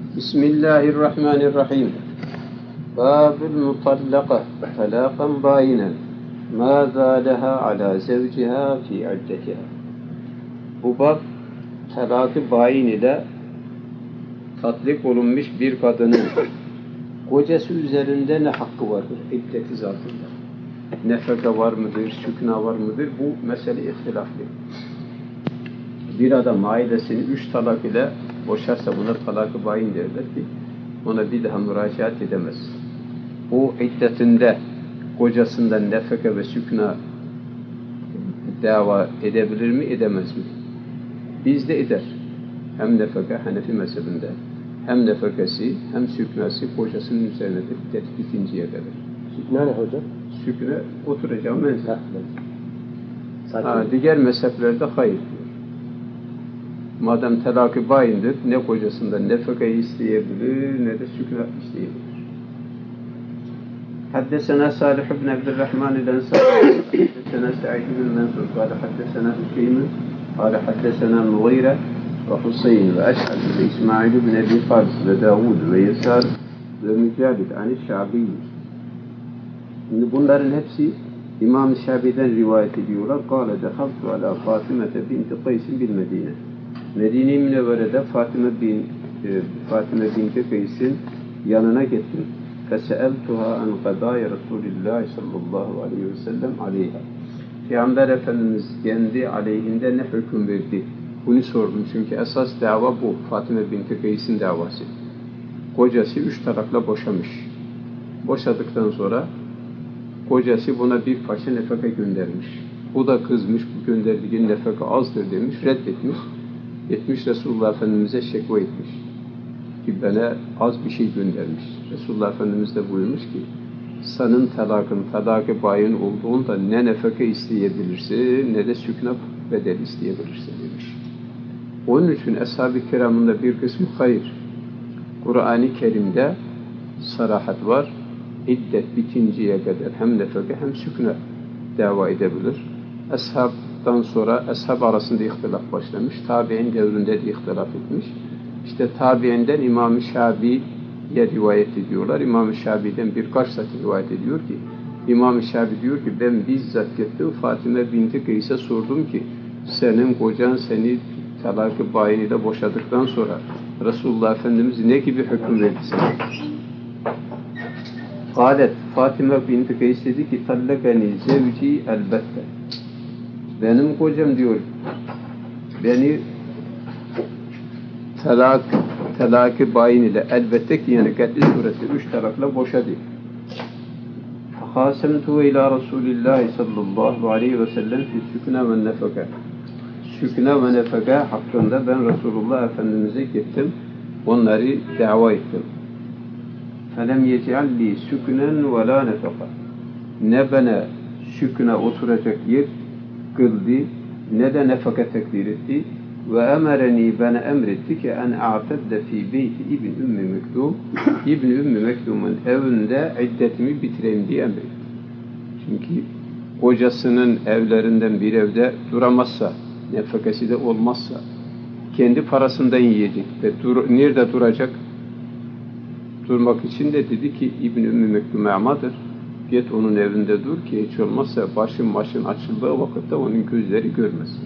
Bismillahirrahmanirrahim. Babül mutallaka talakan bayinen ma zâleha ala zevciha fi iddetiha. Bu bab talak-ı bayin ile tatlik olunmuş bir kadının kocası üzerinde ne hakkı vardır iddeti zatında? Nefaka var mıdır, sükna var mıdır? Bu mesele ihtilaflı. Bir adam ailesini 3 talak ile boşarsa buna talak-ı bayin derler ki ona bir daha müracaat edemez. O iddetinde kocasından nefaka ve sükna dava edebilir mi, edemez mi? Bizde eder. Hem nefaka Hanefi mezhebinde, hem nefakası hem süknası kocasının üzerine iddet bitinceye kadar. Sükna ne hocam? Sükna oturacağım menzil. Diğer mezheplerde hayır diyor. Madem talak-ı bayindir, ne kocasından nefakayı isteyebilir, ne de sükna isteyebilir. Haddesena Salih ibn Abdurrahman el-Ensari, haddesena Sa'id ibn Mansur, kâle haddesena Hüseyin, kâle haddesena Mughire ve Hüseyin ve Eş'ad ve İsmail ibn Ebi Fars ve Davud ve Yesar ve Mücahid an-Şabi. Şimdi bunların hepsi İmam-ı Şabi'den rivayet ediyorlar. Kâle dehaltu ala Fatimete binti Qays'in bil Medine. Medine-i Münevvere'de Fatime binti Qays'in yanına gittim. فَسَأَلْتُهَا عَنْ قَضَايَ رَسُولِ اللّٰهِ sallallahu aleyhi ve sellem aleyha. Peygamber Efendimiz kendi aleyhinde ne hüküm verdi? Bunu sordum çünkü esas dava bu. Fatime binti Qays'in davası. Kocası 3 talakla boşamış. Boşadıktan sonra kocası buna bir parça nefaka göndermiş. Bu da kızmış, bu gönderdiğin nefaka azdır demiş, reddetmiş. Gitmiş Resulullah Efendimiz'e şekva etmiş. Ki bana az bir şey göndermiş. Resulullah Efendimiz de buyurmuş ki senin talak-ı bayin olduğunda ne nefaka isteyebilirsin ne de sükna bedel isteyebilirsin demiş. Onun için Ashab-ı Kiram'ın da bir kısmı hayır. Kur'an-ı Kerim'de sarahat var. İddet bitinceye kadar hem nefaka hem sükna dava edebilir. Ashab'dan sonra ashab arasında ihtilaf başlamış. Tabi'in devrinde de ihtilaf etmiş. İşte tabi'inden İmam-ı Şabi'ye rivayet ediyorlar. İmam-ı Şabi'den birkaç satır rivayet ediyor ki İmam-ı Şabi diyor ki ben bizzat gittim Fatime binti Qays'e sordum ki senin kocan seni talak-ı bayin ile boşadıktan sonra Resulullah Efendimiz ne gibi hüküm verdi sana? Kâlet Fatime binti Qays dedi ki tallakani zevci elbette. Benim kocam diyor beni talak-ı bayin ile elbette ki yani kadri sureti 3 talakla boşadı. Hasemtu ila Resulillah sallallahu aleyhi ve sellem fi sükne ve nefaka. Sükne ve nefaka hakkında ben Resulullah Efendimiz'e gittim. Onları dava ettim. فَلَمْ يَجْعَلْ لِي سُكْنًا وَلَا نَفَقًا. Ne bana sükne oturacak yer kıldı, ne de nefaka tekdir etti. Ve emereni bana emretti ki en a'tedde fi beyti İbn Ümmü Mektum. İbn Ümmü Mektum'un evinde iddetimi bitireyim diye emretti. Çünkü kocasının evlerinden bir evde duramazsa, nefakası da olmazsa, kendi parasından yiyecek ve nerede duracak? Durmak için de dedi ki İbn Ümmü Mektum amadır. Git onun evinde dur ki hiç olmazsa başın açıldığı vakitte onun gözleri görmez.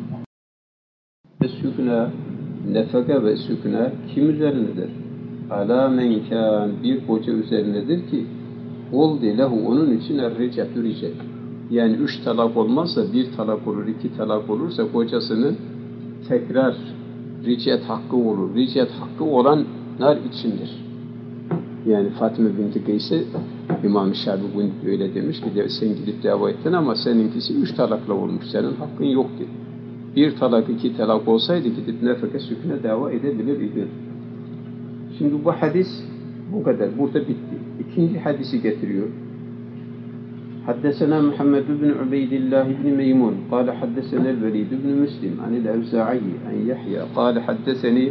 Sükna, nefaka ve sükna kim üzerinedir? Alâ men kân bir koca üzerinedir ki oldu lehu onun için er-ricetü ricet. Yani 3 talak olmazsa 1 talak olur, 2 talak olursa kocasının tekrar ricet hakkı olur. Ricet hakkı olanlar içindir. Yani Fatime binti Qays'e İmam-ı Şabi öyle demiş ki sen gidip dava ettin ama seninkisi 3 talakla olmuş. Senin hakkın yok dedi. 1 talak 2 talak olsaydı gidip nefaka sükne dava edebilir idi. Şimdi bu hadis bu kadar. Burada bitti. İkinci hadisi getiriyor. Haddesena Muhammed ibn Ubeydillah ibn Meymun. Kâle haddesena el-Velid ibn Müslim anil Evza'i an Yahya. Kâle haddeseni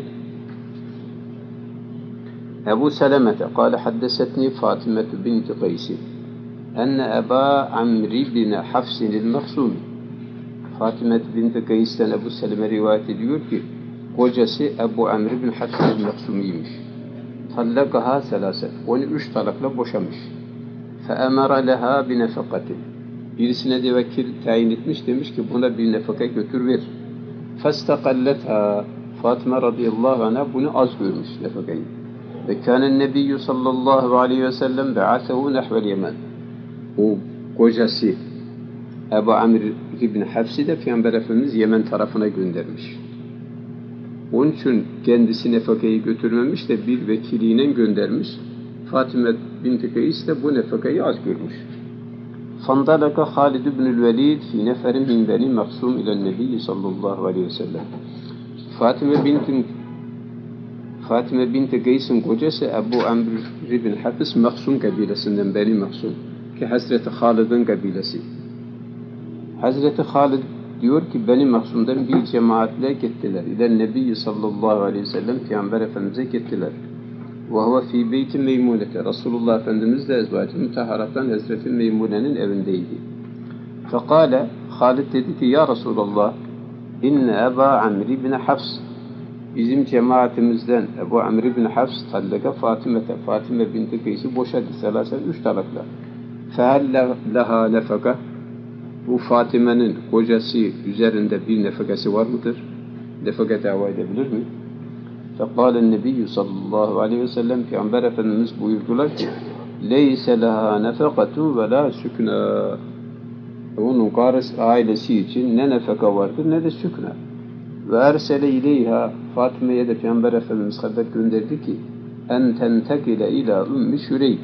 Ebu Selemete. Kâle haddesetni Fatime binti Qays'in. Enne Eba Amri bin Hafsin el-Mahsumi. Fatime binti Qays'ten Ebu Seleme rivayet ediyor ki kocası Ebu Amr bin Hafs el-Mahsumiymiş. tallakaha selaset. Onu 3 talakla boşamış. Feemara leha bi nefakatin. Birisine de vekil tayin etmiş, demiş ki buna bir nefaka götür ver. Festakalletha. Fatıma radıyallahu anh'a bunu az görmüş nefakayı. Ve kânen nebiyyü sallallahu aleyhi ve sellem be'asehu nehvel yemen. O kocası Ebu Amr ibn Hafs'i de Peygamber Efendimiz Yemen tarafına göndermiş. Onun için kendisi nefakayı götürmemiş de bir vekiliyle göndermiş. Fatıma binti Kays de bu nefakayı az görmüş. Fandalaka Halid ibnül Velid fi neferin min beni maksum ile Nebi sallallahu aleyhi ve sellem. Fatıma binti Kays'in kocası Ebu Amr ibn Hafs Maksum kabilesinden, Beni Maksum ki Hazreti Halid'in kabilesi. Hazreti Halid diyor ki Beni Maksum'dan bir cemaatle gittiler. İle Nebi sallallahu aleyhi ve sellem Peygamber Efendimiz'e gittiler. Ve huve fî beyti Meymunete. Resulullah Efendimiz de ezvacı müteharattan Hazreti Meymune'nin evindeydi. Fekale, Halid dedi ki ya Resulallah, inne Eba Amr ibn Hafs, bizim cemaatimizden Ebu Amr ibn Hafs tallaka Fatıma binti Kays'i boşadı. Selasen 3 talakla. Fehel leha nefaka. Bu Fatime'nin kocası üzerinde bir nefakası var mıdır? Nefaka dava edebilir mi? Fekâlen Nebiyyü sallallahu aleyhi ve sellem Peygamber Efendimiz buyurdular ki leyse leha nefakatu ve la sükna. Onun ailesi için ne nefaka vardır ne de sükna. Ve ersele ileyha, Fatime'ye de Peygamber Efendimiz haber gönderdi ki en tentekile ila Ümmü Şüreyk.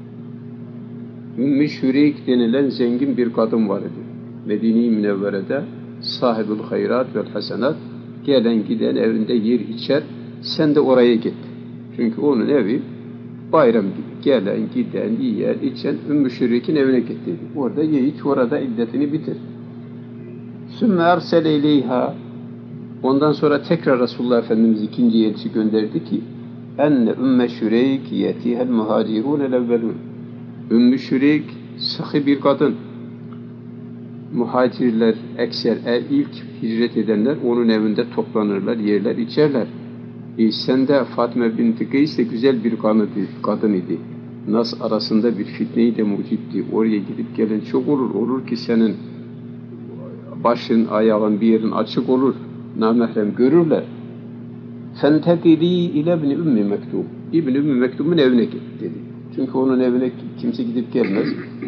Ümmü Şüreyk denilen zengin bir kadın var idi. Medine-i Münevvere'de sahibül hayrat vel hasenat, gelen giden evinde yer içer, sen de oraya git. Çünkü onun evi bayram gibi. Gelen giden yiyen içen Ümmü Şüreyk'in evine gitti. Orada ye iç, orada iddetini bitir. Sümme ersele ileyha. Ondan sonra tekrar Resulullah Efendimiz ikinci elçi gönderdi ki enne Ümmü Şüreyk yetihel muhacirun el-evvelun. Ümmü Şüreyk sıhhi bir kadın. Muhacirler, ilk hicret edenler onun evinde toplanırlar, yerler, içerler. Sen de Fatıma binti Kays de güzel bir kadın idi. Nas arasında bir fitneyi de mucitti. Oraya gidip gelen çok olur. Olur ki senin başın, ayağın, bir yerin açık olur. Namahrem görürler. Fentekili ile İbn Ümmü Mektum. İbn Ümmü Mektum'un evine git dedi. Çünkü onun evine kimse gidip gelmez.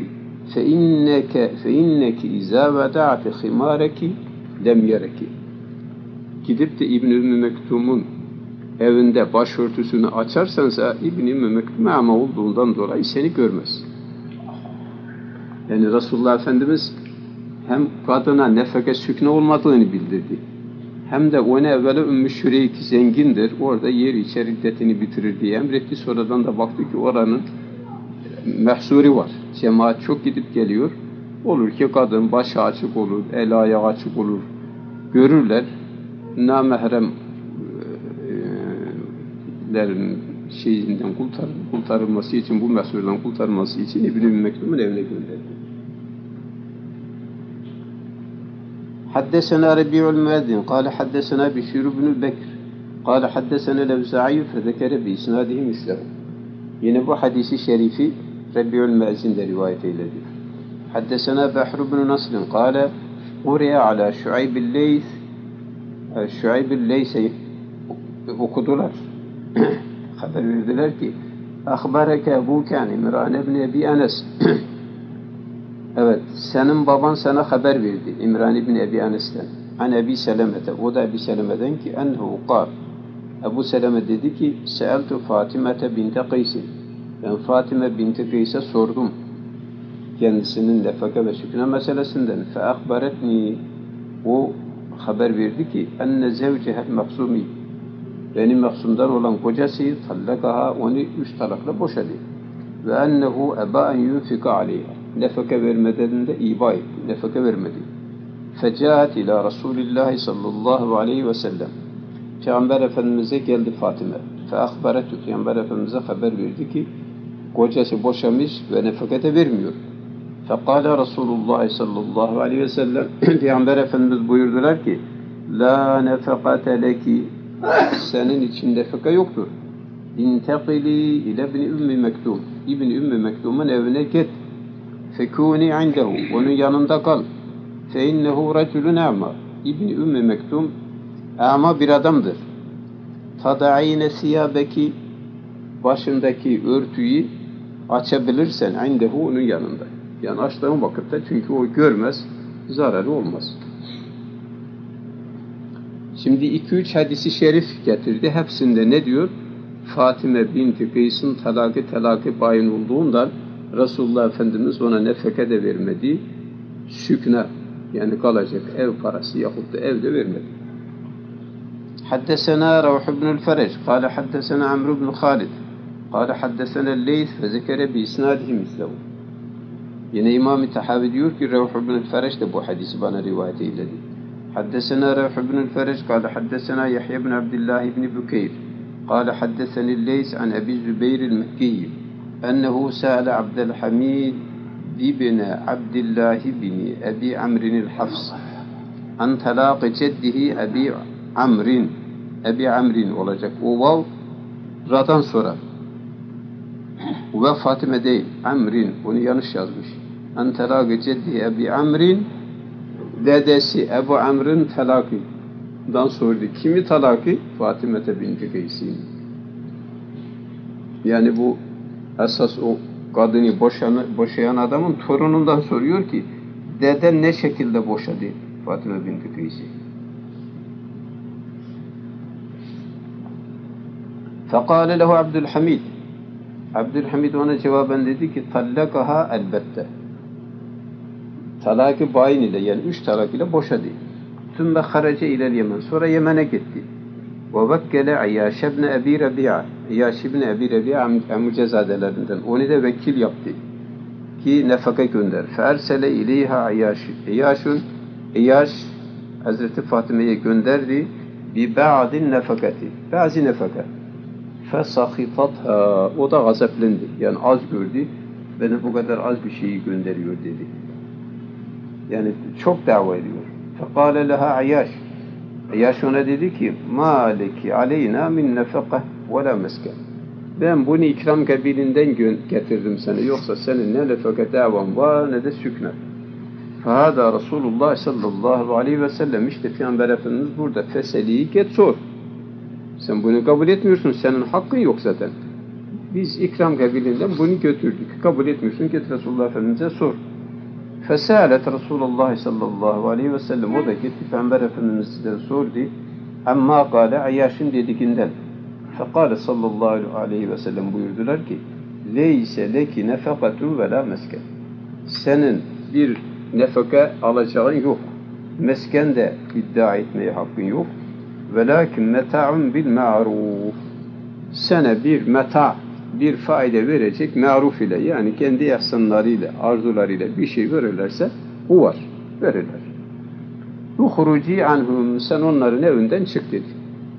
فَاِنَّكِ اِذَا وَدَعْتِ خِمَارَكِ لَمْ يَرَكِ. Gidip de İbn Ümmü Mektum'un evinde başörtüsünü açarsansa İbn Ümmü Mektum ama olduğundan dolayı seni görmez. Yani Resulullah Efendimiz hem kadına nefaka sükne olmadığını bildirdi. Hem de ona evvela Ümmü Şüreyk zengindir, orada yer içer iddetini bitirir diye emretti. Sonradan da baktı ki oranın mehsuri var. Cemaat çok gidip geliyor. Olur ki kadın başı açık olur, el ayağı açık olur. Görürler. Namahremlerin şeyinden kurtarılması için, bu mehsurdan kurtarılması için İbn-i Mektum'un evine gönderdi. حدثنا ربيع المؤذن قال حدثنا بشير بن بكر قال حدثنا الأوزاعي فذكر بإسناده مثله. Yine bu hadisi şerifi Rabi'ül Müezzin de rivayet eyledi. Haddesena Behr ibn Nasr قال قرئ على Şuayb el-Leys'i okudular. Haber verdiler ki Akhbareke Ebuke an İmran ibn Ebi Enes. Evet, senin baban sana haber verdi İmran ibn Ebi Enes'ten. An Ebi Seleme'te, o da Ebi Seleme'den ki enhu qal. Ebu Seleme dedi ki Seeltu Fatimete binti Kays'in. Ben Fatime binti Kays'e sordum. Kendisinin nefaka ve sükune meselesinden. Fe akbaretni. O haber verdi ki enne zevcehel maksumi. Benim maksumdan olan kocası tallakaha onu 3 talakla boşadı. Ve ennehu eba en yunfika aleyha. Nefaka vermeden de iba etti. Nefaka vermedi. Fecaat ila Resulillahi sallallahu aleyhi ve sellem. Peygamber Efendimiz'e geldi Fatime. Feakbaretü. Peygamber Efendimiz'e haber verdi ki kocası boşamış ve nefakete vermiyor. Fekale Resulullah sallallahu aleyhi ve sellem. Peygamber Efendimiz buyurdular ki la nefakate leki. Senin için nefaka yoktur. İntekili ile İbni Ümmü Mektum. İbni Ümmü Mektum'un evine git. Fekûni indehu. Onun yanında kal. Fe innehu reculun a'ma. İbni Ümmü Mektum a'ma bir adamdır. Tada'ine siyabeki, başındaki örtüyü açabilirsen indehu, onun yanında. Yani açtığın vakitte, çünkü o görmez, zararı olmaz. Şimdi 2-3 hadisi şerif getirdi. Hepsinde ne diyor? Fatime binti Kıys'ın talakı bayin olduğundan Resulullah Efendimiz ona nefeke de vermedi. Sükne, yani kalacak ev parası yahut da ev de vermedi. حدثنا روح بن الفرج قال حدثنا عمرو بن خالد قال حدثنا الليث فذكر بإسناده مثله. Yine İmam-ı Tahavi diyor ki Ruh ibn el-Ferec de bu hadisi bana rivayet eyledi. حدثنا روح بن الفرج قال حدثنا يحيى بن عبد الله بن بكير قال حدثني الليث عن أبي الزبير المكي أنه سأل عبد الحميد بن عبد الله بن أبي عمرو الحفص عن طلاق جده Ebi Amrin olacak. O vav ra'dan sonra. Ve Fatime değil, Amrin. Onu yanlış yazmış. An talaqi ceddi Ebi Amrin, dedesi Ebu Amr'ın talakından sordu. Kimi talaki? Fatime binti Kıys'in. Yani bu esas o kadını boşayan adamın torunundan soruyor ki deden ne şekilde boşadı Fatime binti Kıys'i? فقال له Abdülhamid. Abdülhamid ona cevaben dedi ki tallakaha elbette. Talaki bayin ile, yani 3 talak ile boşadı. Tümme harace ilel Yemen. Sonra Yemen'e gitti. Ve vekkele Ayyaş ibn Ebi Rabi'a. Ayyaş ibn Ebi Rabi'a Mucezadelerinden. Onu da vekil yaptı. Ki nefaka gönder. Fersele ileyha Ayyaş. Ayyaş Hazreti Fatime'ye gönderdi. Bi ba'din nefakati. Bazı nefaka. Fesahitatha. O da gazaplendi. Yani az gördü. Bana bu kadar az bir şeyi gönderiyor dedi. Yani çok dava ediyor. Fekale leha Ayyaş. Ayyaş ona dedi ki ma leki aleyna min nefakah ve la mesken. Ben bunu ikram kabilinden getirdim sana. Yoksa senin ne nefaka davan var ne de süknet. Fehada Resulullah sallallahu aleyhi ve sellem. İşte Peygamber Efendimiz burada. Feseliyi get sor. Sen bunu kabul etmiyorsun. Senin hakkın yok zaten. Biz ikram kabilinden bunu götürdük. Kabul etmiyorsun. Git Resulullah Efendimiz'e sor. Fesalet Resulullah sallallahu aleyhi ve sellem. O da gitti Peygamber Efendimiz'den sordu. Amma kâle Ayyaş'ın dedikinden. Fekâle sallallahu aleyhi ve sellem buyurdular ki leyse leki nefekatun ve la mesken. Senin bir nefaka alacağın yok. Mesken de iddia etmeye hakkın yok. Velakin meta'un bil ma'ruf. Sana bir meta, bir fayda verecek ma'ruf ile, yani kendi ihsanlarıyla, arzularıyla bir şey verirlerse o var. Verirler. Ukhruci anhum. Sen onların evinden çık dedi.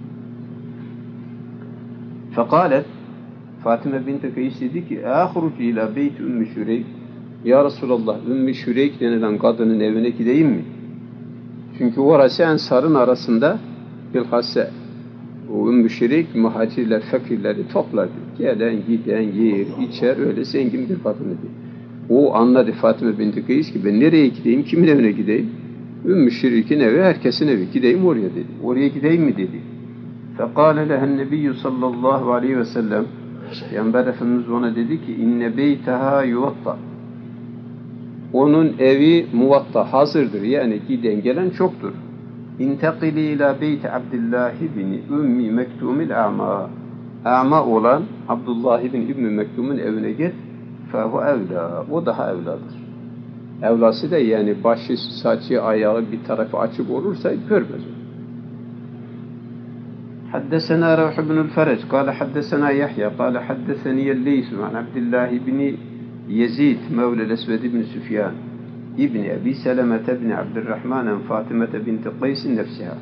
Fekalet Fatime binti Kıys dedi ki ahruci ila beyt Ümmü Şüreyk. Ya Resulallah, Ümmü Şüreyk denilen kadının evine gideyim mi? Çünkü orası ensarın arasında bilhassa o Ümmü Şüreyk muhacirler, fakirleri toplardı. Gelen, giden, yer, içer, öyle zengin bir kadın idi. O anladı Fatime binti Kıys ki ben nereye gideyim, kimin evine gideyim? Ümmü Şüreyk'in evi, herkesin evi. Gideyim oraya dedi. Oraya gideyim mi dedi. Fekâle lehen nebiyyü sallallahu aleyhi ve sellem. Peygamber Efendimiz ona dedi ki inne beyteha yuvatta. Onun evi muvatta, hazırdır. Yani giden gelen çoktur. İntekili ila beyti Abdullah bin Ümmi Mektumil a'ma. A'ma olan Abdullah bin Ümmü Mektum'un evine git. Fehu evla. O daha evladır. Evlası da yani başı, saçı, ayağı bir tarafı açık olursa görmez o. حدثنا روح بن الفرج قال حدثنا يحيى قال حدثني الليث عن عبد الله بن يزيد مولى الأسود بن سفيان ابن أبي سلمة بن عبد الرحمن عن فاطمة بنت قيس نفسها.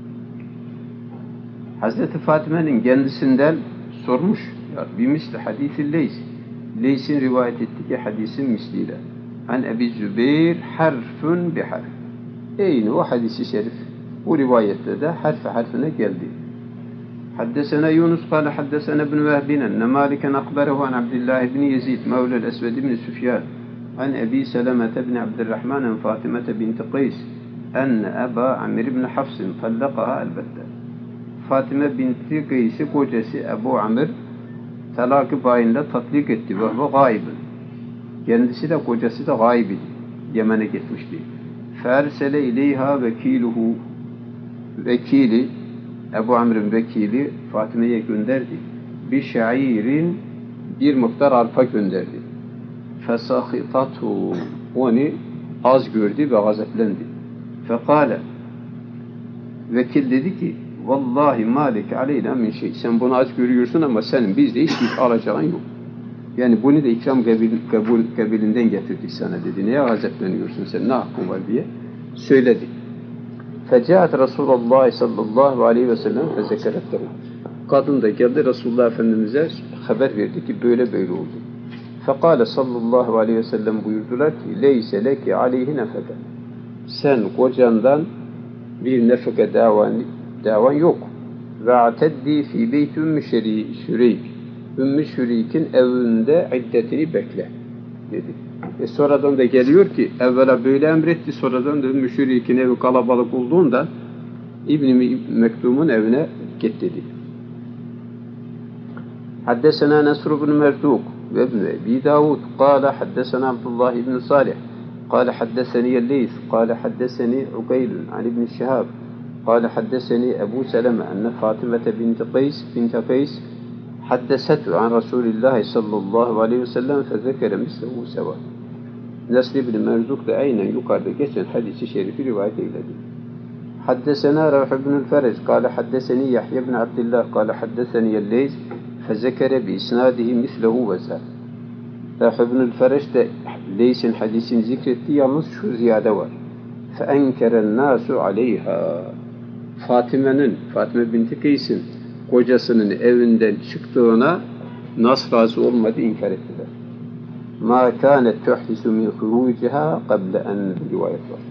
Hazreti Fatime'nin kendisinden sormuş. Bir misli hadisi Leys. Leys'in rivayet ettiği hadisin misliyle. An Ebi Zübeyir harfun bi harf. Aynı o hadisi şerif. Bu rivayette de harf harfine geldi. حدثنا يونس قال حدثنا ابن وهب أن مالكا أخبره عن عبد الله بن يزيد مولى الأسود بن سفيان عن أبي سلمة بن عبد الرحمن عن فاطمة بنت قيس أن أبا عمرو بن حفص طلقها البتة. Fatime binti Qeys'i kocası Ebu Amr talak-ı bayında tatbik etti ve o gaybın. Kendisi de kocası da gayb idi. Yemen'e gitmişti. Fersele ileyha vekiluhu, vekili Ebu Amr'ın vekili Fatime'ye gönderdi. Bir şairin bir miktar arpa gönderdi. Fesahitatu, onu az gördü ve gazaplendi. Fekale, vekil dedi ki vallahi malik aleyna min şey. Sen bunu az görüyorsun ama senin bizde hiç alacağın yok. Yani bunu da ikram kabilinden getirdik sana dedi. Neye gazepleniyorsun sen? Ne hakkın var diye söyledi. Fecaat Resulullah sallallahu aleyhi ve sellem fezekeret. Kadın da geldi Resulullah Efendimiz'e haber verdi ki böyle böyle oldu. Fekale sallallahu aleyhi ve sellem buyurdular ki leyse leki aleyhi nefeke. Sen kocandan bir nefeke davan yok. Ve ateddi fi beyt Ümmü Şüreyk. Ümmü Şüreyk'in evinde iddetini bekle dedi. Sonradan da geliyor ki evvela böyle emretti, sonradan da Ümmü Şüreyk'in evi kalabalık olduğundan İbn-i Mektum'un evine git dedi. Haddesena Nesr ibn Merduk ve ibn Ebi Davud kâle haddesena Abdullah ibn Salih kâle haddeseni Yelleys kâle haddeseni Uqeylun an İbn Şihab kâle haddeseni Ebu Seleme enne Fatimete binti Qays حدثته عن رسول الله صلى الله عليه وسلم فذكر مثله سوا. Nesr ibn Merzuk da aynen yukarıda geçen hadisi şerifi rivayet eyledi. Haddesena Ravh ibn Fereç kâle haddeseni Yahya ibn Abdillah kâle haddeseni Yelleys fezekere bi isnadihi mislehu ve zâ. Ravh ibn Fereç de Leys'in hadisini zikretti, yalnız şu ziyade var. Feenkeren nasu aleyha. Fatime binti Qays'in kocasının evinden çıktığına nas razı olmadı, inkar ettiler. Ma kânet tuhdisu min huruciha qabla en rivayet var.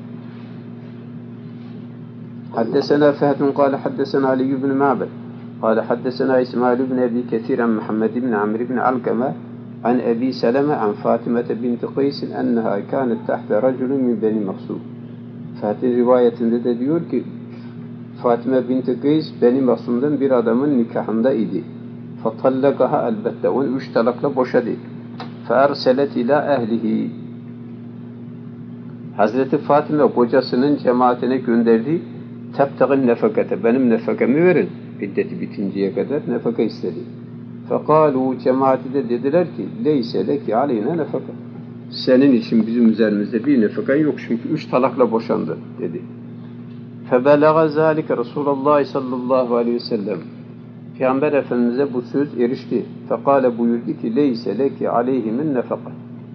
Haddesena Fehdun kâle haddesena Ali ibn Ma'bed kâle haddesena İsmail ibn Ebi Kethir an Muhammed ibn Amr ibn Alkama an Ebi Seleme an Fatimete binti Qays'in enneha kânet tahte raculun min Beni Maksum. Fetih rivayetinde de diyor ki Fatime binti Qays Beni Maksum'dan bir adamın nikahında idi. Fatallakaha elbette. Onu 3 talakla boşadı. Feerselet ila ehlihi. Hazreti Fatime kocasının cemaatine gönderdi. Tebtagin nefekete. Benim nefekemi verin. İddeti bitinceye kadar nefeke istedi. Fekalu cemaati de dediler ki leyse leki aleyna nefeke. Senin için bizim üzerimizde bir nefeken yok. Çünkü 3 talakla boşandı dedi. Febelaga zâlike Resulullah sallallahu aleyhi ve sellem. Peygamber Efendimiz'e bu söz erişti. Fekale buyurdu ki leyse leki aleyhimin nefeka.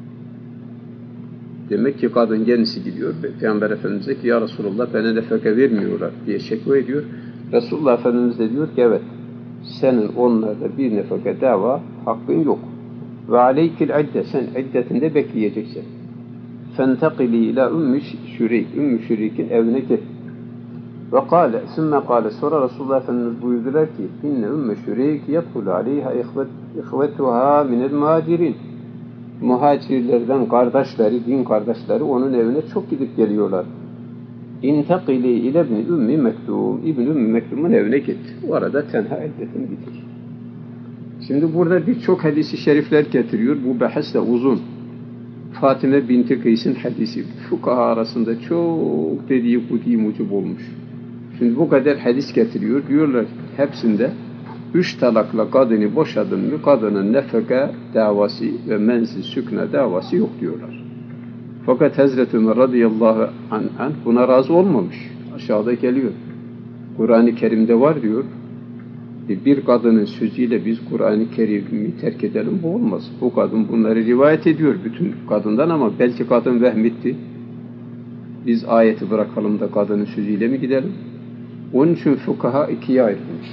Demek ki kadın kendisi gidiyor Peygamber Efendimiz'e ki ya Resulullah bana nefeke vermiyorlar diye şekve ediyor. Resulullah Efendimiz de diyor ki evet senin onlarda bir nefeke dava hakkın yok. Ve aleykil idde sen iddetinde bekleyeceksin. Fentekili ila Ümmü Şüreyk. Ümmü Şüreyk'in evine git. Ve kâle, sümme kâle, sonra Resulullah Efendimiz buyurdular ki inne Ümmü Şüreyk yedhulu aleyha ihvetuha minel muhacirin. Muhacirlerden kardeşleri, din kardeşleri onun evine çok gidip geliyorlar. İntekili ile ibn Ümmü Mektum. İbn Ümmü Mektum'un evine git. O arada tenha iddetin bitir. Şimdi burada birçok hadisi şerifler getiriyor. Bu bahis de uzun. Fatime binti Qays'in hadisi. Fukaha arasında çok dediği mucub olmuş. Şimdi bu kadar hadis getiriyor. Diyorlar hepsinde 3 talakla kadını boşadın mı kadının nefeke davası ve mensil sükne davası yok diyorlar. Fakat Hazreti Ömer radıyallahu anh buna razı olmamış. Aşağıda geliyor. Kur'an-ı Kerim'de var diyor. Bir kadının sözüyle biz Kur'an-ı Kerim'i terk edelim, bu olmaz. Bu kadın bunları rivayet ediyor bütün kadından ama belki kadın vehmetti. Biz ayeti bırakalım da kadının sözüyle mi gidelim? Onun için fukaha ikiye ayrılmış.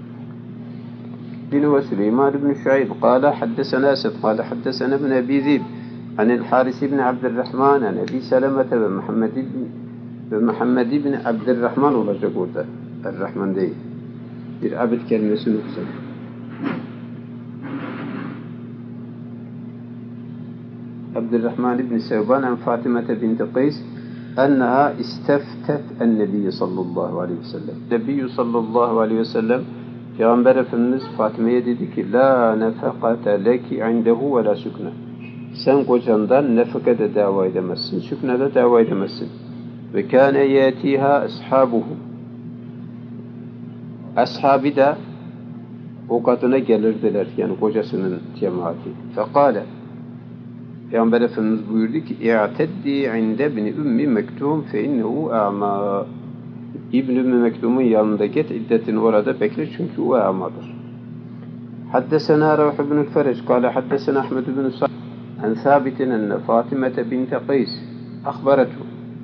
bin ve Süleyman ibn Şuayb kâle haddesena Esed kâle haddesena ibn Ebi Zib anil Haris ibn Abdurrahman an Ebi Selemete ve Muhammed ibn Abdurrahman olacak orada. Er-Rahman değil. Bir abid kelimesini okusak. Abdurrahman ibn Sevban en Fatimete binti Qays enneha isteftet en-nebiy sallallahu aleyhi ve sellem. Nebiyyü sallallahu aleyhi ve sellem Peygamber Efendimiz Fatime'ye dedi ki la nefekate leki indehu ve la sükne. Sen kocandan nefeke de dava edemezsin, sükne de dava edemezsin. Ve kâne yâtîhâ ashabuhu. Ashabi de o kadına gelirdiler, yani kocasının cemaati. Fekâle, Peygamber Efendimiz buyurdu ki İ'teddi inde ibni Ümmi Mektum fe innehu a'ma. İbn-i Ümmü Mektum'un yanında git, iddetini orada bekle çünkü o a'madır. Haddesena Ravh ibn-i Fereç, kâle haddesena Ahmed ibn-i Sa'd, en Thabitin enne Fatimete binte Qays, akhbaretu.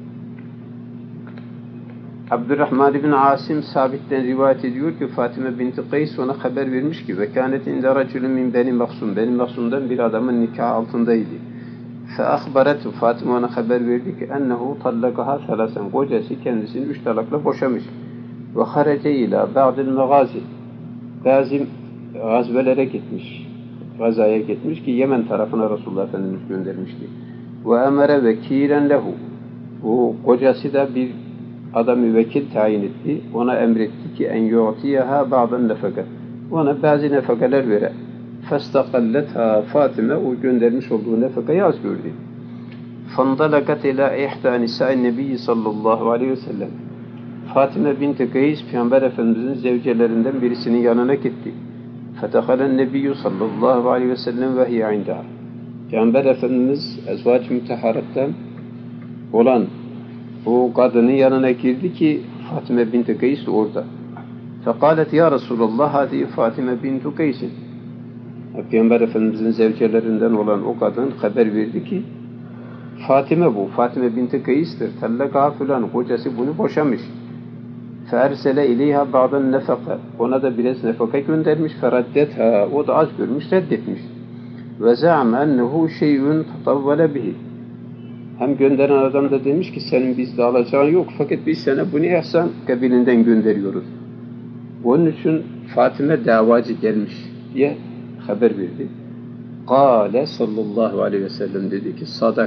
Abdurrahman ibn Asim Sabit'ten rivayet ediyor ki Fatime binti Qays ona haber vermiş ki ve kânet inde racülün min Beni Maksum. Beni Maksum'dan bir adamın nikah altındaydı. Fe akhbaretu, Fatime ona haber verdi ki ennehu tallakaha selasen. Kocası kendisini 3 talakla boşamış. Ve harece ila ba'dil megazi. Bazı gazvelere gitmiş. Gazaya gitmiş ki Yemen tarafına Resulullah Efendimiz göndermişti. Ve emere vekilen lehu. Bu kocası da bir adamı vekil tayin etti. Ona emretti ki en yu'tiyaha ba'dan nefeke. Ona bazı nefekeler vere. Festakalletha Fatime o göndermiş olduğu nefekeyi az gördü. Fandalakat ila ihta nisa'in nebiyyi sallallahu aleyhi ve sellem. Fatime binti Qays Peygamber Efendimizin zevcelerinden birisinin yanına gitti. Fedehalen nebiyyü sallallahu aleyhi ve sellem ve hiye indaha. Peygamber Efendimiz ezvac-ı müteharetten olan o kadının yanına girdi ki Fatime binti Qays orada. Fekalet ya Resulallah hadi Fatime binti Qays'in. Peygamber Efendimizin zevcelerinden olan o kadın haber verdi ki Fatime bu, Fatime binti Qays'tir. Tellaka filan, kocası bunu boşamış. Fersele ileyha ba'dan nefaka. Ona da biraz nefaka göndermiş. Feraddetha, o da az görmüş, reddetmiş. Ve za'me ennehu şey'ün tatavvale bihi. Hem gönderen adam da demiş ki senin bizde alacağın yok fakat biz sana bunu ihsan kabilinden gönderiyoruz. Onun için Fatime davacı gelmiş diye haber verdi. Kâle sallallahu aleyhi ve sellem dedi ki sadak.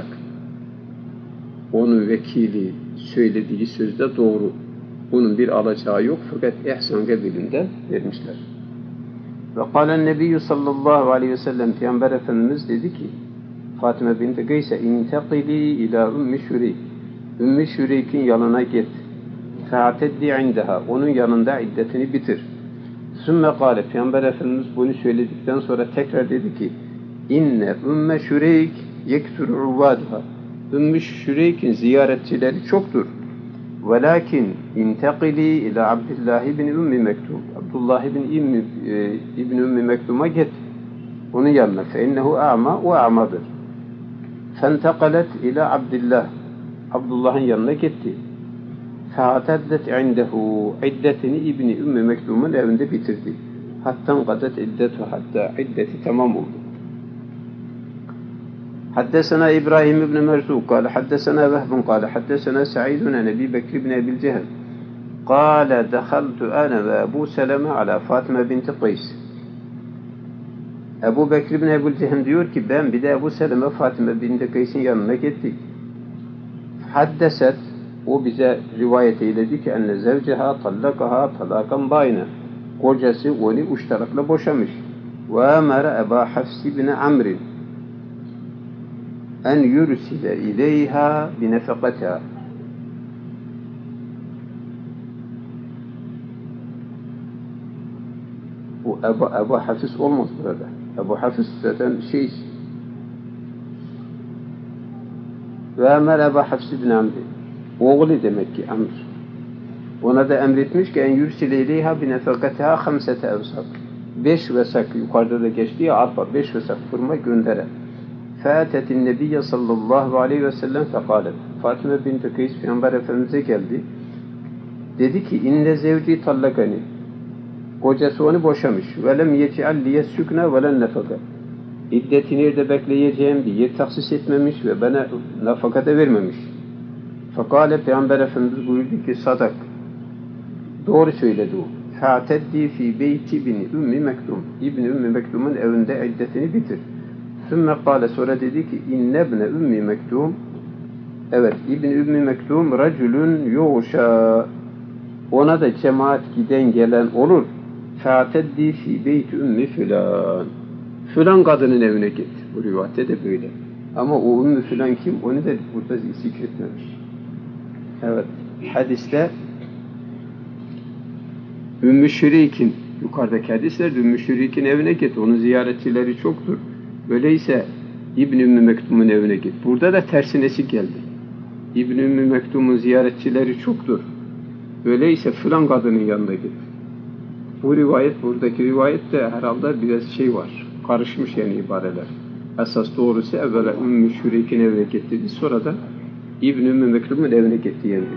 Onun vekili söylediği sözde doğru. Bunun bir alacağı yok fakat ihsan kabilinden vermişler. Ve kâlen nebiyyü sallallahu aleyhi ve sellem Peygamber Efendimiz dedi ki Fatime binti Qays'e intekili ila Ümmü Şüreyk. Ümmü Şüreyk'in yanına git. Fe'ateddi indaha. Onun yanında iddetini bitir. Sümme kâle. Peygamber Efendimiz bunu söyledikten sonra tekrar dedi ki İnne Ümmü Şüreyk yektür uvvaduha. Ümmü Şüreyk'in ziyaretçileri çoktur. Velakin intekili ila Abdullah ibn Ümmü Mektum. Abdullah ibn Ümmü Mektum'a git. Onun yanına. Fe innehu a'ma. O a'madır. Fentekalet ila Abdullah. Abdullah'ın yanına gitti. Fe'ateddet indehu. İddetini İbni Ümmü Mektum'un evinde bitirdi. Hatta kadet iddetu hatta iddeti tamam oldu. Haddesena İbrahim ibn Merzuk kâle haddesena Vehbun kâle haddesena Sa'idun en Ebi Bekir ibn Ebil Cehel kâle dehaltu ana ve Ebu Seleme ala Fatime binti Qays. Ebu Bekir bin Ebu Cehim diyor ki ben bir de Ebu Seleme Fatime binti Qays'in yanına gittik. Haddeset o bize rivayet eyledi ki enne zevceha tallakaha talakan bayne. Kocası onu 3 talakla boşamış. Ve emere Eba Hafs ibn Amr'in en yursile ileyha binefekatiha. Bu Ebu Hafs olmaz burada. Ebu Hafs zaten ve emel Ebu Hafs ibn Amr. Oğlu demek ki Amr. Ona da emretmiş ki en yursile ileyha binefekatiha 5 evsak. 5 vesak yukarıda da geçtiği arpa 5 vesak fırma gönderen. Fâtetin nebiyye sallallahu aleyhi ve sellem fekalet. Fatime binti Qays Peygamber Efendimiz'e geldi. Dedi ki inne zevci tallakani. Kocası onu boşamış. Velem yeti'al liye sükne velen nefaka. İddeti nerede bekleyeceğim bir yer tahsis etmemiş ve bana nafaka da vermemiş. Fekale Peygamber Efendimiz buyurdu ki sadak. Doğru söyledi o. Fa'teddi fi beyti ibni Ümmi Mektum. İbni Ümmi Mektum'un evinde iddetini bitir. Sümme kâle, sonra dedi ki inne ibne Ümmi Mektum, evet, İbni Ümmi Mektum racülün yuğşa, ona da cemaat giden gelen olur. Fa'teddi fi beyti Ümmi filan. Filan kadının evine git. Bu rivayette de böyle. Ama o Ümmü filan kim? Onu da burada zikretmemiş. Evet. Hadiste Ümmü Şirik'in, yukarıdaki hadislerde Ümmü Şirik'in evine git. Onun ziyaretçileri çoktur. Öyleyse İbn-i Ümmü Mektum'un evine git. Burada da tersinesi geldi. İbn-i Ümmü Mektum'un ziyaretçileri çoktur. Öyleyse filan kadının yanına git. Bu rivayet, buradaki rivayette herhalde biraz şey var. Karışmış yani ibareler. Esas doğrusu evvela Ümmü Şirik'in evine gitti. Sonra da İbn-i Ümmü Mektum'un evine gitti yani.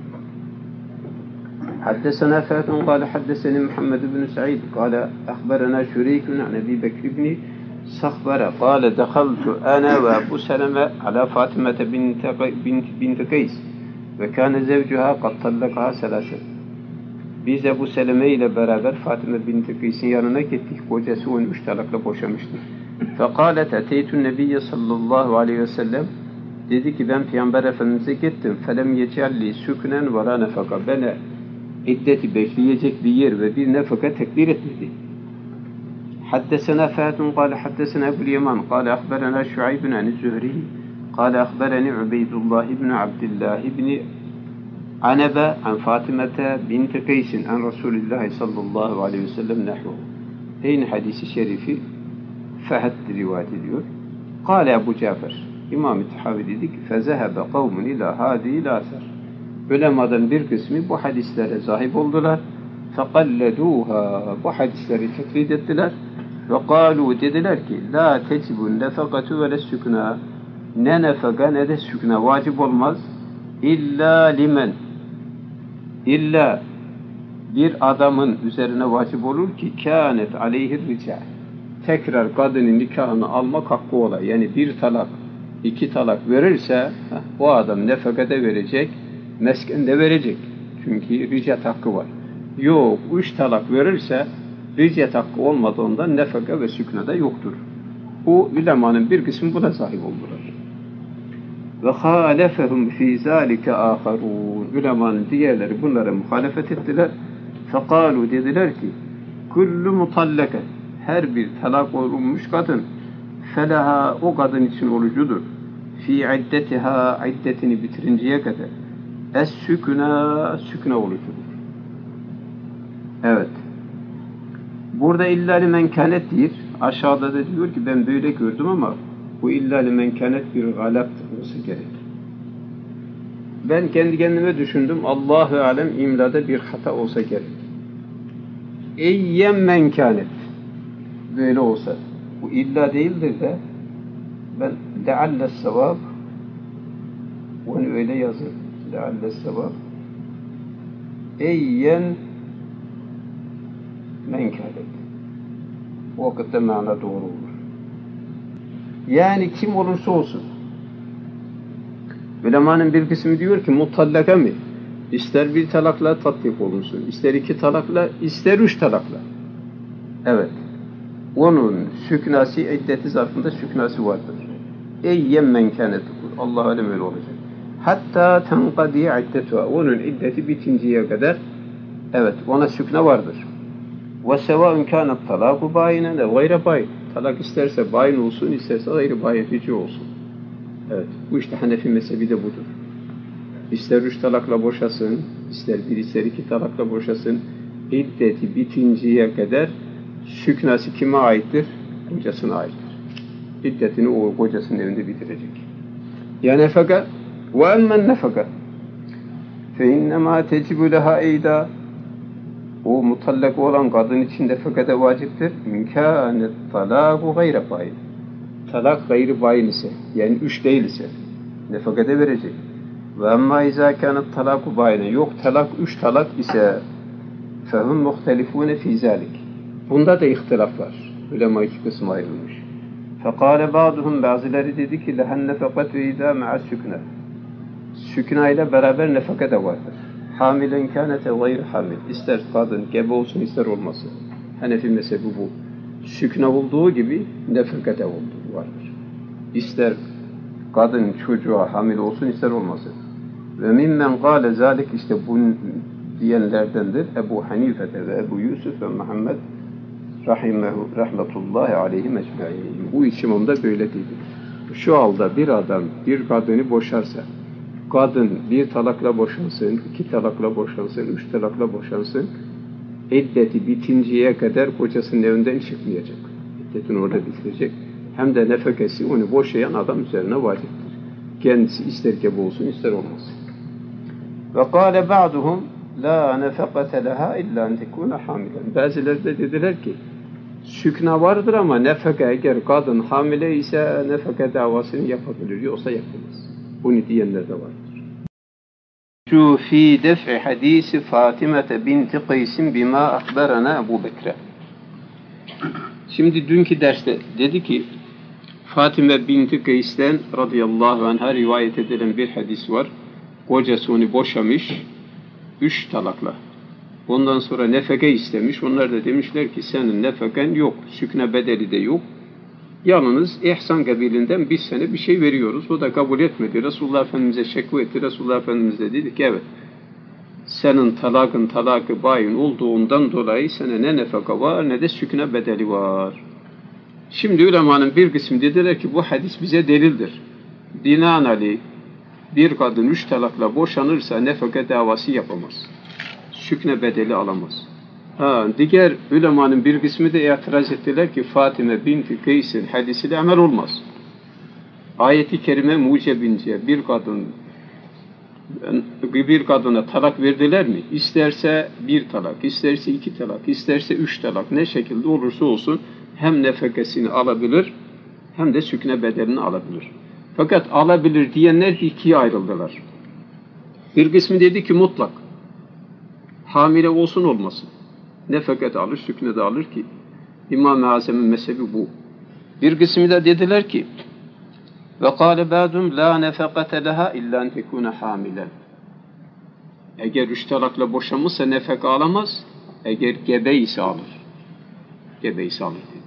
حدثنا فات قال حدثني محمد بن سعيد قال أخبرنا شريك عن أبي بكر بن صخبر قال دخلت أنا وأبو سلمة على فاطمة بنت قيس وكان زوجها قد طلقها ثلاثة. Biz Ebu Seleme ile beraber Fatıma binti Kays'in yanına gittik. Kocası onu 3 talakla boşamıştı. فَقَالَتْ اَتَيْتُ النَّبِيَّ sallallahu aleyhi ve sellem, dedi ki ben Peygamber Efendimiz'e gittim. فَلَمْ يَجَعَلِّي سُكْنًا وَلَا نَفَقًا. Bana iddeti bekleyecek bir yer ve bir nefaka tekdir etmedi. حدثنا فهد قال حدثنا أبو اليمان قال أخبرنا شعيب عن الزهري قال أخبرني عبيد الله بن عبد الله بن عنبة عن فاطمة بنت قيس عن رسول الله صلى الله عليه وسلم نحوه. Aynı hadisi şerifi Fehd rivayet ediyor. قال Ebu Cafer, İmam-ı Tahavi dedi ki فَذَهَبَ قَوْمٌ إِلَى هَذِهِ الْآثَرِ. Ulemadan bir kısmı bu hadislere sahip oldular. فَقَلَّدُوهَا. Bu hadisleri tekrid ettiler. وَقَالُوا dediler ki لَا تَجِبُ النَّفَقَةُ وَلَا السُّكْنَى. Ne nefaka ne de sükna vacip olmaz. İlla limen. İlla bir adamın üzerine vacip olur ki kânet aleyhir rica. Tekrar kadının nikahını almak hakkı ola. Yani bir talak, 2 talak verirse o adam nefakada verecek, mesken de verecek. Çünkü ricat hakkı var. Yok, 3 talak verirse ricat hakkı olmadığından nefaka ve sükna da yoktur. Bu ulemanın bir kısmı buna sahip oldular. Ve halefehum fi zalike aharun. Ulemanın diğerleri bunlara muhalefet ettiler. Fekalu dediler ki kullu mutallaket, her bir talak olunmuş kadın felaha, o kadın için orucudur. Fi iddetiha, iddetini bitirinceye kadar. Es-sükna, sükna orucudur. Evet. Burada illa limen kânet değil. Aşağıda da diyor ki ben böyle gördüm ama bu illa limen kânet bir galap olsa gerek. Ben kendi kendime düşündüm. Allahu alem imlada bir hata olsa gerek. Eyyem men kânet. Böyle olsa. Bu illa değildir de ben lealles sevab, onu öyle yazın. Lealles sevab. Eyyen men kânet. O vakitte mana doğru olur. Yani kim olursa olsun. Ulemanın bir kısmı diyor ki mutallaka mı? İster bir talakla tatbik olunsun, ister 2 talakla, ister 3 talakla. Evet. Onun süknası, iddeti zarfında süknası vardır. Eyyem men kânet. Allah alem öyle olacak. Hatta tenkadi iddetuha. Onun iddeti bitinceye kadar, evet, ona sükne vardır. Ve sevâun kânet talâku bâyinen de gayre bâyin. Talak isterse bayin olsun, isterse gayri bayin hici olsun. Evet, bu işte Hanefi mezhebi de budur. İster 3 talakla boşasın, ister 1, ister 2 talakla boşasın, iddeti bitinceye kadar süknası kime aittir? Kocasına aittir. İddetini o kocasının evinde bitirecek. Ya nefaka ve emmen nefaka fe innemâ tecibu leha eyda. O mutallak olan kadın için nefakada vaciptir. İmkânet talâku gayre bayin. Talak gayri bayin ise, yani 3 değil ise nefakada verecek. Ve emmâ izâ kânet talâku bayine. Yok, talak 3 talak ise fehum muhtelifûne fî zâlik. Bunda da ihtilaf var. Ulema 2 kısma ayrılmış. Fekâle ba'duhum, bazıları dedi ki lehen nefakatü idâ me'a sükne. Sükna ile beraber nefaka da vardır. hamilen kânete gayr hamil. İster kadın gebe olsun ister olmasın. Hanefi mezhebi bu. Sükne olduğu gibi nefekete olduğu vardır. İster kadın çocuğa hamile olsun ister olmasın. Ve mimmen gâle zâlik işte bu diyenlerdendir. Ebu Hanife ve Ebu Yusuf ve Muhammed rahmetullahi aleyhim ecmaîn. Bu üç imam da böyle dedi. Şu halde bir adam bir kadını boşarsa, kadın bir talakla boşansın, iki talakla boşansın, üç talakla boşansın, iddeti bitinceye kadar kocasının evinden çıkmayacak. İddetini orada bitirecek. Hem de nefekesi onu boşayan adam üzerine vaciptir. Kendisi ister gebe olsun ister olmasın. Ve kâle ba'duhum la nefekate leha illa en tekûne hamilen. Bazıları da dediler ki sükna vardır ama nefeke eğer kadın hamile ise nefeke davasını yapabilir. Yoksa yapamaz. Bunu diyenler de vardır. Şu fi def'i hadisi Fatime binti Kays'in bima akberana Ebu Bekre. Şimdi dünkü derste dedi ki Fatime binti Kays'ten radıyallahu anh'a rivayet edilen bir hadis var. Kocası onu boşamış 3 talakla. Ondan sonra nefeke istemiş. Onlar da demişler ki senin nefeken yok. Sükne bedeli de yok. Yalnız ihsan kabilinden biz sana bir şey veriyoruz. O da kabul etmedi. Resulullah Efendimiz'e şekve etti. Resulullah Efendimiz de dedi ki evet. Senin talakı bayin olduğundan dolayı sana ne nefeka var ne de sükne bedeli var. Şimdi ulemanın bir kısmı dediler ki bu hadis bize delildir. Binaenaleyh bir kadın 3 talakla boşanırsa nefaka davası yapamaz. Sükne bedeli alamaz. Diğer ulemanın bir kısmı da itiraz ettiler ki Fatime binti Kays'in hadisiyle amel olmaz. Ayet-i kerime mucebince bir kadına talak verdiler mi? İsterse 1 talak, isterse 2 talak, isterse 3 talak ne şekilde olursa olsun hem nefekesini alabilir hem de sükne bedelini alabilir. Fakat alabilir diyenler ikiye ayrıldılar. Bir kısmı dedi ki mutlak. Hamile olsun olmasın. Nefeket alır, sükne de alır ki İmam-ı Azam'ın mezhebi bu. Bir kısmı da dediler ki ve kâle bâdum lâ nefekate leha illâ en tekûne hamilen. Eğer 3 talakla boşanmışsa nefek alamaz. Eğer gebe ise alır. Gebe ise alır dedi.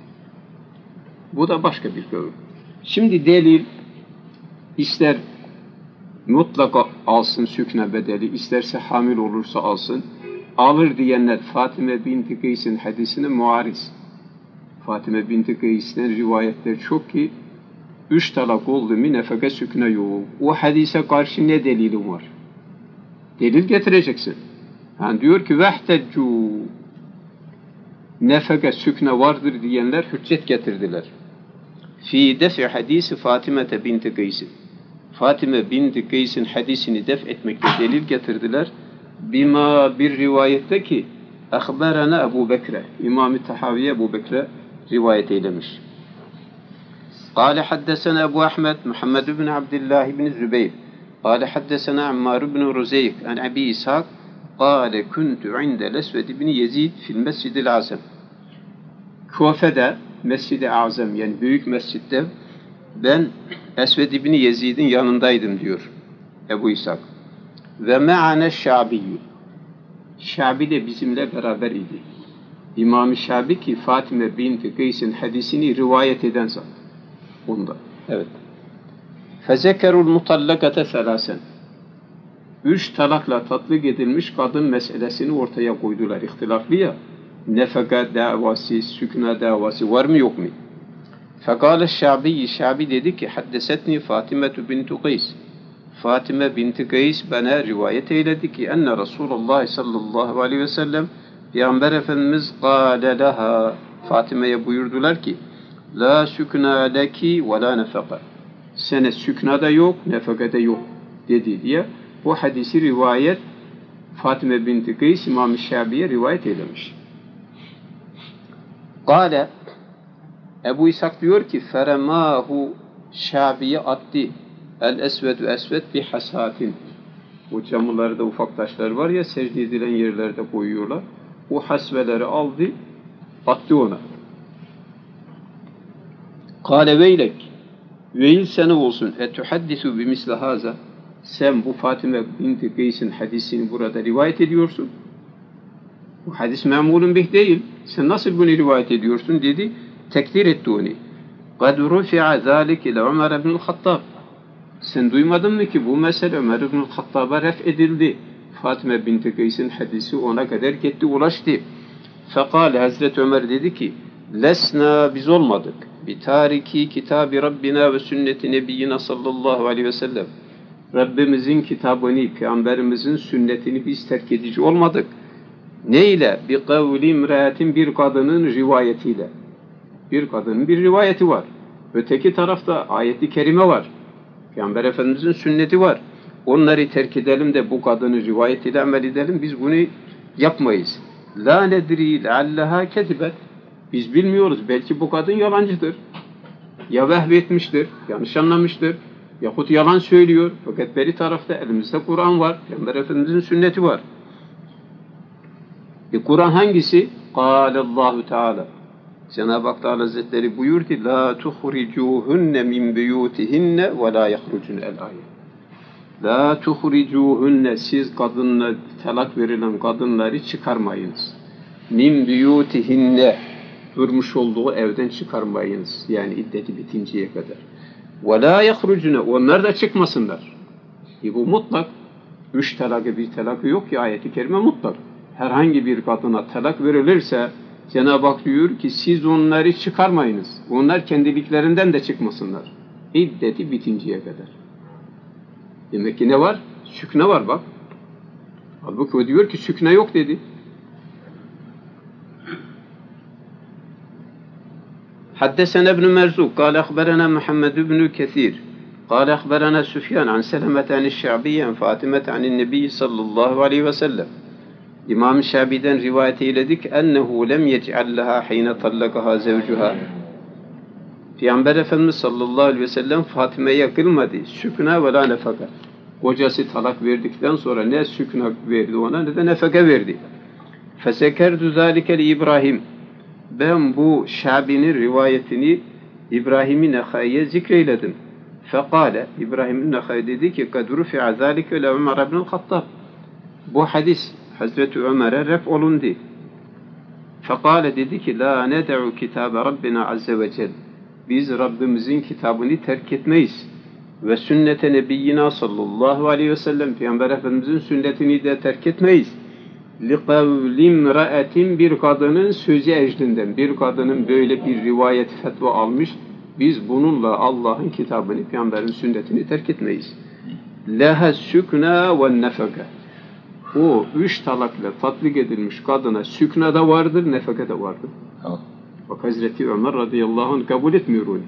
Bu da başka bir kavram. Şimdi delil ister mutlaka alsın sükne bedeli, isterse hamil olursa alsın. Alır diyenler Fatime binti Kays'in hadisine muariz. Fatime binti Kays'ten rivayetler çok ki 3 talak oldu mu nefeke sükne yok. O hadise karşı ne delili var? Delil getireceksin. Yani diyor ki vehteccu nefeke sükne vardır diyenler hüccet getirdiler. Fi def'i hadisi Fatime binti Kays'in. Fatime binti Kays'in hadisini def etmekte delil getirdiler. Bima bir rivayette ki ahberana Ebu Bekre. İmam-ı Tahaviye Ebu Bekre rivayet eylemiş. قال حدثنا أبو أحمد محمد بن عبد الله بن الزبير قال حدثنا عمار بن رزيق عن أبي إسحاق قال كنت عند الأسود بن يزيد في المسجد الأعظم. Kufe'de Mescid-i Azam yani büyük mescitte ben Esved ibn Yezid'in yanındaydım diyor Ebu İshak. Ve me'ane Şabi'yi. Şabi de bizimle beraber idi. İmam-ı Şabi ki Fatime binti Kays'in hadisini rivayet eden zat. Onda. Evet. Fezekerul mutallakate selasen. 3 talakla tatbik edilmiş kadın meselesini ortaya koydular. İhtilaflı ya. Nefaka davası, sükna davası var mı yok mu? Fekâle Şabi, Şabi dedi ki haddesetni Fatime binti Kays. Fatime binti Kays bana rivayet eyledi ki enne Resulullah sallallahu aleyhi ve sellem Peygamber Efendimiz kâle leha Fatime'ye buyurdular ki la sükna leki ve la nefaka. Sene sükna da yok, nefaka da yok dedi diye bu hadisi rivayet Fatime binti Kays İmam-ı Şabi'ye rivayet eylemiş. Kâle Ebu İshak diyor ki feremahu Şabi'ye attı el-esvedu esved bi hasatin. Bu camılarda ufak taşlar var ya secde edilen yerlerde koyuyorlar. O hasveleri aldı attı ona. Kâle veylek veil sana olsun etuhaddisu bimisle haza. sen bu Fatime binti Kays'in hadisini burada rivayet ediyorsun. Bu hadis memulun bih değil. Sen nasıl bunu rivayet ediyorsun dedi. Tekdir etti onu. قَدْ رُفِعَ ذَٰلِكِ إِلَى عُمَرَ بْنِ الْخَطَّابِ Sen duymadın mı ki bu mesele Ömer ibn Hattab'a ref edildi. Fatime binti Kays'in hadisi ona kadar gitti, ulaştı. Fekal Hazreti Ömer dedi ki, lesna biz olmadık. Bitariki kitabı Rabbina ve sünneti Nebiyyina sallallahu aleyhi ve sellem. Rabbimizin kitabını, Peygamberimizin sünnetini biz terk edici olmadık. Ne ile? Bi kavli imraatin bir kadının rivayetiyle. Bir kadının bir rivayeti var. Öteki tarafta ayeti kerime var. Peygamber Efendimizin sünneti var. Onları terk edelim de bu kadının rivayetiyle amel edelim. Biz bunu yapmayız. La nedri lealleha kezibet. Biz bilmiyoruz. Belki bu kadın yalancıdır. Ya vehmetmiştir, yanlış anlamıştır. Yahut yalan söylüyor. Fakat beri tarafta elimizde Kur'an var. Peygamber Efendimizin sünneti var. Kur'an hangisi? Allahu Teala. Cenab-ı Hak Teala Hazretleri buyurdu: La tuhricuhunne min buyutihinne ve la yahrucun el-ayet. La tuhricuhunne siz kadınlar, talak verilen kadınları çıkarmayınız. Min buyutihinne durmuş olduğu evden çıkarmayınız. Yani iddeti bitinceye kadar. Ve la yahrucun onlar da çıkmasınlar. Bu mutlak. 3 talakı bir talakı yok ki ayeti kerime mutlak. Herhangi bir kadına talak verilirse Cenab-ı Hak diyor ki siz onları çıkarmayınız. Onlar kendiliklerinden de çıkmasınlar. İddeti bitinceye kadar. Demek ki ne var? Sükne var bak. Halbuki o diyor ki sükne yok dedi. حدثنا ابن مرزوق قال أخبرنا محمد بن كثير قال أخبرنا سفيان عن سلمة عن الشعبي عن فاطمة عن النبي صلى الله عليه وسلم İmam-ı Şabi'den rivayet eyledik ennehu lem yec'allaha hine tallakaha zevcuha. Peygamber Efendimiz sallallahu aleyhi ve sellem Fatime'ye kılmadı. Sükna ve la nefaka. Kocası talak verdikten sonra ne sükna verdi ona ne de nefaka verdi. Fesekerdu zâlike li İbrahim. Ben bu Şabi'nin rivayetini İbrahim-i Nekhai'ye zikreyledim. Fekale İbrahim-i Nekhai dedi ki kad rufi'a zâlike le Ömer ibn Hattab. Bu hadis Hazreti Ömer'e ref olundu. Fekale dedi ki la ned'u kitabe Rabbina azze ve cel. Biz Rabbimizin kitabını terk etmeyiz. Ve sünnete nebiyyina sallallahu aleyhi ve sellem Peygamber Efendimizin sünnetini de terk etmeyiz. Liqavlimra'atin bir kadının sözü ecdinden bir kadının böyle bir rivayet fetva almış. Biz bununla Allah'ın kitabını Peygamberin sünnetini terk etmeyiz. Leha sükna ve nefaka. O 3 talakla tatbik edilmiş kadına sükna da vardır, nefaka da vardır. Tamam. Bak Hazreti Ömer radıyallahu anh kabul etmiyor onu.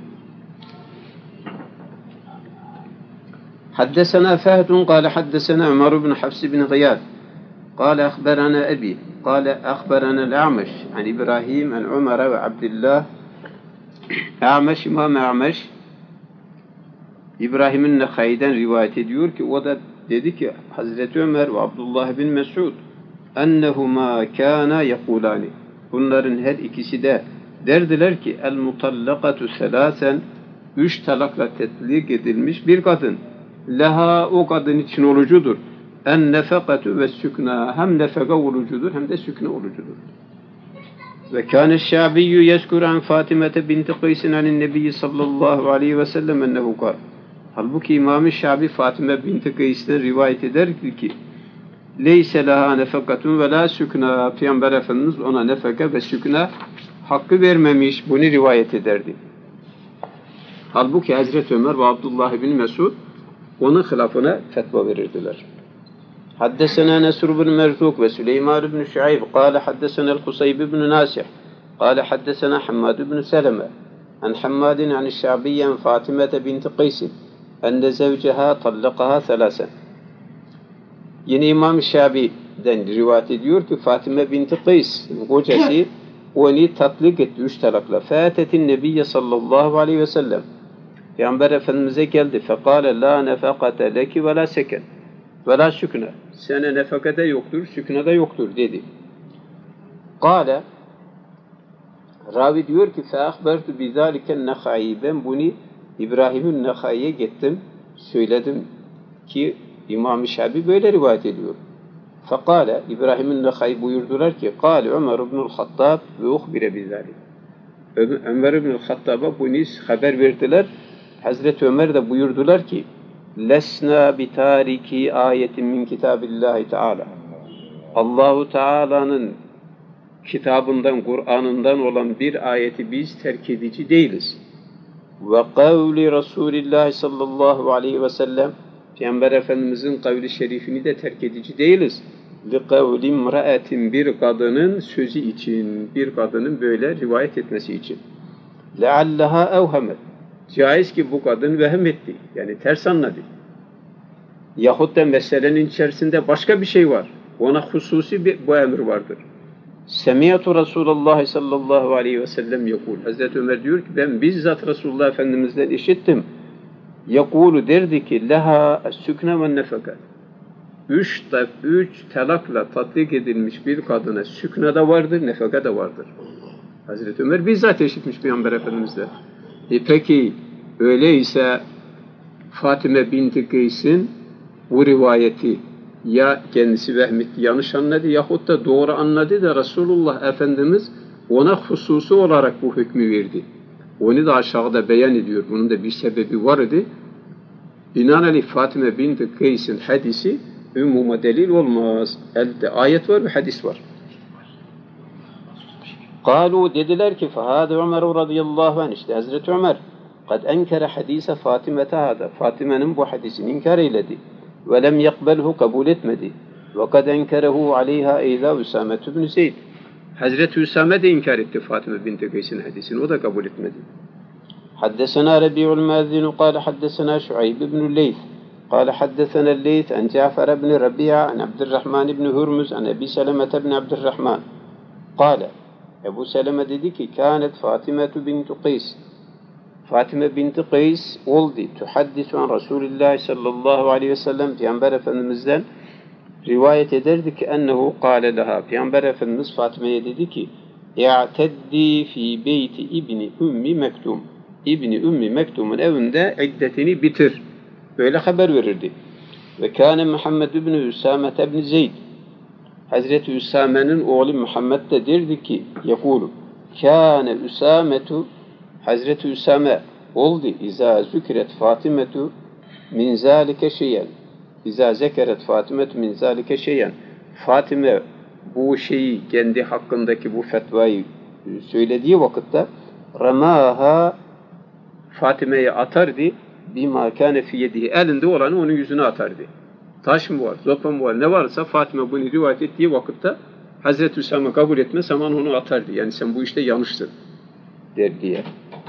Haddesena Fehdun kâle haddesena Ömer ibn Hafs ibn Gıyad kâle akhberana Ebi kâle akhberana el-A'meş an İbrahim an Ömer ve Abdullah. A'meş İmam A'meş İbrahim'in Nekhai'den rivayet ediyor ki o da dedi ki Hazreti Ömer ve Abdullah bin Mes'ud ennehuma kana yekulani. Bunların her ikisi de derdiler ki el mutallakatu selasen 3 talakla tetlik edilmiş bir kadın. Leha o kadın için olucudur. En nefekatu ve sükna hem nefeka olucudur hem de sükna olucudur. Ve kâne Şabiyyü yezkur an Fatimete binti Kıysin anin Nebi sallallahu aleyhi ve sellem ennehu kâl. Halbuki İmam-ı Şabi Fatime binti Kays'ten rivayet eder ki leyse laha nefekatun ve la sükna. Peygamber Efendimiz ona nefeka ve sükna hakkı vermemiş. Bunu rivayet ederdi. Halbuki Hazreti Ömer ve Abdullah bin Mesud onun hilafına fetva verirdiler. Haddesena Nesr bin Merzuk ve Süleyman bin Şuayb kâle haddesena el-Husayb bin Nasih kâle haddesena Hammad bin Seleme an Hammadin an Şabiyen Fatimete binti Kays'in enne zevceha tallakaha thalâsen. Yine İmam Şabi'den rivayet ediyor ki Fatime binti Kays kocası onu tatlik etti 3 talakla. Fâtetin Nebiyye sallallahu aleyhi ve sellem. Peygamber Efendimiz'e geldi. Fekâle la nefekate leki ve la seken ve la sükne. Sene nefekede yoktur, sükne de yoktur dedi. Kâle ravi diyor ki feahbertu bizâliken Nekhai. Ben bunu İbrahim'in Nekhai'ye gittim. Söyledim ki İmam-ı Şabi böyle rivayet ediyor. Fekale İbrahim'in Nehay buyurdular ki Kâle Ömer ibnül Hattab ve uhbire bizâlik. Ömer ibnül Hattab'a bunu haber verdiler. Hazreti Ömer de buyurdular ki lesna bitariki ayetin min kitabillahi teala. Allahu Teala'nın kitabından, Kur'an'ından olan bir ayeti biz terk edici değiliz. Ve kavli Resulillah sallallahu aleyhi ve sellem Peygamber Efendimizin kavli şerifini de terk edici değiliz. Li kavli imra'atin bir kadının sözü için, bir kadının böyle rivayet etmesi için. Leallaha evhemet. Caiz ki bu kadın vehem etti. Yani ters anladı. Yahut da meselenin içerisinde başka bir şey var. Ona hususi bu emir vardır. Semiyatu Resulullah sallallahu aleyhi ve sellem yakul. Hazreti Ömer diyor ki ben bizzat Resulullah Efendimiz'den işittim. Yakulu derdi ki leha sükne ve nefekat. Üç talakla tatbik edilmiş bir kadına sükne de vardır, nefaka da vardır. Hazreti Ömer bizzat işitmiş Peygamber Efendimiz'den. Peki öyleyse Fatime binti Kays'in bu rivayeti ya kendisi vehmetti, yanlış anladı yahut da doğru anladı da Resulullah Efendimiz ona hususi olarak bu hükmü verdi. Onu da aşağıda beyan ediyor. Bunun da bir sebebi var idi. Binaenaleyh Fatime binti Kays'in hadisi umuma delil olmaz. Elde ayet var ve hadis var. Kalu dediler ki fehâde Ömer radıyallahu anh işte Hazreti Ömer kad enkere hadise Fatime'te hâda. Fatime'nin bu hadisini inkar eyledi. Ve lem yakbelhu kabul etmedi. Ve kad enkerehu aleyha eyza Üsame ibn Zeyd. Hazreti Üsame de inkar etti Fatime binti Kays'in hadisini. O da kabul etmedi. Haddesena Rabi'ul Muazzinu kâle haddesena Şuayb ibn Leyth. قال حدثنا الليث عن جعفر بن ربيعة عن عبد الرحمن بن هرمز عن أبي سلمة بن عبد الرحمن قال Ebu Seleme dedi ki kânet Fatime bintu Qays. Fatime binti Qays oldu. Tuhaddisu an Resulillah sallallahu aleyhi ve sellem Peygamber Efendimiz'den rivayet ederdi ki ennehu kâle leha. Peygamber Efendimiz Fatime'ye dedi ki i'teddi fi beyti ibni Ümmi Mektum. İbni Ümmi Mektum'un evinde iddetini bitir. Böyle haber verirdi. Ve kâne Muhammed ibn Üsame ibn Zeyd. Hazreti Üsame'nin oğlu Muhammed de derdi ki yakulu kâne Üsametu Hazreti Üsame oldu izâ zükret Fatimetu min zâlike şeyen izâ zekeret Fatimetu min zâlike şeyen Fatime bu şeyi kendi hakkındaki bu fetvayı söylediği vakitte ramâha Fatime'ye atardı bima kâne fi yedihi elinde olanı onun yüzüne atardı. Taş mı var, zopa mı var, ne varsa Fatime bunu rivayet ettiği vakitte Hazreti Üsame kabul etmez, hemen onu atardı. Yani sen bu işte yanlışsın der diye.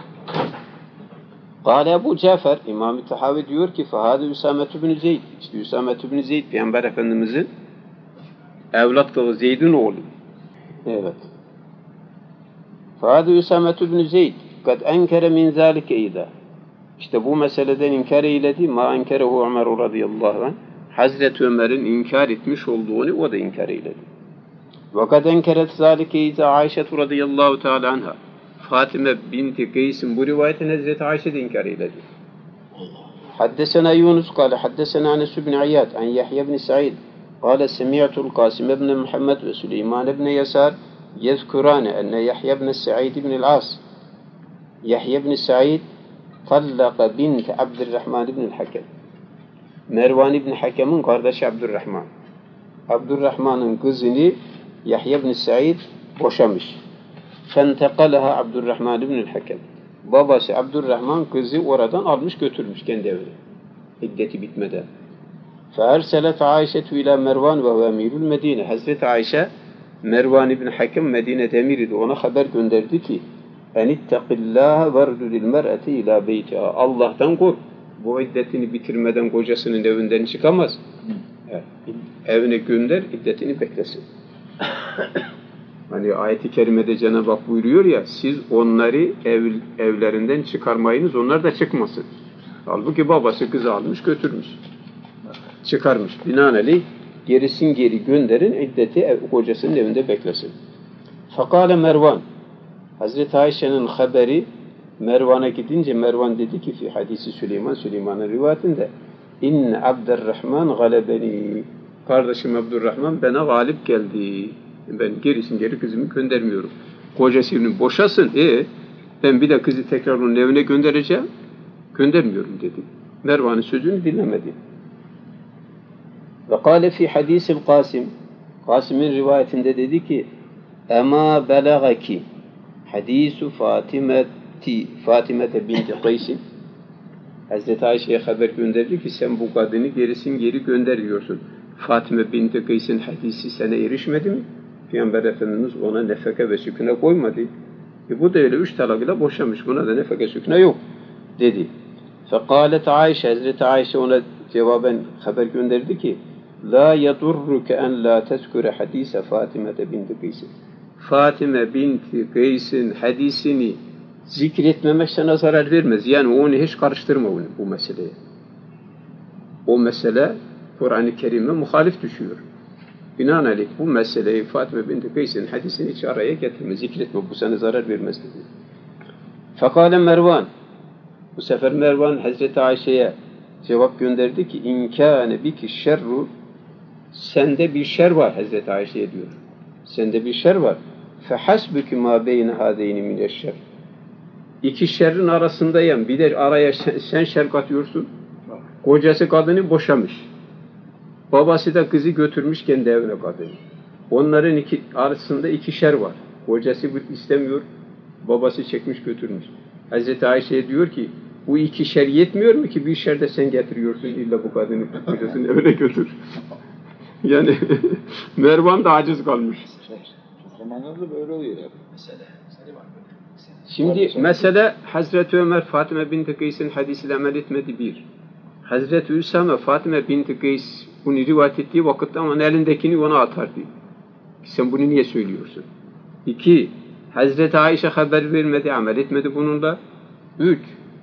Kâle Ebu Cafer, İmam-ı Tahavi diyor ki fehâde Üsame ibn Zeyd. İşte Üsame ibn Zeyd, Peygamber Efendimiz'in evlatlığı Zeyd'in oğlu. Evet. Fehâde Üsame ibn Zeyd kad enkere min zâlike idâ. İşte bu meseleden inkar eyledi. Ma enkerehu Ömer radıyallahu anh. Hazreti Ömer'in inkar etmiş olduğunu o da inkar eyledi. Vakat enkeret zâlike izâ Ayşe radıyallahu teâlâ anha. Fatime binti Kays'in bu rivayetini Hazreti Ayşe de inkar eyledi. Haddesena Yunus kâle haddesena Enes ibn İyad an Yahya ibn Sa'id kâle semi'tul Kasim ibn Muhammed ve Süleyman ibn Yasar yezkurâne enne Yahya ibn Sa'id ibn al-As Yahya ibn Sa'id tallaka binti Abdurrahman ibn al-Hakem. Mervan ibn Hakem'in kardeşi Abdurrahman. Abdurrahman'ın kızını Yahya ibn Sa'id boşamış. Fentekalaha Abdurrahman ibn al-Hakem. Babası Abdurrahman kızı oradan almış götürmüş kendi evine. İddeti bitmeden. Feerselet Ayşetu ila Mervan ve emirul Medine. Hazreti Ayşe Mervan ibn Hakem Medine'de emir idi. Ona haber gönderdi ki enittakillâhe verdudil mer'eti ila beytiha. Allah'tan kork. Bu iddetini bitirmeden kocasının evinden çıkamaz. Evet. Evine gönder, iddetini beklesin. Hani ayet-i kerimede Cenab-ı Hak buyuruyor ya, siz onları evlerinden çıkarmayınız, onlar da çıkmasın. Halbuki babası kızı almış götürmüş. Çıkarmış. Binaenaleyh gerisin geri gönderin, iddeti kocasının evinde beklesin. Fakale Mervan. Hazreti Ayşe'nin haberi Mervan'a gidince Mervan dedi ki fi hadisi Süleyman'ın rivayetinde İnne Abdurrahman galebeni. Kardeşim Abdurrahman bana galip geldi. Ben geri kızımı göndermiyorum. Kocasını boşasın. Ben bir de kızı tekrar onun evine göndereceğim. Göndermiyorum dedi. Mervan'ın sözünü dinlemedi. Ve kâle fi hadisil Kasım. Kasım'ın rivayetinde dedi ki Ema belagaki hadisu Fatimete binti Kaysin. Hazreti Ayşe'ye haber gönderdi ki sen bu kadını geri gönderiyorsun. Fatime binti Kays'in hadisi sana erişmedi mi? Peygamber Efendimiz ona nefeke ve sükune koymadı. Bu da öyle 3 talakla boşamış. Buna da nefeke sükune yok dedi. Fekalet Ayşe, Hazreti Ayşe ona cevaben haber gönderdi ki La yadurruke en la tezkure hadise Fatimete binti Kays'in. Fatime binti Kays'in hadisini zikretmemek sana zarar vermez. Yani onu hiç karıştırma bu meseleye. O mesele Kur'an-ı Kerim'e muhalif düşüyor. Binaenaleyh bu meseleyi Fatime binti Kays'in hadisini hiç araya getirme, zikretme, bu sana zarar vermez dedi. Fekale Mervan, bu sefer Mervan Hazreti Ayşe'ye cevap gönderdi ki İnkâne biki şerru, sende bir şer var Hazreti Ayşe'ye diyor. Sende bir şer var. Fehasbükü mâ beyne hâdeyni mineşşer. İki şerrin arasındayım. Bir de araya sen şer katıyorsun. Kocası kadını boşamış. Babası da kızı götürmüş kendi evine kadını. Onların arasında iki şer var. Kocası istemiyor. Babası çekmiş götürmüş. Hazreti Ayşe diyor ki bu iki şer yetmiyor mu ki bir şer de sen getiriyorsun illa bu kadını kocasının evine götür. Yani Mervan da aciz kalmış. Zamanında böyle oluyor ya mesele. Şimdi mesele Hazreti Ömer Fatime binti Kays'in hadisiyle amel etmedi bir. Hazreti Üsame Fatime binti Kays bunu rivayet ettiği vakitte ama elindekini ona atardı. Sen bunu niye söylüyorsun? 2. Hazreti Ayşe haber vermedi, amel etmedi bununla. 3.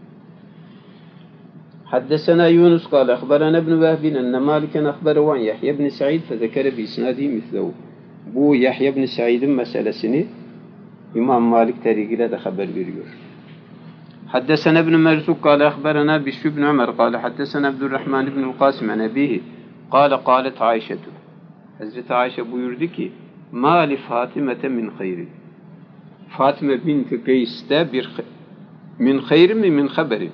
Haddesena Yunus kâle akhbarana ibn Vehbin enne Maliken akhbarahu an Yahya ibn Sa'id fezekere bi isnâdihi mislehu. Bu Yahya ibn Sa'id'in meselesini İmam Malik tarihiyle de haber veriyor. Haddesena ibn Merzuk kâle akhbarana Bişr ibn Ömer kâle haddesena Abdurrahman ibn Qasim an abihi kâle kâlet Ayşetu. Hazreti Ayşe buyurdu ki Mali Fatimete min hayri. Fatime binti Kays'te bir min hayri mi min haberi?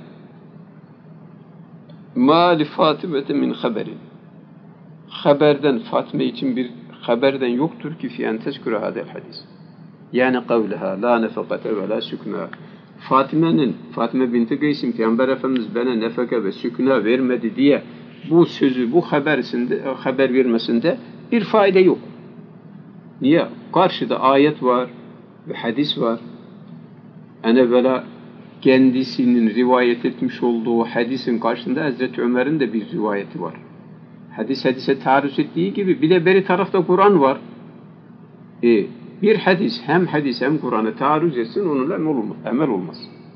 Mali Fatimete min haberi. Haberden Fatime için bir haberden yoktur ki fi en tezkure hadel hadis. Yani kavleha la nefekate ve la sükna. Fatime binti Kays'in Peygamber Efendimiz bana nefeke ve sükna vermedi diye bu sözü bu haber vermesinde bir fayda yok. Niye? Karşıda ayet var ve hadis var. En evvela kendisinin rivayet etmiş olduğu hadisin karşısında Hazreti Ömer'in de bir rivayeti var. Hadise taarruz ettiği gibi bir de beri tarafta Kur'an var. Bir hadis hem Kur'an'a taarruz etsin onunla emel olmaz.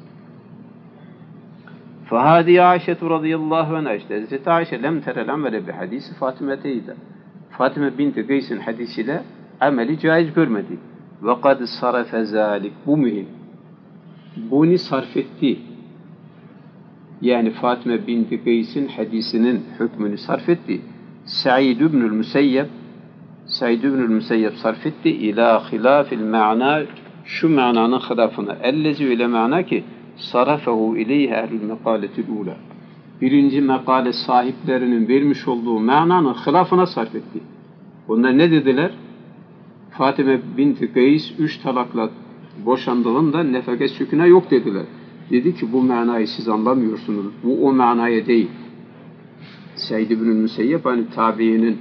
فَهَذِي عَيْشَةُ رَضِيَ اللّٰهُ عَنْهَا Hazreti Ayşe lem terel amele bi hadisi Fatime'teydi. Fatime binti Kays'in hadisiyle ameli caiz görmedi. Ve kad sarafe zalik. Bu mühim. Bunu sarf etti. Yani Fatime binti Kays'in hadisinin hükmünü sarf etti. Said ibnül Müseyyep sarf etti. İlâ hilâfil ma'na şu mananın hilafına. Ellezi öyle mana ki sarafehu ileyhe ehlül mekâletil ula. Birinci mekale sahiplerinin vermiş olduğu mananın hilafına sarf etti. Onlar ne dediler? Fatime binti Kays 3 talakla boşandığında nefeke sükune yok dediler. Dedi ki bu manayı siz anlamıyorsunuz. Bu o manaya değil. Said ibn Müseyyep hani tabiinin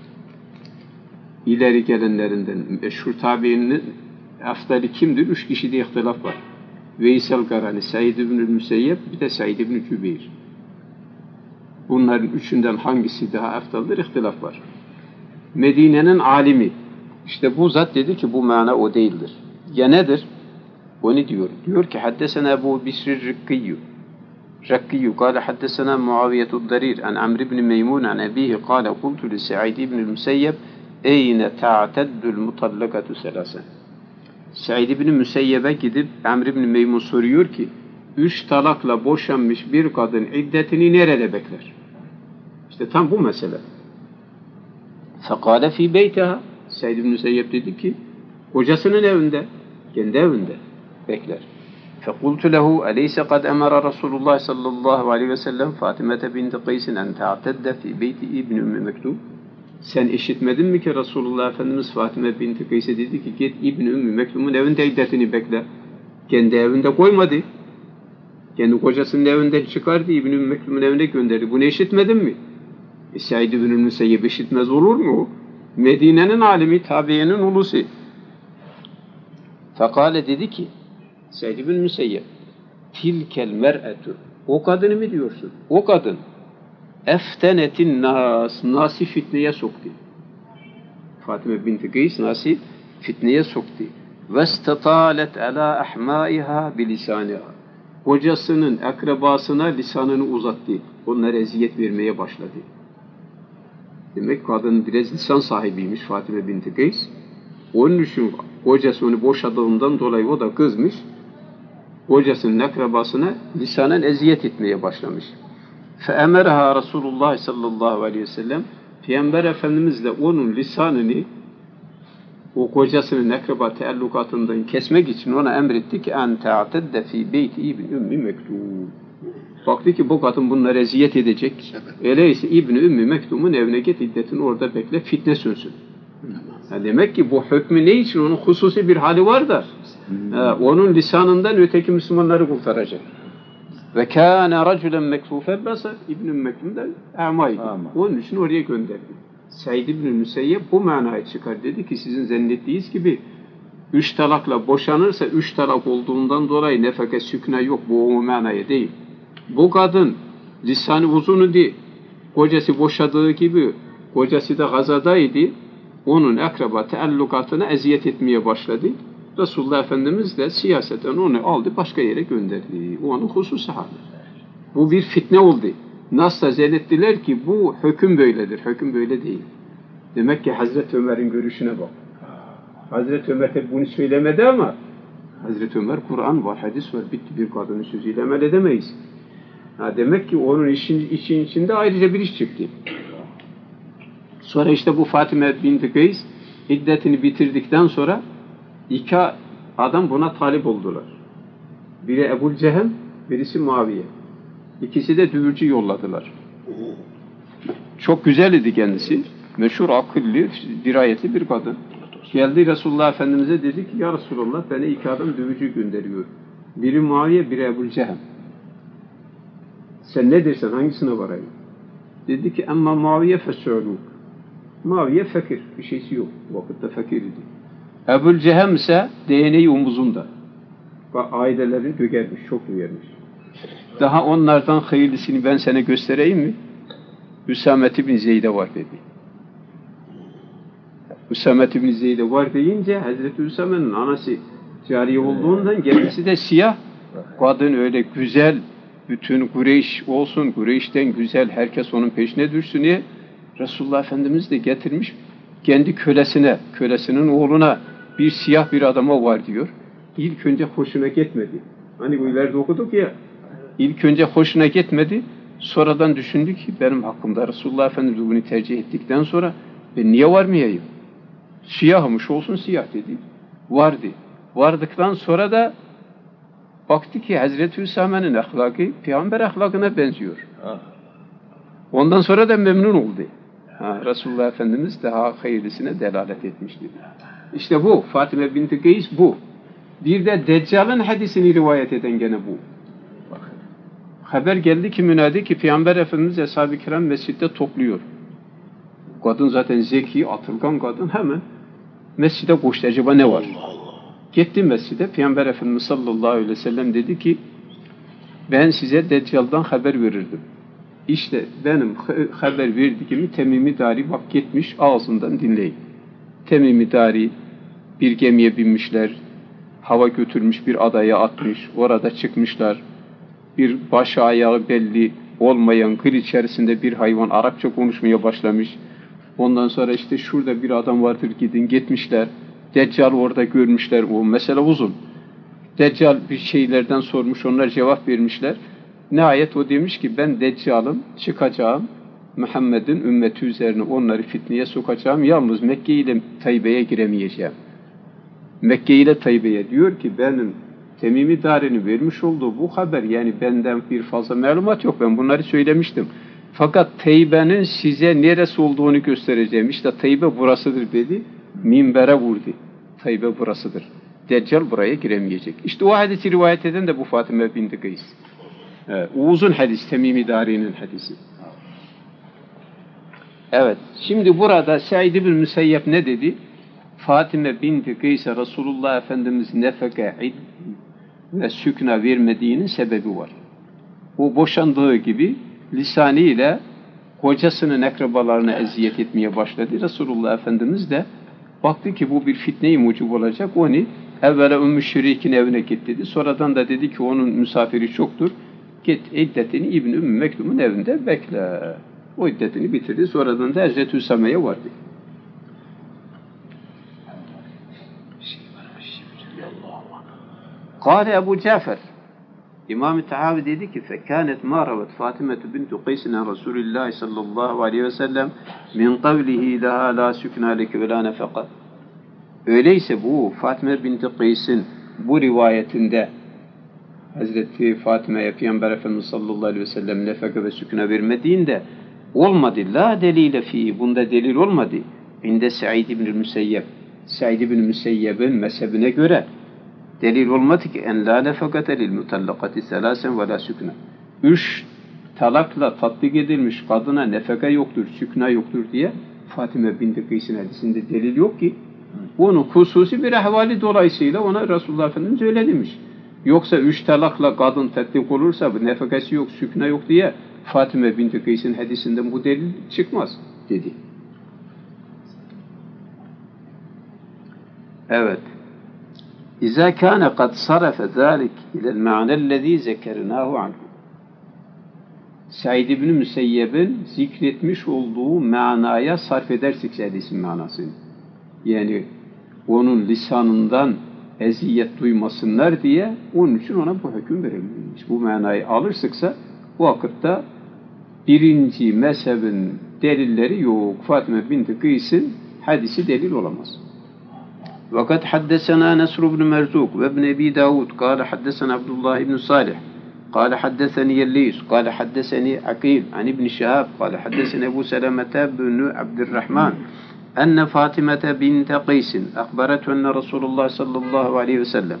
ileri gelenlerinden meşhur tabiinin aftali kimdir? 3 kişide ihtilaf var. Veysel Karani, Said ibn Müseyyep bir de Said ibn Cübeyr. Bunların üçünden hangisi daha aftaldır? İhtilaf var. Medine'nin alimi. İşte bu zat dedi ki bu mana o değildir. Ya nedir? O ne diyor? Diyor ki haddesena Ebu Bisr Rakkiyyü kâle haddesena Muaviyetud Darir an Amr ibn Meymun an abihi kâle kultu li Sa'id ibn Müseyyep eyne ta'teddül mutallakatu selasen. Sa'id ibn Müseyyep'e gidip Amr ibn Meymun soruyor ki 3 talakla boşanmış bir kadın iddetini nerede bekler? İşte tam bu mesele. فَقَالَ ف۪ي بَيْتَهَا Seyyid ibn Müseyyep dedi ki, kocasının evinde, kendi evinde bekler. فَقُلْتُ لَهُ أَلَيْسَ قَدْ أَمَرَ رَسُولُ اللّٰهِ صَلَّى اللّٰهُ عَلَيْهِ وَسَلَّمْ فَاطِمَةَ بِنْتِ قَيْسٍ اَنْ تَعْتَدَّ ف۪ي بَيْتِ اِبْنِ اُمِّ مَكْتُوبٍ Sen işitmedin mi ki Resulullah Efendimiz Fatime binti Kays'e dedi ki git İbn-i Ümmü Mektum'un evinde iddetini bekle. Kendi evinde koymadı. Kendi kocasının evinden çıkardı, İbn-i Ümmü Mektum'un evine gönderdi. Bunu işitmedin mi? Seyyid ibn Müseyyep işitmez olur mu? Medine'nin alimi, tabiyenin ulusu. Fekale dedi ki Seyyid ibn Müseyyep tilkel mer'etu o kadını mı diyorsun? O kadın eftenetin nasi fitneye soktu. Fatime binti Kays nasi fitneye soktu. Vestatalet ala ahmaiha bilisaniha. Kocasının akrabasına lisanını uzattı. Onlara eziyet vermeye başladı. Demek kadın biraz lisan sahibiymiş Fatime binti Kays. Onun için kocası onu boşadığından dolayı o da kızmış. Kocasının akrabasına lisanen eziyet etmeye başlamış. فَاَمَرَهَا Resulullah sallallahu aleyhi ve sellem Peygamber Efendimizle onun lisanını o kocasının akraba teallukatından kesmek için ona emretti ki en ta'tedde fi beyti ibn Ümmü Mektum. Baktı ki bu kadın bunları eziyet edecek. Öyleyse İbn Ümmü Mektum'un evine git iddetini orada bekle fitne sönsün. Yani demek ki bu hükmü ne için? Onun hususi bir hali var da onun lisanından öteki Müslümanları kurtaracak. Ve kâne racülen mekfûfen basar İbn-i Mektum'dan a'maydı. Onun için oraya gönderdi. Seyyid ibn Müseyyep bu manayı çıkar. Dedi ki sizin zannettiğiniz gibi 3 talakla boşanırsa 3 talak olduğundan dolayı nefaka sükne yok. Bu o manaya değil. Bu kadın lisanı uzunu değil. Kocası boşadığı gibi kocası da gazadaydı. Onun akraba teallukatına eziyet etmeye başladı. Resulullah Efendimiz de siyaseten onu aldı başka yere gönderdi. O onun hususi hali. Bu bir fitne oldu. Nasıl zannettiler ki bu hüküm böyledir. Hüküm böyle değil. Demek ki Hazreti Ömer'in görüşüne bak. Hazreti Ömer tabi bunu söylemedi ama Hazreti Ömer Kur'an var, hadis var. Bitti bir kadının sözüyle amel edemeyiz. Demek ki onun işin içinde ayrıca bir iş çıktı. Sonra işte bu Fatime binti Kays iddetini bitirdikten sonra 2 adam buna talip oldular. Biri Ebu Cehem, birisi Muaviye. İkisi de düğürcü yolladılar. Çok güzel idi kendisi. Meşhur, akıllı, dirayetli bir kadın. Geldi Resulullah Efendimiz'e dedi ki ya Resulullah bana 2 adam düğürcü gönderiyor. Biri Muaviye, biri Ebu Cehem. Sen ne dersen hangisine varayım? Dedi ki ama Muaviye fesûlûk. Muaviye fakir, bir şeysi yok. O vakitte fakir idi. Ebu Cehem ise değneği omuzunda. Ailelerini gögermiş, çok gögermiş. Daha onlardan hayırlısını ben sana göstereyim mi? Üsamet bin Zeyd'e var dedi. Üsamet bin Zeyd'e var deyince Hazreti Üsame'nin anası cariye olduğundan kendisi de siyah. Kadın öyle güzel, bütün Kureyş olsun, Kureyş'ten güzel, herkes onun peşine düşsün diye Resulullah Efendimiz de getirmiş kendi kölesinin oğluna bir siyah bir adama var diyor. İlk önce hoşuna gitmedi. Hani bu ileride okuduk ya, ilk önce hoşuna gitmedi, sonradan düşündü ki benim hakkımda Resulullah Efendimiz bunu tercih ettikten sonra ben niye varmayayım? Siyahmış olsun siyah dedi. Vardı. Vardıktan sonra da baktı ki Hazreti Üsame'nin ahlakı Peygamber ahlakına benziyor. Ondan sonra da memnun oldu. Resulullah Efendimiz daha hayırlısına delalet etmiştir. İşte bu. Fatime binti Kays bu. Bir de Deccal'ın hadisini rivayet eden gene bu. Haber geldi ki münadi ki Peygamber Efendimiz Eshab-ı Kiram mescitte topluyor. Kadın zaten zeki, atılgan kadın hemen mescide koştu. Acaba ne var? Gitti mescide. Peygamber Efendimiz sallallahu aleyhi ve sellem dedi ki ben size Deccal'dan haber verirdim. İşte benim haber verdiğimi Temim-i Dari bak gitmiş ağzından dinleyin. Temim-i Dari bir gemiye binmişler. Hava götürmüş bir adaya atmış. Orada çıkmışlar. Bir baş ayağı belli olmayan kır içerisinde bir hayvan Arapça konuşmaya başlamış. Ondan sonra işte şurada bir adam vardır gidin gitmişler. Deccal orada görmüşler. O mesele uzun. Deccal bir şeylerden sormuş. Onlar cevap vermişler. Nihayet o demiş ki ben Deccal'ım çıkacağım. Muhammed'in ümmeti üzerine onları fitneye sokacağım. Yalnız Mekke ile Taybe'ye giremeyeceğim. Mekke ile Taybe'ye diyor ki benim Temimi Dari'nin vermiş olduğu bu haber, yani benden bir fazla malumat yok. Ben bunları söylemiştim. Fakat Taybe'nin size neresi olduğunu göstereceğim. İşte Taybe burasıdır dedi. Minbere vurdu. Taybe burasıdır. Deccal buraya giremeyecek. İşte o hadisi rivayet eden de bu Fatime binti Kays. Evet, uzun hadis, Temimi Dari'nin hadisi. Evet, şimdi burada Said bin Müseyyep ne dedi? Fatime binti Kays'e Resulullah Efendimiz nefeke ve sükna vermediğinin sebebi var. O boşandığı gibi lisanıyla kocasının akrabalarına eziyet etmeye başladı. Resulullah Efendimiz de baktı ki bu bir fitne-i mucib olacak. Onu evvela Ümmü Şerik'in evine git dedi. Sonradan da dedi ki onun misafiri çoktur. Git iddetini İbn Ümmü Mektum'un evinde bekle. O iddetini bitirdi. Sonradan da Hazreti Üsame'ye vardı. Kâle Ebu Cafer, İmam-ı Tahavi dedi ki فَكَانَتْ مَا رَوَتْ فَاطِمَةُ بِنْتُ قَيْسٍ رَسُولِ اللّٰهِ sallallahu aleyhi ve sellem min قَوْلِهِ لَهَا لَا سُكْنَا لَكِ وَلَا نَفَقَ. Öyleyse bu Fatime binti Kays'in bu rivayetinde Hazreti Fatime'ye Peygamber Efendimiz sallallahu aleyhi ve sellem nefaka ve sükûne vermediğinde olmadı. La delile fi, bunda delil olmadı. İnde Said ibn Müseyyep, Said ibn Müseyyep'in mezhebine göre delil olmadı ki en la nefakate lil mutallakati selasen ve la sükûne. 3 talakla tatbik edilmiş kadına nefaka yoktur, sükûne yoktur diye Fatime binti Kays'in hadisinde delil yok ki. Bunun hususi bir ahvali dolayısıyla ona Resulullah Efendimiz öyle demiş. Yoksa 3 talakla kadın tatbik olursa nefakası yok, sükûne yok diye Fatime binti Kays'in hadisinden bu delil çıkmaz dedi. Evet. İza kana kad sarafa zalik ila'l ma'na'llezî zekernahu anhu. Said ibn Müseyyeb'in zikretmiş olduğu manaya sarf edersek hadisin manasını. Yani onun lisanından eziyet duymasınlar diye onun için ona bu hüküm verilmiş. Bu manayı alırsak bu vakitte birinci mezhebin delilleri yok. Fatime binti Kays'in hadisi delil olamaz. وقد حدثنا نصر بن مرزوق وابن أبي داود قال حدثنا عبد الله بن صالح قال حدثني الليث قال حدثني عقيل عن ابن شهاب قال حدثني أبو سلمة بن عبد الرحمن أن فاطمة بنت قيس أخبرته أن رسول الله صلى الله عليه وسلم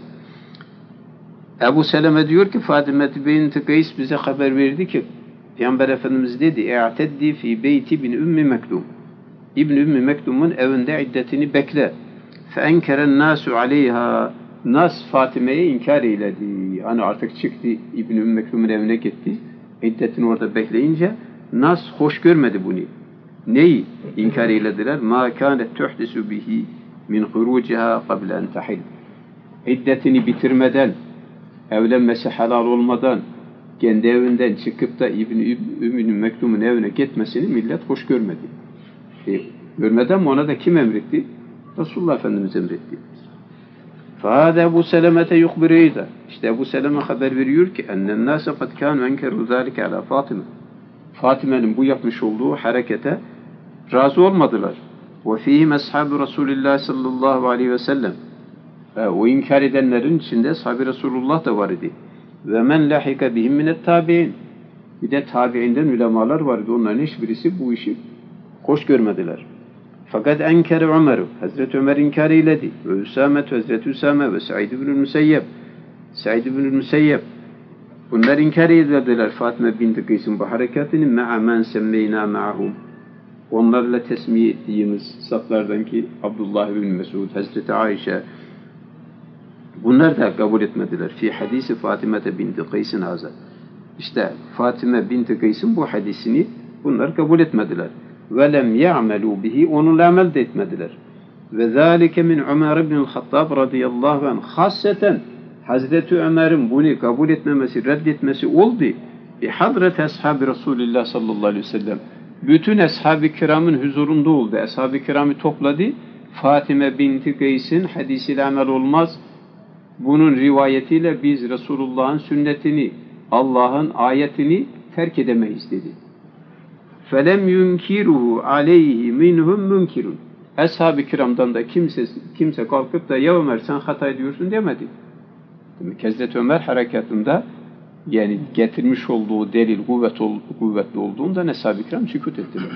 Ebu Seleme diyor ki Fatime binti Kays bize haber verdi ki Peygamber Efendimiz dedi "İ'teddi fi beyti bin Ümmü Mektum." İbn Ümmü Mektum'un evinde iddetini bekle. Feenkeren nasu aleyha. Nas Fatime'ye inkar eyledi. Hani artık çıktı İbn Ümmü Mektum'un evine gitti. İddetini orada bekleyince Nas hoş görmedi bunu. Neyi inkar eylediler? Ma kânet tuhdisu bihi min huruciha qabla en tahil. İddetini bitirmeden, evlenmesi helal olmadan, kendi evinden çıkıp da İbn Ümmü Mektum'un evine gitmesini millet hoş görmedi. Görmeden mi ona da kim emretti? Resulullah Efendimiz emretti. فَهَذَا Ebu Seleme'te yukbireyde. İşte Ebu Seleme haber veriyor ki اَنَّ النَّاسَ قَدْ كَانُوا اَنْكَرُوا ذَٰلِكَ عَلَى Fatıma. Fatime'nin bu yapmış olduğu harekete razı olmadılar. وَفِيهِمْ أَصْحَابُ رَسُولِ اللّٰهِ sallallahu aleyhi ve sellem. O inkar edenlerin içinde sahabe Resulullah da var idi. وَمَنْ لَحِكَ بِهِمْ مِنَ التَّابِعِينَ. Bir de tabi'inden ulemalar vardı. Onların hiçbirisi bu işi hoş görmediler. Fakat enkere Ömer, Hazreti Ömer inkar eyledi. Ve Üsamet, Hazreti Üsame ve Said ibn Müseyyep. Said ibn Müseyyep. Bunlar inkar eylediler Fatime binti Kays'in bu harekatini me'a men semmeyna ma'ahum. Onlarla tesmiye ettiğimiz saflardan ki Abdullah ibn Mesud, Hazreti Ayşe. Bunlar da kabul etmediler. Fi hadisi Fatime binti Kays'in hazır. İşte Fatime binti Kays'in bu hadisini bunlar kabul etmediler. وَلَمْ يَعْمَلُوا بِهِ onunla amel de etmediler. وَذَٰلِكَ مِنْ عُمَرِ بْنِ الْخَطَّابِ radıyallahu anh. Hasreten Hazreti Ömer'in bunu kabul etmemesi, reddetmesi oldu. Hadret ashab-ı Resulullah sallallahu aleyhi ve sellem. Bütün ashab-ı kiramın huzurunda oldu. Ashab-ı kiramı topladı. Fatime binti Kays'in hadisiyle amel olmaz. Bunun rivayetiyle biz Resulullah'ın sünnetini, Allah'ın ayetini terk edemeyiz dedi. felem yunkiruhu aleyhi minhum munkirun. Ashab-ı kiramdan da kimse kalkıp da ya Ömer sen hata ediyorsun demedi. Demek Hazreti Ömer harekatında yani getirmiş olduğu delil kuvvetli olduğunda ashab-ı kiram sükût ettiler.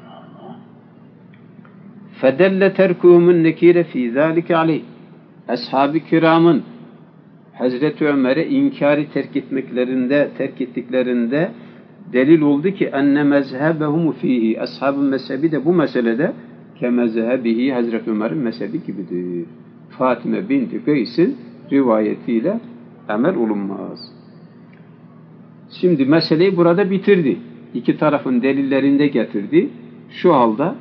Fedelle terkuhumun nekire fî zâlike aleyh. Ashab-ı kiramın Hazreti Ömer'e inkari terk ettiklerinde delil oldu ki enne mezhebehum fihi. Ashabın mezhebi de bu meselede ke mezhebihi Hazreti Ömer'in mezhebi gibidir. Fatime binti Kays'in rivayetiyle amel olunmaz. Şimdi meseleyi burada bitirdi. İki tarafın delillerinde getirdi. Şu halde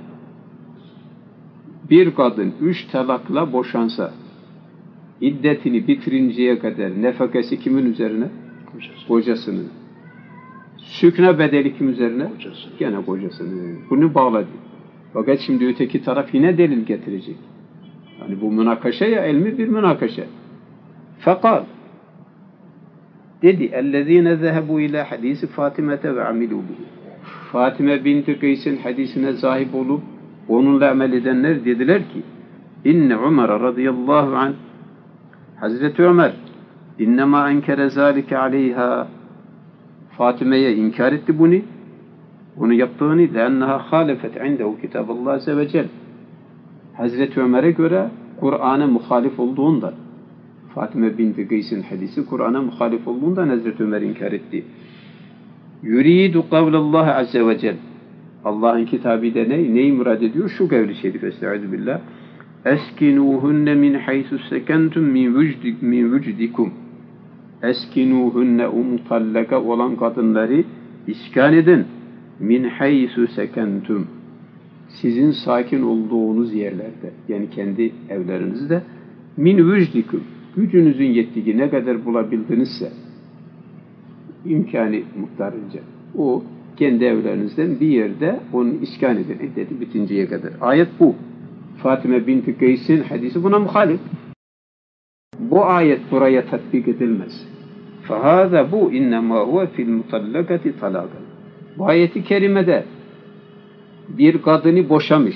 bir kadın 3 talakla boşansa iddetini bitirinceye kadar nefakası kimin üzerine? Kocasının. Sükne bedeli kim üzerine? Kocası. Gene kocasının. Bunu bağladı. Fakat şimdi öteki taraf yine delil getirecek. Yani bu münakaşa ya ilmi bir münakaşa. Fakat dedi اَلَّذ۪ينَ ذَهَبُوا اِلَى حَد۪يسِ فَاتِمَةَ وَعَمِلُوا بِهِ. Fatime binti Kays'in hadisine sahip olup onunla amel edenler dediler ki İnne Ömer radıyallahu anh Hazreti Ömer innema enkere zâlike aleyha Fatime'ye inkar etti bunu yaptığını lenneha halefet indehu kitaballah azze ve cel. Hazreti Ömer'e göre Kur'an'a muhalif olduğunda Fatime binti Kays'in hadisi Kur'an'a muhalif olduğundan Hazreti Ömer inkar etti. Yuridu kavlallah azze ve cel. Allah'ın kitabı da neyi murad ediyor? Şu kavli şerif estaizu billah. Eskinuhunne min haythu sekentum min vücdikum. Eskinuhunne mutallaka olan kadınları iskan edin. Min haythu sekentum. Sizin sakin olduğunuz yerlerde. Yani kendi evlerinizde. Min vücdikum. Gücünüzün yettiği ne kadar bulabildinizse imkanı muhtarınca o kendi evlerinizden bir yerde onu iskan edin. İddeti bitinceye kadar. Ayet bu. Fatime binti Kays'in hadisi buna muhalif. Bu ayet buraya tatbik edilmez. فَهَذَا bu اِنَّمَا هُوَ فِي الْمُطَلَّقَةِ طَلَاقًا. Bu ayeti kerimede bir kadını boşamış.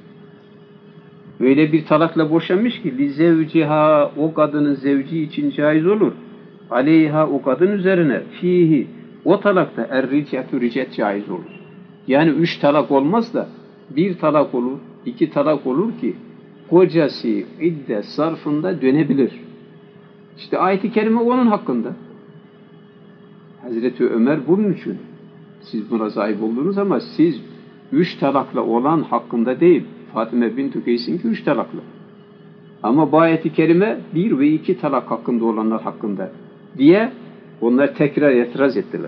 Öyle bir talakla boşamış ki لِزَوْجِهَا o kadının zevci için caiz olur. Aleyha o kadın üzerine fihi o talakta er-ric'atu ric'et caiz olur. Yani 3 talak olmaz da 1 talak olur, 2 talak olur ki kocası iddet zarfında dönebilir. İşte ayet-i kerime onun hakkında. Hazreti Ömer bunun için siz buna sahip oldunuz ama siz 3 talakla olan hakkında değil. Fatime binti Kays'in ki 3 talakla. Ama bu ayet-i kerime 1 ve 2 talak hakkında olanlar hakkında diye onlar tekrar itiraz ettiler.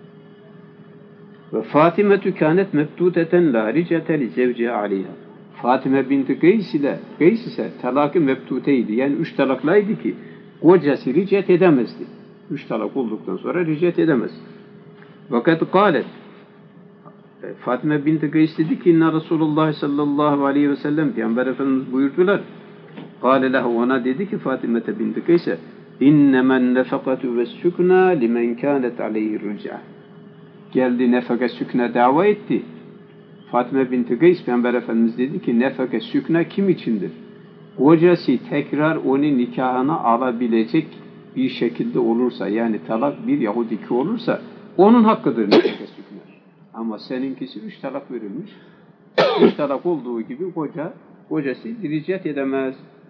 Ve Fatime kânet mebtûdeten lâ ricete li zevciha aleyha. Fatime binti Kays ise talak-ı mebtûteydi. Yani 3 talaklaydı ki kocası ricet edemezdi. 3 talak olduktan sonra ricet edemez. Fakat kâlet Fatime binti Kays dedi ki inna Resulullah sallallahu aleyhi ve sellem Peygamber Efendimiz buyurdular. Kâle lehu ona dedi ki Fatime binti Kays'e innemen nefakatu ve sükna limen kânet aleyhi rüc'a. Geldi nefaka sükne dava etti. Fatime binti Kays Peygamber Efendimiz dedi ki nefaka sükne kim içindir? Kocası tekrar onu nikahına alabilecek bir şekilde olursa yani talak 1 yahut 2 olursa onun hakkıdır nefaka sükne. Ama seninkisi 3 talak verilmiş. 3 talak olduğu gibi kocası ricet edemez.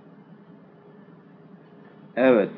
Evet.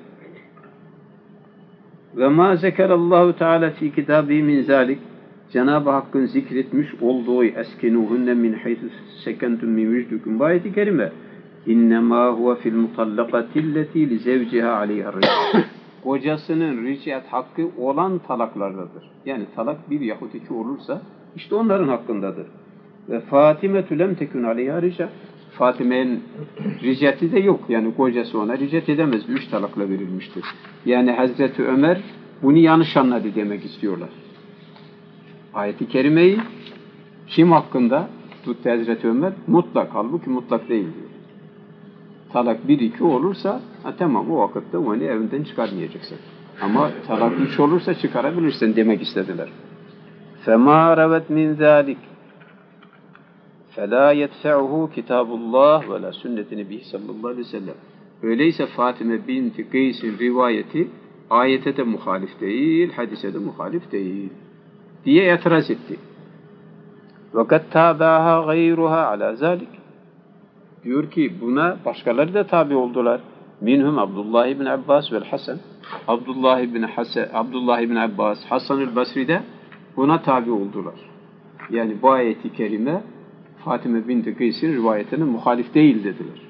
Ve ma zekerallahu teala fi kitabi min zalik. Cenab-ı Hakk'ın zikretmiş olduğu eskinuhunne min haythu sekentum min vücdukum. Bu ayet-i kerime innema huve fil mutallakatilleti li zevciha aleyha ricet. Kocasının ricet hakkı olan talaklardadır. Yani talak 1 yahut 2 olursa işte onların hakkındadır. Ve Fatime lem tekun aleyha ricet. Fatime'nin riceti de yok. Yani kocası ona ricet edemez. 3 talakla verilmiştir. Yani Hazreti Ömer bunu yanlış anladı demek istiyorlar. Ayet-i kerimeyi kim hakkında tuttu Hazreti Ömer? Mutlak. Halbuki mutlak değil diyor. Talak 1-2 olursa tamam o vakitte onu evinden çıkarmayacaksın. Ama talak 3 olursa çıkarabilirsin demek istediler. فَمَا رَوَتْ مِنْ ذَٰلِكَ فَلَا يَدْفَعُهُ كِتَابُ اللّٰهِ وَلَا سُنَّةِ نَبِيهِ sallallahu aleyhi ve sellem. Öyleyse Fatime binti Qeys'in rivayeti ayete de muhalif değil, hadise de muhalif değil diye itiraz etti. وَقَدْ تَابَعَهَا غَيْرُهَا عَلَى ذَٰلِكَ diyor ki buna başkaları da tabi oldular. Minhum Abdullah ibn Abbas ve Hasan. Abdullah ibn Abbas, Hasan-ül Basri de buna tabi oldular. Yani bu ayeti kerime Fatime binti Qeys'in rivayetine muhalif değil dediler.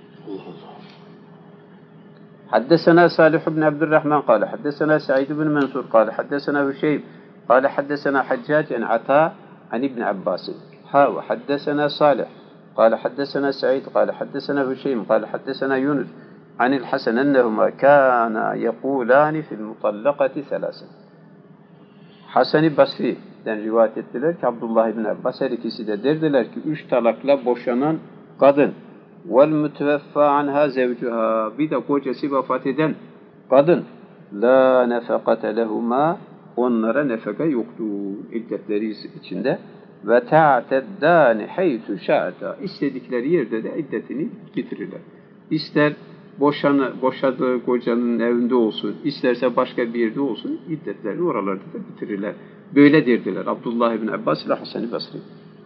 حدثنا صالح بن عبد الرحمن قال حدثنا سعيد بن منصور قال حدثنا هشيم قال حدثنا حجاج عن عطاء عن ابن عباس وحدثنا صالح قال حدثنا سعيد قال حدثنا هشيم قال حدثنا يونس عن الحسن أنهما كانا يقولان في المطلقة ثلاثة. Hasan-ı Basri'den rivayet ettiler ki Abdullah ibn Abbas her ikisi de derdiler ki 3 talakla boşanan kadın vel müteveffa anha zevcuha bir de kocası vefat eden kadın la nefekate lehuma onlara nefeka yoktu iddetleri içinde ve ta'teddâni haythu şa'ata istedikleri yerde de iddetini getirirler. İster boşadığı kocanın evinde olsun, isterse başka bir yerde olsun, iddetlerini oralarda da bitirirler. Böyle derdiler Abdullah ibn Abbas ile Hasan-ı Basri.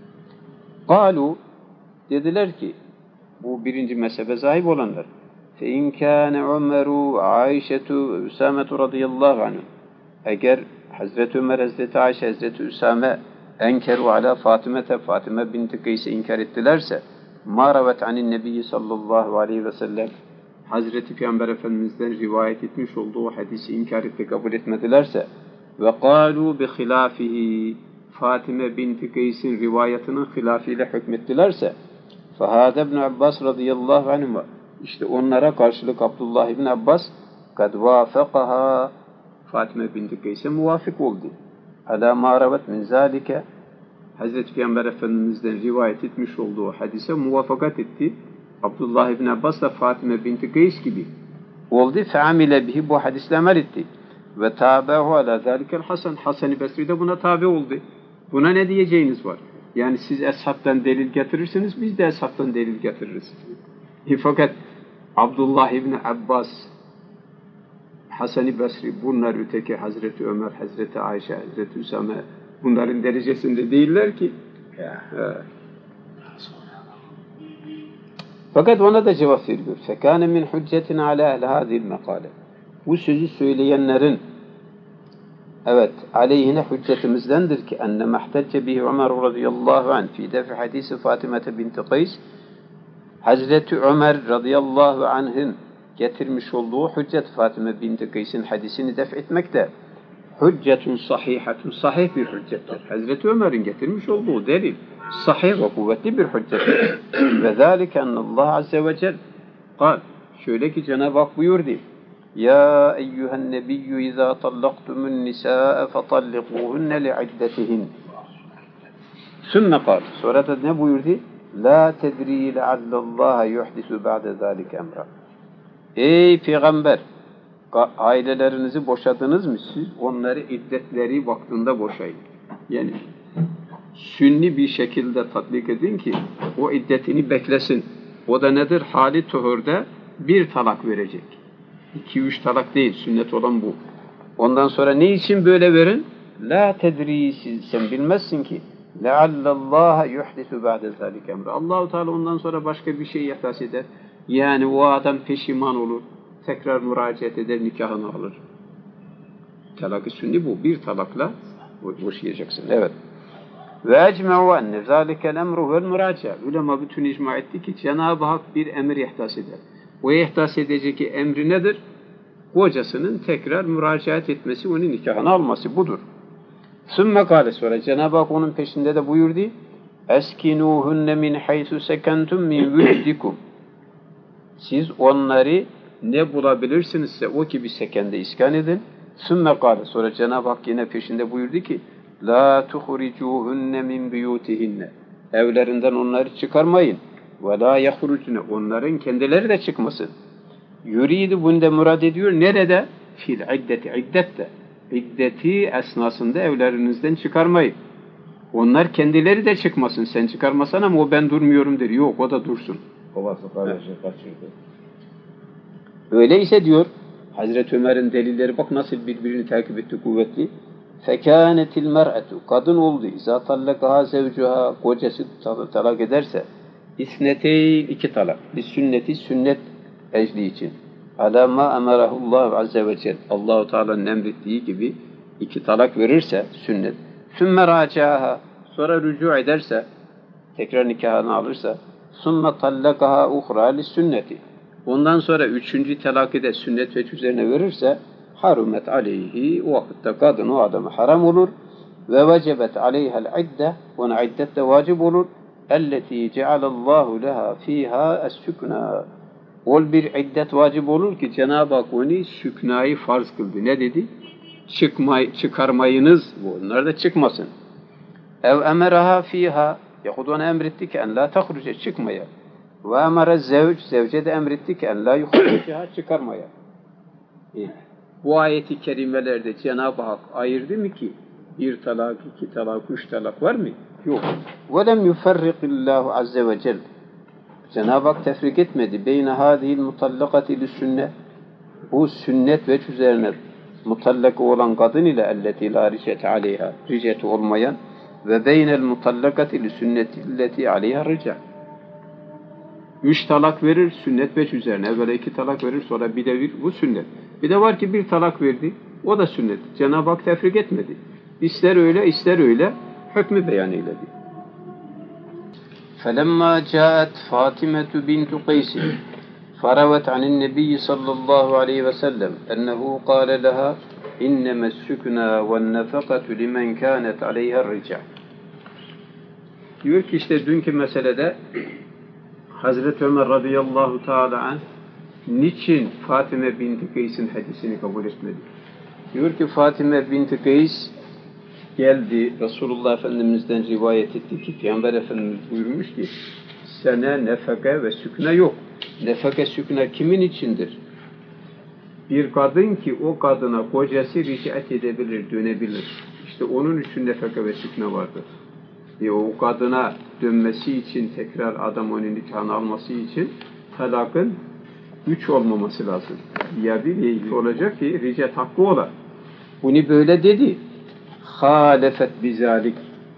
Kalu dediler ki bu birinci mezhebe sahip olanlar. فَاِنْ كَانَ عُمَرُ عَيْشَةُ Üsame radıyallahu anh eğer Hazreti Ömer, Hazreti Ayşe, Hazreti Üsame enkeru ala Fatime binti Qeys'e inkar ettilerse مَا رَوَتْ عَنِ النَّبِيِّ sallallahu aleyhi ve sellem Hazreti Peygamber Efendimiz'den rivayet etmiş olduğu hadisi inkar etti, kabul etmedilerse ve قَالُوا بِخِلَافِهِ Fatime binti Qeys'in rivayetinin hilafıyla hükmettilerse فَهَذَا ابْنُ Abbas radıyallahu anhuma işte onlara karşılık Abdullah ibn Abbas قَدْ وَافَقَهَا Fatime binti Qeys'e muvafık oldu. عَلَى مَا رَوَتْ مِنْ ذَٰلِكَ Hazreti Peygamber Efendimiz'den rivayet etmiş olduğu hadise muvafakat etti. Abdullah ibn Abbas da Fatime binti Qeys gibi oldu. فَعَمِلَ bihi bu hadisle amel etti. Ve تَابَهُ عَلَى ذَٰلِكَ الْحَسَنِ Hasan-ı Basri de buna tabi oldu. Buna ne diyeceğiniz var? Yani siz eshaptan delil getirirsiniz, biz de eshaptan delil getiririz. Fakat Abdullah ibn Abbas, Hasan-ı Basri, bunlar öteki Hazreti Ömer, Hazreti Ayşe, Hazreti Üsame, bunların derecesinde değiller ki. Fakat ona da cevap veriyor. فَكَانَ مِنْ حُجَّةٍ عَلَى اَهْلِ هَذِهِ الْمَقَالَةِ Bu sözü söyleyenlerin aleyhine hüccetimizdendir ki enne mehtecce bihi Ömer radıyallahu anh fi defi hadisi Fatime binti Qays Hazreti Ömer radıyallahu anh'ın getirmiş olduğu hüccet Fatime binti Qays'in hadisini def etmekte hüccetun sahihatun sahih bir hüccettir. Hazreti Ömer'in getirmiş olduğu delil sahih ve kuvvetli bir hüccettir. Ve zâlike ennallâh azze ve cel şöyle ki Cenab-ı Hak buyurdu Ya eyyühen nebiyyü izâ tallaktumun nisâe fetallikûhunne li'iddetihin. Sümme kal. Sonra da ne buyurdu? La tedrî leallallâhe yuhdisu ba'de zâlike emra. Ey Peygamber! Ailelerinizi boşadınız mı? Siz onları iddetleri vaktinde boşayın. Yani sünni bir şekilde tatbik edin ki o iddetini beklesin. O da nedir? Hali tuhurda bir talak verecek. 2-3 talak değil, sünnet olan bu. Ondan sonra ne için böyle verin? La tedri, sen bilmezsin ki. Leallallâhe yuhdisu ba'de zâlike emre. Allah-u Teala ondan sonra başka bir şey ihdas eder. Yani o adam peşiman olur. Tekrar müracaat eder, nikahını alır. Talak-ı sünni bu. Bir talakla boşayacaksın. Evet. Ve ecme'u enne zâlikel emru vel müracaat. Ulema bütün icma etti ki Cenab-ı Hak bir emir ihdas eder. O ihdas edecek ki emri nedir? Kocasının tekrar müracaat etmesi, onun nikahını alması budur. Sümme kâle sonra Cenab-ı Hak onun peşinde de buyurdu. Eskinuhunne min haythu sekentum min vücdikum. Siz onları ne bulabilirsinizse o gibi sekende iskan edin. Sümme kâle sonra Cenab-ı Hak yine peşinde buyurdu ki La tuhricuhunne min buyutihinne. Evlerinden onları çıkarmayın. Ve la yahrucune. Onların kendileri de çıkmasın. Yuridu bunda murad ediyor. Nerede? Fil iddeti. İddette. İddeti esnasında evlerinizden çıkarmayın. Onlar kendileri de çıkmasın. Sen çıkarmasan ama o ben durmuyorum der. Yok, o da dursun. Babası kardeşi kaçırdı. Öyleyse diyor Hazreti Ömer'in delilleri bak nasıl birbirini takip etti kuvvetli. Fekânetil mer'etu kadın oldu. İzâ tallakaha zevcuha kocası talak ederse isneteyn 2 talak. Biz sünneti sünnet ecli için. Alâ mâ emerahullahu azze ve celle. Allah-u Teala'nın emrettiği gibi 2 talak verirse sünnet. Sümme râcâha sonra rücu ederse tekrar nikahını alırsa sümme tallakaha uhra li sünneti. Ondan sonra 3. telakide sünnet vecih üzerine verirse harumet aleyhi o vakitte kadın o adama haram olur ve vecebet aleyhel idde ona iddet de vacip olur elleti cealallahu leha fiha es-sükna ol bir iddet vacip olur ki Cenab-ı Hak onu süknayı farz kıldı. Ne dedi? Çıkarmayınız. Onlar da çıkmasın. Ev emeraha fiha yahut ona emretti ki en la tahruce çıkmaya. Ve emere zevce de emretti ki en la yuhruceha çıkarmaya. Bu ayeti kerimelerde Cenab-ı Hak ayırdı mı ki 1 talak, 2 talak, 3 talak var mı? Yok. Ve lem yuferrikillahu azze ve celle. Cenab-ı Hak tefrik etmedi. Beyne hadihil mutallakati li sünnet. Bu sünnet veç üzerine mutallaka olan kadın ile elleti la ricete aleyha. Riceti olmayan ve beynel mutallakati li sünneti illeti aleyha rica. 3 talak verir sünnet veç üzerine. Evvela 2 talak verir sonra bir de bu sünnet. Bir de var ki 1 talak verdi. O da sünnet. Cenab-ı Hak tefrik etmedi. İster öyle ister öyle hükmü beyan eyledi. فَلَمَّا جَاءَتْ فَاطِمَةُ بِنْتُ قَيْسٍ فَرَوَتْ عَنِ النَّبِيِّ صَلَّى اللّٰهُ عَلَيْهِ وَسَلَّمْ أَنَّهُ قَالَ لَهَا إِنَّمَا السُّكْنَى وَالنَّفَقَةُ لِمَنْ كَانَتْ عَلَيْهَا الرِّجَالُ. Diyor ki işte dünkü meselede Hazreti Ömer radıyallahu teala anh niçin Fatime binti Kays'in hadisini kabul etmedi? Diyor ki Fatime binti Kays geldi Resulullah Efendimiz'den rivayet etti ki Peygamber Efendimiz buyurmuş ki sana nefaka ve sükne yok. Nefaka sükne kimin içindir? Bir kadın ki o kadına kocası ricaet edebilir, dönebilir. İşte onun için nefaka ve sükne vardır. O kadına dönmesi için tekrar adam onun nikahını alması için talakın 3 olmaması lazım. Ya 1 ya 2 olacak ki ricat hakkı ola. Bunu böyle dedi. Halefet bizalik.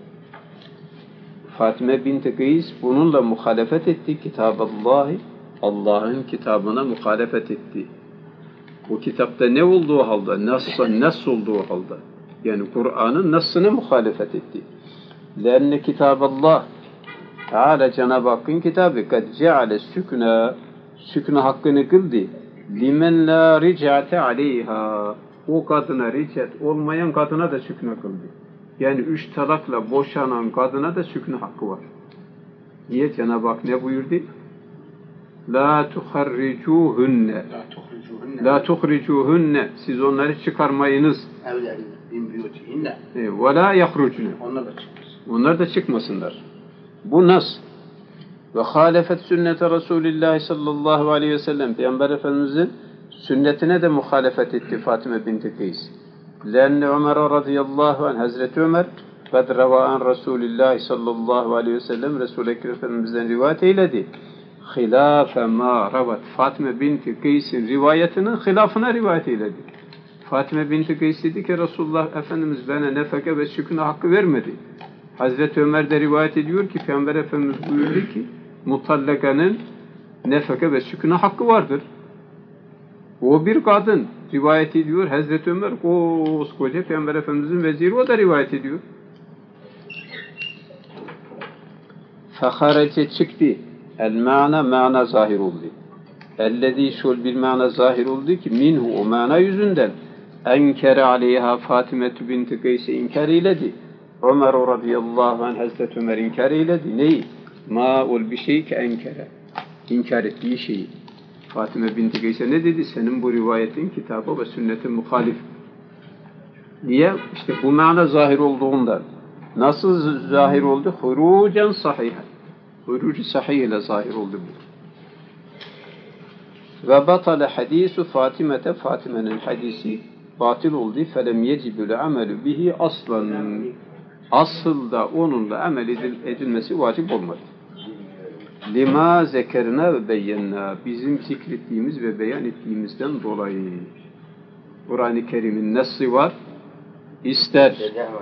Fatime binti Kays bununla muhalefet etti. Kitaballahi Allah'ın kitabına muhalefet etti. Bu kitapta ne olduğu halde, nasıl olduğu halde. Yani Kur'an'ın nas'ına muhalefet etti. لأن كتاب الله Teala Cenab-ı Hakk'ın kitabı kad ceale sükne hakkını kıldı limen la ricate aleyha o kadına ricet olmayan kadına da sükne kıldı. Yani 3 talakla boşanan kadına da sükne hakkı var. Niye? Cenab-ı Hak ne buyurdu? La tuharricuhunne La tuhricuhunne siz onları çıkarmayınız. Ve la yahrucune onlar da çıkmasınlar. Bu nas ve halefet sünnete Resulullah sallallahu aleyhi ve sellem Peygamber Efendimiz'in sünnetine de muhalefet etti Fatime binti Kays. Lenne Ömer radıyallahu anh Hazreti Ömer kad revâen Resulullah sallallahu aleyhi ve sellem Resul-i Ekrem Efendimiz'den rivayet eyledi. Hilafe ma ravat Fatime binti Kays'in rivayetinin hilafına rivayet eyledi. Fatime binti Kays dedi ki Resulullah Efendimiz bana nefaka ve sükune hakkı vermedi. Hazreti Ömer de rivayet ediyor ki Peygamber Efendimiz buyurdu ki mutallakanın nefaka ve sükune hakkı vardır. O bir kadın rivayet ediyor. Hazreti Ömer koskoca Peygamber Efendimizin veziri o da rivayet ediyor. Feharece çıktı. El mana zahir oldu. Ellezî şol bir mana zahir oldu ki minhu o mana yüzünden enkere aleyha Fatime binti Kays'e inkar eyledi. Ömer radıyallahu anh Hazreti Ömer inkar eyledi. Neyi? Ma ol bir şey ki enkere. İnkar ettiği şeyi. Fatime binti Kays'e ne dedi? Senin bu rivayetin kitabı ve sünnetin muhalif. Niye? İşte bu mana zahir olduğundan. Nasıl zahir oldu? Hurucen sahihen. Hurucu sahih ile zahir oldu bu. Ve batale hadisu Fatime'te Fatime'nin hadisi batıl oldu. Felem yecibül amelu bihi aslan. Aslında onunla amel edilmesi vacip olmadı. Lima zekerna ve beyyena, bizim zikrettiğimiz ve beyan ettiğimizden dolayı. Kur'an-ı Kerim'in nasıl var? İster.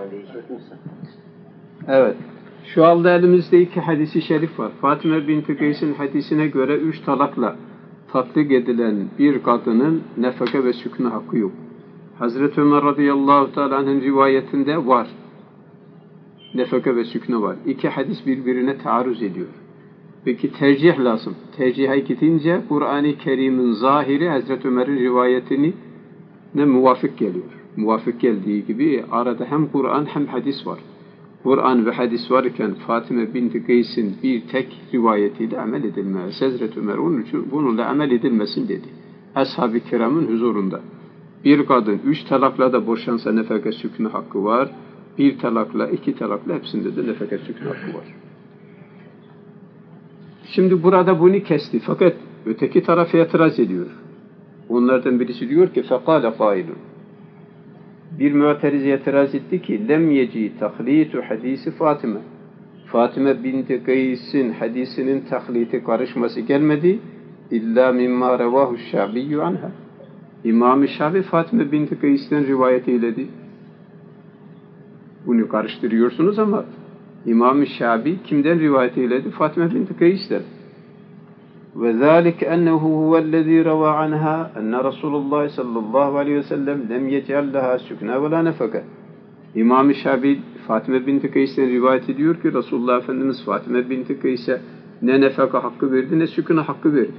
Evet. Şu anda elimizde iki hadisi şerif var. Fatıma binti Kays'in hadisine göre 3 talakla tatbik edilen bir kadının nefaka ve sükûn hakkı yok. Hazreti Ömer radıyallahu teala'nın rivayetinde var. Nefaka ve sükûn var. İki hadis birbirine taarruz ediyor. Peki tercih lazım. Tercihe gidince Kur'an-ı Kerim'in zahiri Hazreti Ömer'in rivayetini ne muvafık geliyor. Muvafık geldiği gibi arada hem Kur'an hem hadis var. Kur'an ve hadis varken Fatıma binti Kays'in bir tek rivayetiyle amel edilmez. Hazreti Ömer onun için bununla amel edilmesin dedi. Ashab-ı kiramın huzurunda. Bir kadın 3 talakla da boşansa nefaka sükûn hakkı var. 1 talakla, 2 talakla hepsinde de nefaka sükûn hakkı var. Şimdi burada bunu kesti. Fakat öteki taraf itiraz ediyor. Onlardan birisi diyor ki فَقَالَ قَائِلٌ Bir mu'teriz itiraz etti ki lem yeci tahlitu hadisi Fatıma. Fatıma binti Kays'in hadisinin tahliti karışması gelmedi. İlla mimma revahu Şabi'yu anha. İmam-ı Şabi Fatıma binti Kays'ten rivayet eyledi. Bunu karıştırıyorsunuz ama İmam-ı Şabi kimden rivayet eyledi? Fatıma binti Kays'ten. وذلك أنه هو الذي روى عنها أن رسول الله صلى الله عليه وسلم لم يجعل لها سكنى ولا نفقة. İmam-ı Şabi Fatıma binti Kays'ten rivayet ediyor ki Resulullah Efendimiz Fatıma binti Kays'e ne nefaka hakkı verdi ne sükûn hakkı verdi.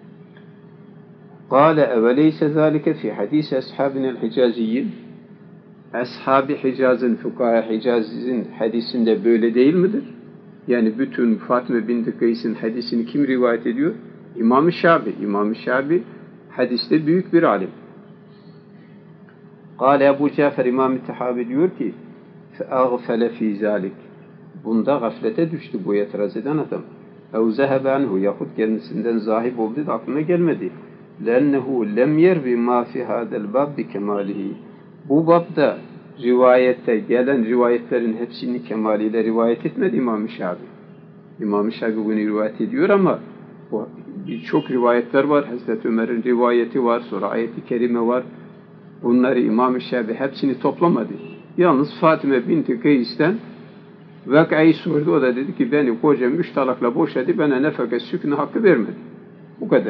قال أوليس ذلك في حديث أصحابنا الحجازيين. Ashab-ı Hicaz'ın, Fukaha Hicaz'ın hadisinde böyle değil midir? Yani bütün Fatıma binti Kays'in hadisini kim rivayet ediyor? İmam-ı Şabi. İmam-ı Şabi hadiste büyük bir alim. Kâle Ebu Cafer İmam-ı Tahavi diyor ki فَاَغْفَلَ ف۪ي ذَٰلِكِ Bunda gaflete düştü bu itiraz eden adam. اَوْ زَهَبَ عَنْهُ Yahut kendisinden zahip oldu da aklına gelmedi. لَاَنَّهُ لَمْ يَرْوِ مَا فِي هَذَا الْبَابِ بِكَمَالِهِ Bu babda rivayette gelen rivayetlerin hepsini kemaliyle rivayet etmedi İmam-ı Şabi. İmam-ı Şabi bunu rivayet ediyor ama birçok rivayetler var. Hazreti Ömer'in rivayeti var, sonra ayet-i kerime var. Bunları İmam-ı Şabi hepsini toplamadı. Yalnız Fatıma binti Kays'ten vakayı sordu. O da dedi ki beni kocam 3 talakla boşadı, bana nefaka sükûn hakkı vermedi. Bu kadar.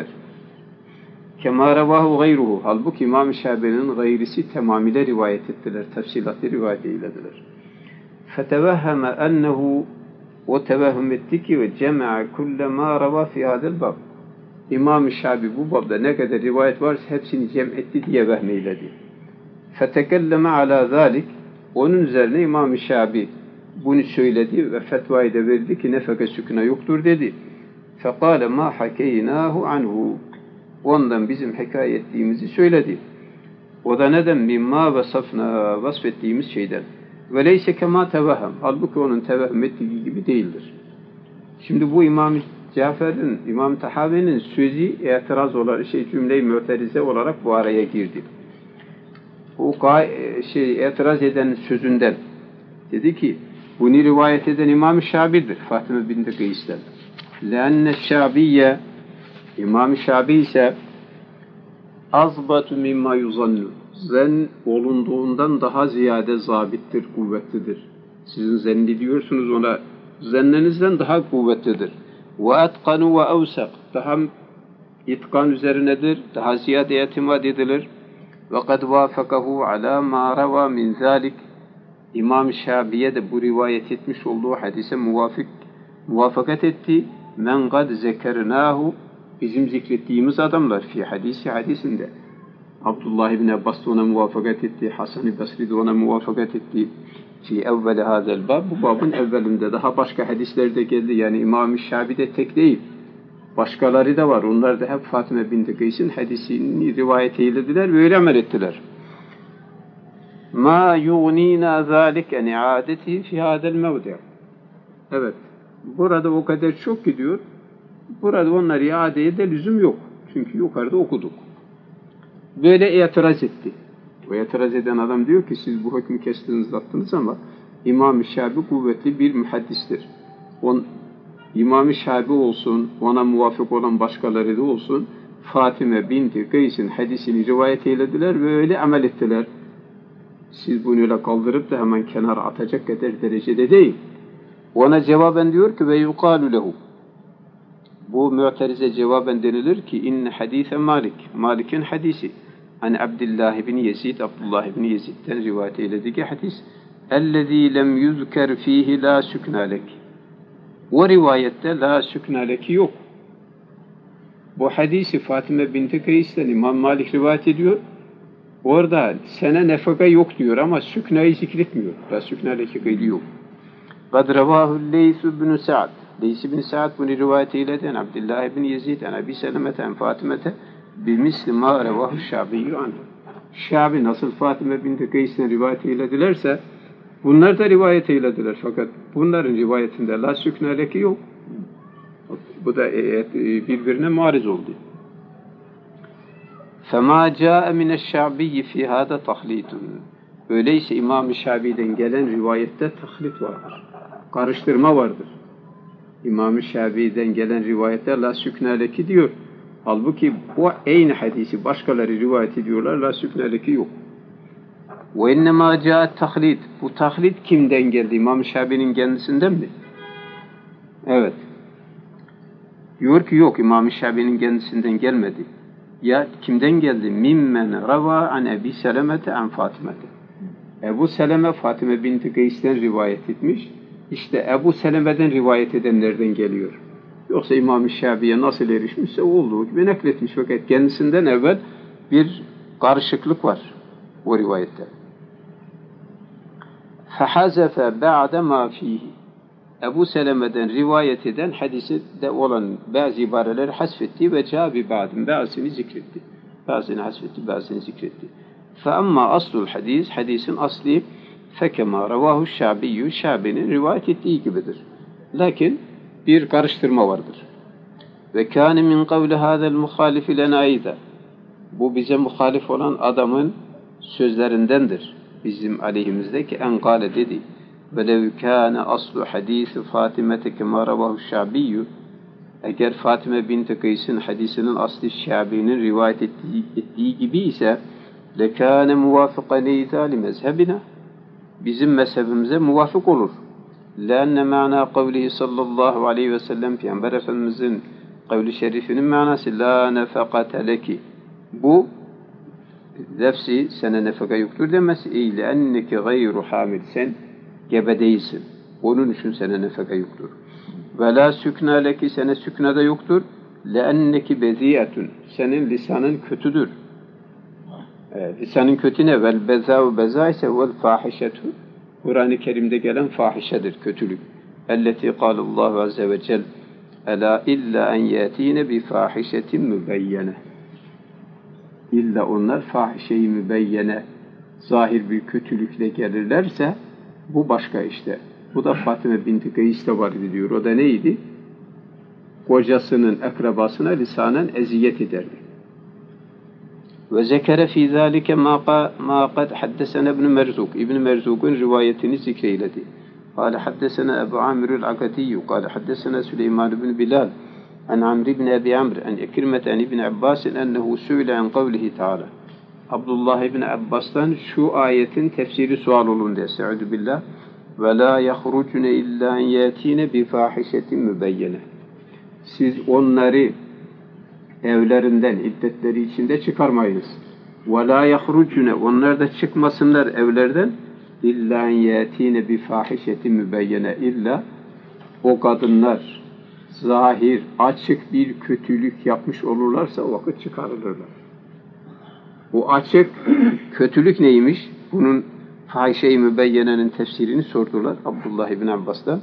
Kemâ revâhu gayruhu. Halbuki İmam-ı Şabi'nin gayrisi tamamıyla rivayet ettiler. Tefsilatı rivayet eylediler. Fetevehheme ennehu o tevehhüm etti ki ve cema'a kulle mâ revâ fî hâdel bab. İmam-ı Şabi bu babda ne kadar rivayet varsa hepsini cem etti diye vehmeyledi. Fetekelleme alâ zâlik. Onun üzerine İmam-ı Şabi bunu söyledi ve fetvayı da verdi ki nefaka sükûn yoktur dedi. Fekâle mâ hakeynâhu anhu. Ondan bizim hikaye ettiğimizi söyledi. O da neden? Mimma vasafna, vasfettiğimiz şeyden. Ve leyse kema tevehhem. Halbuki onun tevehhem ettiği gibi değildir. Şimdi bu İmam-ı Cafer'in, İmam-ı Tahavi'nin sözü itiraz olarak, cümle-i mu'terize olarak bu araya girdi. O itiraz edenin sözünden dedi ki, bunu rivayet eden İmam-ı Şabi'dir. Fatıma binti Kays'ten. لَأَنَّ الشَّعْبِيَّ İmam-ı Şabi ise azbatu mimma yuzannu. Zen olunduğundan daha ziyade zabittir, kuvvetlidir. Sizin zannediyorsunuz ona zannenizden daha kuvvetlidir. Ve etkanu ve evsak. Daha itkan üzerinedir, daha ziyade itimat edilir. Ve kad vafakahu ala ma rava min zalik. İmam-ı Şabi'ye de bu rivayet etmiş olduğu hadise muvafakat etti. Men kad zekernahu bizim zikrettiğimiz adamlar fi hadisinde Abdullah ibn Abbas da ona muvaffakat etti, Hasan-ı Basri de ona muvaffakat etti. Fi evveli hazel bab, bu babın evvelinde daha başka hadisler de geldi. Yani İmam-ı Şabi de tek değil. Başkaları da var. Onlar da hep Fatıma binti Kays'in hadisini rivayet eylediler ve öyle amel ettiler. Ma yugnina zalik en i'adeti fi hadel mevdi'. Evet. Burada o kadar çok gidiyor. Burada onları iadeye de lüzum yok. Çünkü yukarıda okuduk. Böyle itiraz etti. O itiraz eden adam diyor ki siz bu hükmü kestiniz attınız ama İmam-ı Şabi kuvvetli bir muhaddistir. İmam-ı Şabi olsun, ona muvafık olan başkaları da olsun, Fatime binti Kays'in hadisini rivayet eylediler ve öyle amel ettiler. Siz bunu öyle kaldırıp da hemen kenara atacak kadar derecede değil. Ona cevaben diyor ki ve yuqalu lehu. Bu Mu'terize cevaben denilir ki inne hadise Malik. Malik'in hadisi. Hani Abdullah bin Yezid, Abdullah bin Yezid'den rivayet eylediği hadis. Ellezî lem yuzker fîhi la süknâlek. O rivayette la süknâleki yok. Bu hadisi Fatime binti Kays'ten İmam Malik rivayet ediyor. Orada sana nefaka yok diyor ama süknayı zikretmiyor. La süknâleki kaydı yok. قد رواه الليث بن سعد. Leys bin Sa'd bunu rivayet eyledi. Abdullah bin Yezid, Abi Seleme'te, Fatime'te bimisli ma revahu Şabi'yü anhu. Şabi nasıl Fatime binti Kays'ten rivayet eyledilerse bunlar da rivayet eylediler. Fakat bunların rivayetinde la süknâleki yok. Bu da birbirine mariz oldu. فَمَا جَاءَ مِنَ الشَّعْبِيِّ فِي هَذَا تَخْلِيدٌ. Öyleyse İmam-ı Şabi'den gelen rivayette tahlit vardır. Karıştırma vardır. İmam-ı Şabi'den gelen rivayette la süknâleki diyor. Halbuki bu aynı hadisi başkaları rivayet ediyorlar. La süknâleki yok. وَاِنَّمَا جَاءَ tahlit. Bu tahlit kimden geldi? İmam-ı Şabi'nin kendisinden mi? Evet. Diyor ki yok, İmam-ı Şabi'nin kendisinden gelmedi. Ya kimden geldi? Mimmen rava an Ebi Seleme'te an Fatime'te. Ebu Seleme Fatime binti Kays'ten rivayet etmiş. İşte Ebu Seleme'den rivayet edenlerden geliyor. Yoksa İmam-ı Şabi'ye nasıl erişmişse olduğu gibi nakletmiş. Fakat kendisinden evvel bir karışıklık var o rivayette. فَحَزَفَ بَعْدَ مَا ف۪يهِ. Ebu Seleme'den rivayet eden hadiste olan bazı ibareleri hasfetti ve cevabı bazısını zikretti. Bazısını hasfetti, bazısını zikretti. فَأَمَّا أَصْلُ الْحَدِيثِ Hadisin asli فَكَمَا رَوَاهُ الشَّعْبِيُّ Şabi'nin rivayet ettiği gibidir. Lakin bir karıştırma vardır. وَكَانِ مِنْ قَوْلِ هَذَا الْمُخَالِفِ لَنَا اَيْدًا. Bu bize muhalif olan adamın sözlerindendir. Bizim aleyhimizdeki enkale dedi. وَلَوْ كَانَ أَصْلُ حَد۪يثِ فَاتِمَةَ كَمَا رَوَاهُ الشَّعْبِيُّ Eğer Fatime binti Kays'in hadisinin aslı Şabi'nin rivayet ettiği gibi ise لَكَانَ مُوَافِقًا لَيْذَا لِمَذْهَبِنَا Bizim mezhebimize muvafık olur. لَأَنَّ مَعْنَا قَوْلِهِ sallallahu aleyhi ve sellem Peygamber Efendimizin kavli şerifinin manası لَا نَفَقَةَ لَكِ Bu nefsi sana nefaka yoktur demesi eyle enneki gayru hamil sen gebe değilsin. Onun için sana nefaka yoktur. Ve la sükna leki sana sükna da yoktur. Le enneki beziyetun senin lisanın kötüdür. Lisanın kötü ne? Vel bezâ beza ise vel fahişetu Kur'an-ı Kerim'de gelen fahişedir, kötülük. Elleti kâlallahu azze ve cel Ela illa en yâtîne bi fahişetin mübeyyene İlla onlar fahişeyi mübeyyene zahir bir kötülükle gelirlerse bu başka işte. Bu da Fatime binti Kays'te var diyor. O da neydi? Kocasının akrabasına lisanen eziyet ederdi. Ve zekere fî zâlike mâ kad haddesene İbn Merzuk. İbn Merzuk'un rivayetini zikreyledi. Kâle haddesene Ebu Amirul Akatiyyü. Kâle haddesene Süleyman ibn Bilal. An Amr ibn Abi Amr. An İkrimet an İbn Abbas'in ennehu sü'ile an kavlihi Teala. Abdullah ibn Abbas'tan şu ayetin tefsiri sual olundu. Estaizu billah. Ve la yahrucune illa en yatine bi fahişetin mübeyyene. Siz onları evlerinden iddetleri içinde çıkarmayınız. Ve la yahrucune onlar da çıkmasınlar evlerden illa en yatine bi fahişetin mübeyyene illa o kadınlar zahir açık bir kötülük yapmış olurlarsa o vakit çıkarılırlar. O açık kötülük neymiş? Bunun fahişe-i mübeyyenenin tefsirini sordular Abdullah ibn Abbas'tan.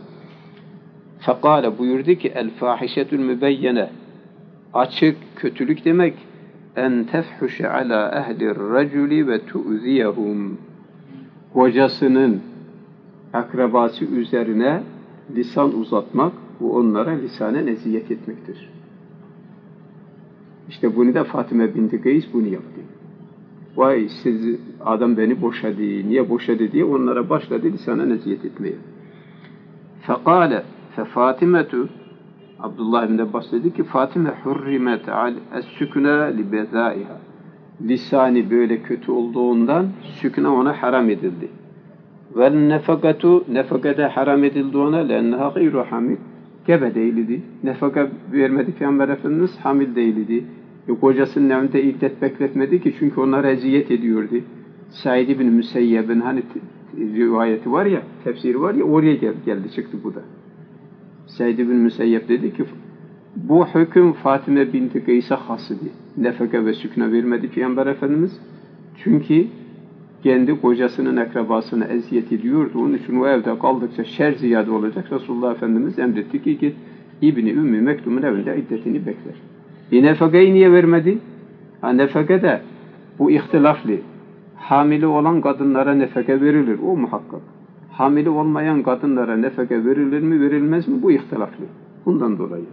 Fekale buyurdu ki el fahişetül mübeyyene açık kötülük demek en tefhuşe ala ehlir raculi ve tu'ziyehum kocasının akrabası üzerine lisan uzatmak bu onlara lisanen eziyet etmektir. İşte bunu da Fatime binti Kays bunu yaptı. vay siz adam beni boşadı, niye boşadı diye onlara başladı lisana eziyet etmeye. Fekale Fatimetu Abdullah ibn Abbas dedi ki Fatime hurrimet es-sükune li bezaiha. Lisani böyle kötü olduğundan sükune ona haram edildi. Ve nefakatu nefakada haram edildi ona lenneha gayru hamil. Gebe değildi. Nefaka vermedi Peygamber Efendimiz hamil değildi. Kocasının evinde iddet bekletmedi ki çünkü onlara eziyet ediyordu. Said ibn Müseyyeb'in hani rivayeti var ya, tefsiri var ya oraya geldi çıktı bu da. Said ibn Müseyyeb dedi ki bu hüküm Fatime binti Kays'a hasıdı. Nefaka ve sükne vermedi Peygamber Efendimiz. Çünkü kendi kocasının akrabasına eziyet ediyordu. Onun için o evde kaldıkça şer ziyade olacak. Resulullah Efendimiz emretti ki git İbni Ümmü Mektum'un evinde iddetini bekler. Nefakayı niye vermedi? Nefaka da bu ihtilaflı. Hamile olan kadınlara nefaka verilir. O muhakkak. Hamile olmayan kadınlara nefaka verilir mi verilmez mi? Bu ihtilaflı. Bundan dolayı.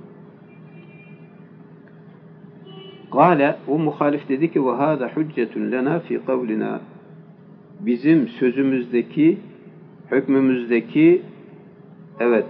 Kale o muhalif dedi ki ve hâzâ hüccetun lenâ fî kavlinâ. Bizim sözümüzdeki, hükmümüzdeki evet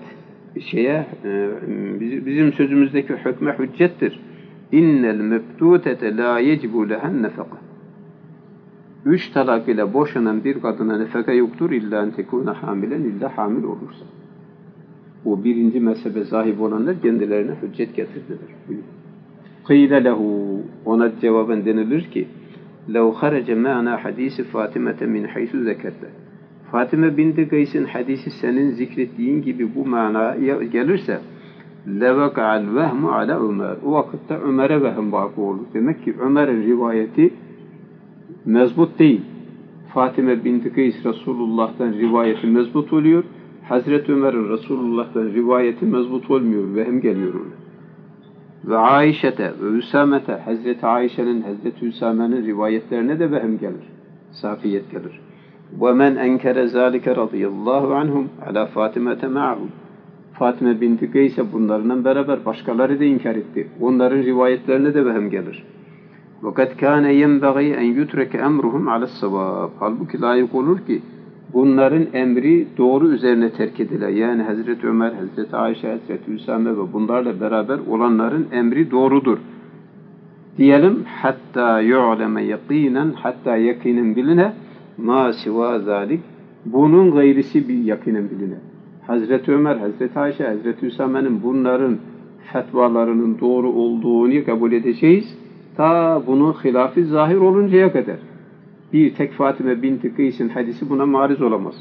bizim sözümüzdeki hükme hüccettir. İnnel mebdûtete lâ yecibu lehen nefaka. 3 talak ile boşanan bir kadına nefaka yoktur illa en tekûne hamilen illa hamil olursa. O birinci mezhebe sahip olanlar kendilerine hüccet getirdiler. Kıyle lehu ona cevaben denilir ki لَوْ خَرَجَ مَعْنَا حَد۪يسِ فَاتِمَةَ مِنْ حَيْسُ ذَكَرْتَ. Fatime binti Kays'in hadisi senin zikrettiğin gibi bu manaya gelirse لَوَقَعَ الْوَهْمُ عَلَى Ömer. O vakitte Ömer'e vehm vakı olur. Demek ki Ömer'in rivayeti mezbut değil. Fatime binti Kays Resulullah'tan rivayeti mezbut oluyor. Hazreti Ömer'in Resulullah'tan rivayeti mezbut olmuyor. Vehm geliyor ona. Ve Ayşe'te ve Üsame'te Hazreti Ayşe'nin, Hazreti Üsame'nin rivayetlerine de vehm gelir. Safiyet gelir. وَمَنْ اَنْكَرَ ذَٰلِكَ رَضِيَ اللّٰهُ عَنْهُمْ عَلَى فَاتِمَةَ مَعَهُمْ. Fatime binti Kays'e bunlarla beraber başkaları da inkar etti. Onların rivayetlerine de vehm gelir. وَقَدْ كَانَ يَنْبَغِي اَنْ يُتْرَكَ اَمْرُهُمْ عَلَى الصَّوَابِ. Halbuki layık olur ki bunların emri doğru üzerine terk edilir. Yani Hazreti Ömer, Hazreti Ayşe, Hazreti Üsame ve bunlarla beraber olanların emri doğrudur. Diyelim hatta yu'leme yakinen, hatta yakinen biline ma siva zalik. Bunun gayrisi bir yakinen biline. Hazreti Ömer, Hazreti Ayşe, Hazreti Üsame'nin bunların fetvalarının doğru olduğunu kabul edeceğiz. Ta bunun hilafı zahir oluncaya kadar. Bir tek Fatime binti Kays'in hadisi buna mariz olamaz.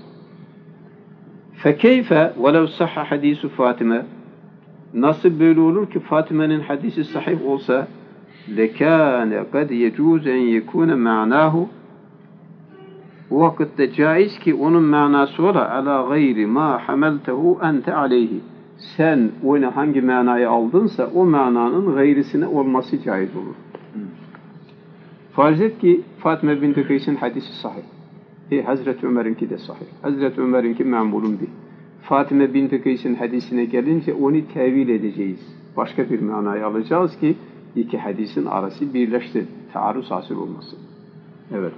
Fekeyfe velev sahha hadisu Fatime. Nasıl böyle olur ki Fatime'nin hadisi sahih olsa lekâne kad yecûz en yekûne ma'nâhu. O vakitte caiz ki onun manası ola ala gayri ma hameltehu ente aleyhi. Sen onu hangi manayı aldınsa o mananın gayrisine olması caiz olur. Farz et ki Fatime binti Kays'in hadisi sahih. Hazreti Ömer'inki de sahih. Hazreti Ömer'inki memulun değil. Fatime binti Kays'in hadisine gelince onu tevil edeceğiz. Başka bir manayı alacağız ki iki hadisin arası birleşti. Taarruz hasıl olması. Evet.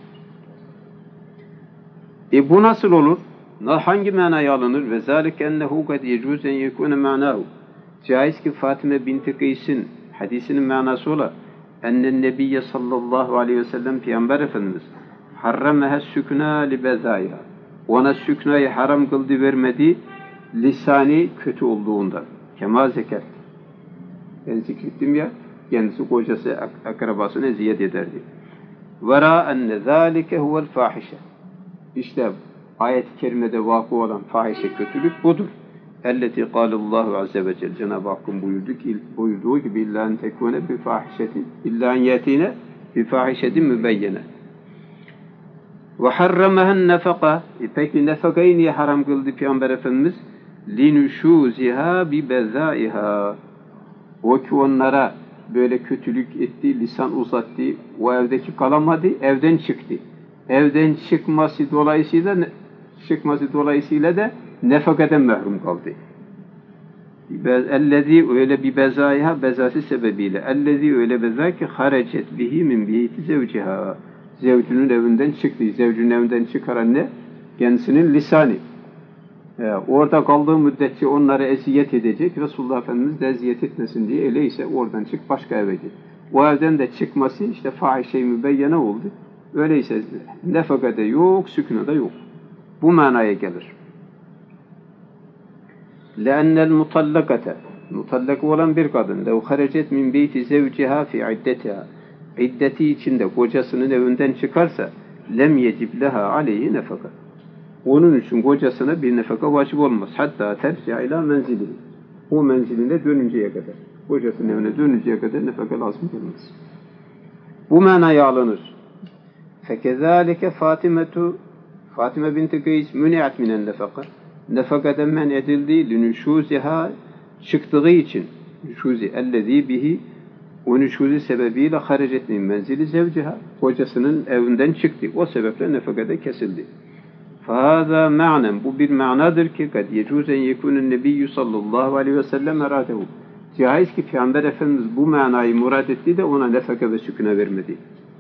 Bu nasıl olur? Hangi manayı alınır? Ve zâlik ennehu kad yecûz en yekûne ma'nâhu. Caiz ki Fatime binti Kays'in hadisinin manası ola ennen nebiyye sallallahu aleyhi ve sellem Peygamber Efendimiz harrameha sükûnâ li bezâiha. Ona süknayı haram kıldı vermedi lisani kötü olduğundan. Kema zeker. Ben zikrettim ya kendisi kocası akrabasına eziyet ederdi. Vera enne zâlike huvel fâhişe. İşte ayet-i kerimede vakı olan fahişe kötülük budur. Elleti kâlallahu azze ve celle. Cenab-ı Hakk'ın buyurduğu gibi illa en tekûne bi fâhişetin illa en yetîne bi fâhişetin mübeyyene. Ve harramahen nefaka. Peki nefakayı niye haram kıldı Peygamber Efendimiz? Linüşûziha bi bezâiha. O ki onlara böyle kötülük etti, lisan uzattı, o evdeki kalamadı, evden çıktı. Evden çıkması dolayısıyla da nefakaten mahrum kaldı. Ellezî öyle bir bezâiha, bezası sebebiyle. Ellezî öyle bezâ ki harecet bihi min beyti zevciha. zevcünün evinden çıktı. Zevcünün evinden çıkaran ne? Kendisinin lisanı. Orada kaldığı müddetçe onları eziyet edecek. Resulullah Efendimiz de eziyet etmesin diye öyleyse oradan çık başka eve git. O evden de çıkması işte fahişe-i mübeyyene oldu. Öyleyse nefakada yok, sükûnada yok. Bu manaya gelir. لَاَنَّ الْمُطَلَّقَةَ Mutallak olan bir kadın لَوْ خَرَجَتْ مِنْ بَيْتِ زَوْجِهَا فِي عِدَّتِهَا İddeti içinde kocasının evinden çıkarsa lem yecib leha aleyhi nefaka. Onun için kocasına bir nefaka vacip olmaz. Hatta terci'a ila menzili. O menziline dönünceye kadar. Kocasının evine dönünceye kadar nefaka lazım gelmez. Bu manaya alınır. Fekezalike Fatime binti Kays müni'at minen nefaka. Nefakaden men edildi linüşuziha çıktığı için. Nüşuzi ellezî bihi o nüşuzi sebebiyle harecet min menzili zevciha. Kocasının evinden çıktı. O sebeple nefakada kesildi. فَهَذَا مَعْنًا Bu bir manadır ki قَدْ يَجُوزَ اَنْ يَكُونَ النَّبِيُّ sallallahu aleyhi ve sellem eradehu. Caiz ki Peygamber Efendimiz bu manayı murad etti de ona nefaka ve sükûne vermedi.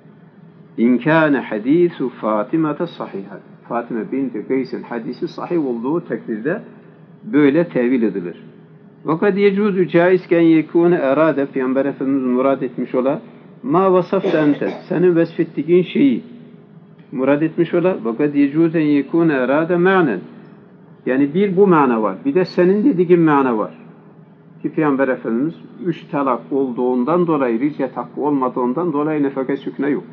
İn kâne hadîsu Fâtimete sahiha. Fatime binti Kays'in hadisi sahih olduğu takdirde böyle tevil edilir. وَقَدْ يَجُوزُ caizken yekûne erade Peygamber Efendimiz murad etmiş ola ma vasafta ente senin vesfettiğin şeyi murad etmiş ola وَقَدْ يَجُوزَ اَنْ يَكُونَ erade ma'nen yani bir bu mana var. Bir de senin dediğin mana var. Ki Peygamber Efendimiz 3 talak olduğundan dolayı ricet hakkı olmadığından dolayı nefaka sükûne yok.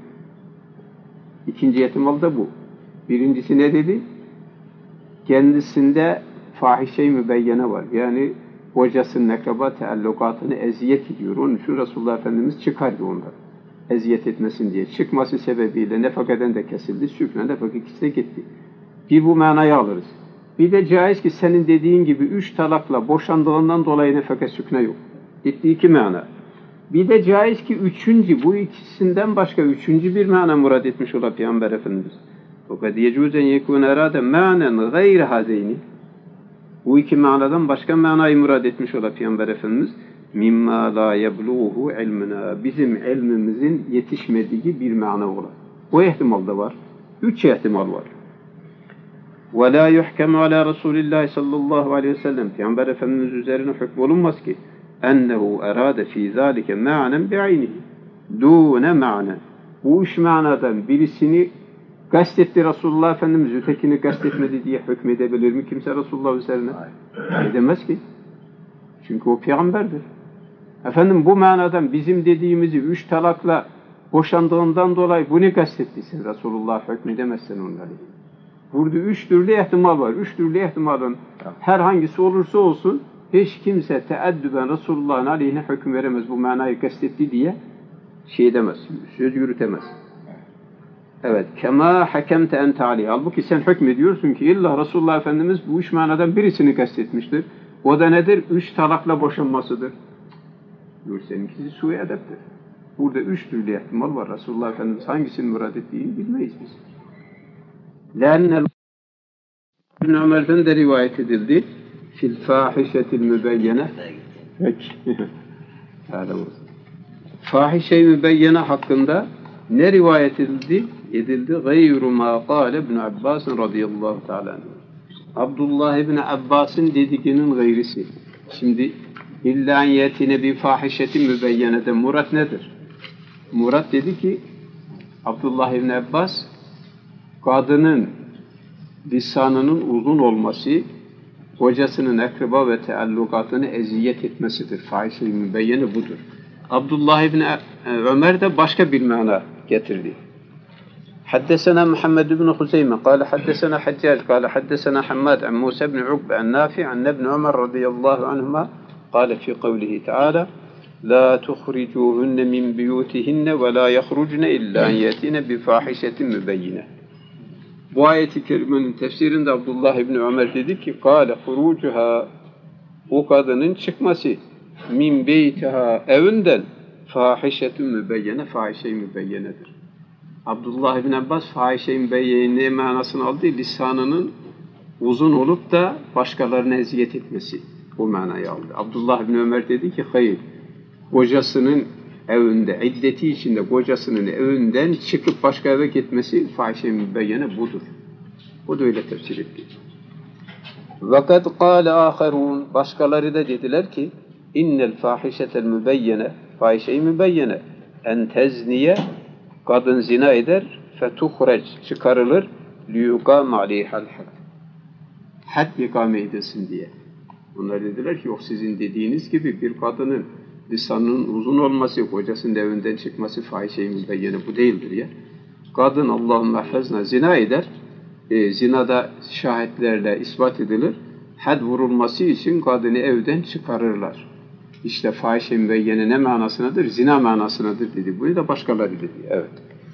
İkinci ihtimal da bu. Birincisi ne dedi? Kendisinde fahişe-i mübeyyene var. Yani kocasının akraba teallukatını eziyet ediyor. Onun için Resulullah Efendimiz çıkardı onları. Eziyet etmesin diye. Çıkması sebebiyle nefakaden de kesildi. Sükûne nefaka ikisi de gitti. Bir bu manayı alırız. Bir de caiz ki senin dediğin gibi 3 talakla boşandığından dolayı nefaka sükûne yok. Gitti 2 mana. Bir de caiz ki bu ikisinden başka üçüncü bir mana murad etmiş olan Peygamber Efendimiz. Fakat yecuzen yekûn erâde mânen gayr hâzeyni. Bu iki manadan başka manayı murad etmiş olan Peygamber Efendimiz. Mimma la yebluğuhu ilmina. Bizim ilmimizin yetişmediği bir mana olan. O ihtimal da var. 3 ihtimal var. Ve la yuhkemu ala Resulillah sallallahu aleyhi ve sellem. Peygamber Efendimiz üzerine hükmolunmaz ki ennehu erade fî zâlike ma'nen bi'aynihi dûne ma'nen. Bu üç manadan birisini kastetti Resulullah Efendimiz, ötekini kastetmedi diye hükmedebilir mi kimse Resulullah üzerine? Edemez ki. Çünkü o peygamberdir. Efendim bu manadan bizim dediğimizi 3 talakla boşandığından dolayı bunu kastettisin Resulullah hükmedemezsen onları. Burada 3 türlü ihtimal var. 3 türlü ihtimalın herhangisi olursa olsun hiç kimse teeddüben Resulullah'ın aleyhine hüküm veremez. Bu manayı kastetti diye şey demez. Söz yürütemez. Evet. Kema hakemte ente aleyh. Halbuki sen hükmediyorsun ki illa Resulullah Efendimiz bu 3 manadan birisini kastetmiştir. O da nedir? 3 talakla boşanmasıdır. Diyor seninkisi su-i edeptir. Burada 3 türlü ihtimal var. Resulullah Efendimiz hangisini murad ettiğini bilmeyiz biz. لأن İbn Ömer'den de rivayet edildi. Fil fahişetil mübeyyene. Fahişe-i mübeyyene hakkında ne rivayet edildi? Gayru ma kâle İbn Abbas radıyallahu teâlâ. Abdullah İbn Abbas'ın dediğinin gayrisi. Şimdi İllâ yetine bi fahişetin mübeyyenede murat nedir? Murat dedi ki Abdullah İbn Abbas kadının lisanının uzun olması kocasının akraba ve teallukatını eziyet etmesidir. Fahişe-i mübeyyene budur. Abdullah İbn Ömer de başka bir mana getirdi. Haddesena Muhammed ibn Huzeyme قال حدثنا حجاج قال حدثنا حماد عن موسى بن عقبة عن نافع عن ابن عمر رضي الله عنهما قال في قوله تعالى لا تخرجوهن من بيوتهن ولا يخرجن إلا أن يأتين بفاحشة مبينة. Bu ayet-i kerimenin tefsirinde Abdullah İbni Ömer dedi ki kâle hurucuha o kadının çıkması min beytiha evinden fahişetun mübeyyene fahişe-i mübeyyenedir. Abdullah İbni Abbas fahişe-i mübeyyene manasını aldı. Lisanının uzun olup da başkalarına eziyet etmesi bu manayı aldı. Abdullah İbni Ömer dedi ki hayır kocasının evinde, iddeti içinde kocasının evinden çıkıp başka eve gitmesi fahişe mübeyyene budur. Bu da öyle tefsir etti. وَقَدْ قَالَ آخَرُونَ Başkaları da dediler ki اِنَّ الْفَاحِشَةَ الْمُبَيَّنَ Fahişe-i mübeyyene en tezniye kadın zina eder fetuhreç çıkarılır liyukam aleyhal had. Had ikame edilsin diye. Onlar dediler ki yok sizin dediğiniz gibi bir kadının lisanının uzun olması, kocasının evinden çıkması fahişe-i mübeyyene bu değildir ya. Kadın Allahümme hafezna zina eder. Zinada şahitlerle ispat edilir. Had vurulması için kadını evden çıkarırlar. İşte fahişe mübeyyene ne manasınadır? Zina manasınadır dedi. Bunu da başkaları dedi. Evet.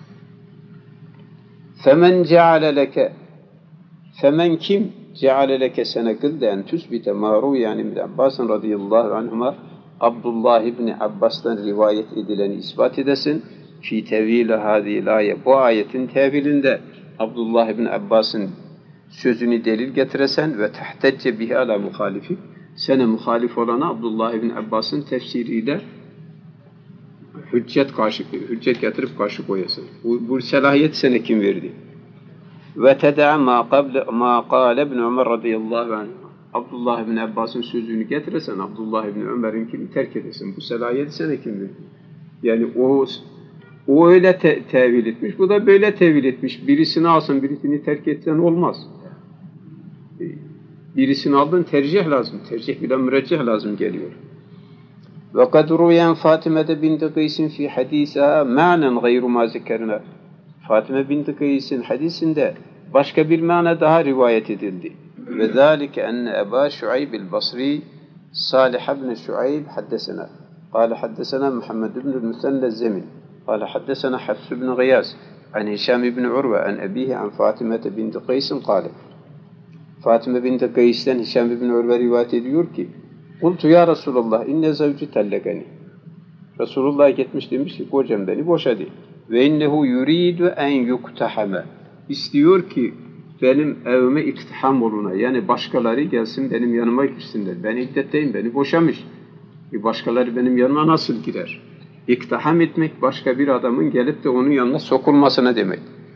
Femen ceale leke Femen kim ceale leke sene kıldı en tüsbite maru yani ibn Abbas'ın radıyallahu anhuma Abdullah İbni Abbas'tan rivayet edileni ispat edesin. Fi tevhile hadîl ayet. Bu ayetin tevilinde Abdullah İbni Abbas'ın sözünü delil getiresen ve tehtecce bihi ala muhalifi. Sene muhalif olana Abdullah İbni Abbas'ın tefsiriyle hüccet getirip karşı koyasın. Bu selahiyet sene kim verdi? Ve ted'a ma qâle İbni Ömer radıyallahu anh. Abdullah İbni Abbas'ın sözünü getiresen Abdullah İbni Ömer'inkini terk edesin. Bu selahiyet sene kim verdi? Yani o öyle tevil etmiş, bu da böyle tevil etmiş. Birisini alsın, birisini terk etsen olmaz. Birisini aldın, tercih lazım. Tercih bile mürecceh lazım geliyor. وَقَدْ رُوَيَنْ فَاتِمَةَ بِنْتِ قَيْسٍ فِي حَد۪يسَهَا مَعْنًا غَيْرُ مَا ذِكَرْنَا Fatime binti Kays'in hadisinde başka bir mana daha rivayet edildi. وَذَٰلِكَ أَنَّ أَبَا شُعَيْبِ الْبَصْرِي صالح بن شعيب حدثنا قال حدثنا محمد بن المثنى الزمن قال حدثنا حفص بن غياث عن هشام بن عروة عن أبيه عن فاطمة بنت قيس قال Fatime binti Kays'ten Hişam ibn Urve rivayet ediyor ki Kultu ya Resulallah inne zavci tellekani Resulullah gitmiş demiş ki kocam beni boşadı ve innehu yuridu en yuktahame istiyor ki benim evime iktiham oluna yani başkaları gelsin benim yanıma girsinler. Ben iddetteyim, beni boşamış. Başkaları benim yanıma nasıl girer? İktiham etmek başka bir adamın gelip de onun yanına sokulmasına demek.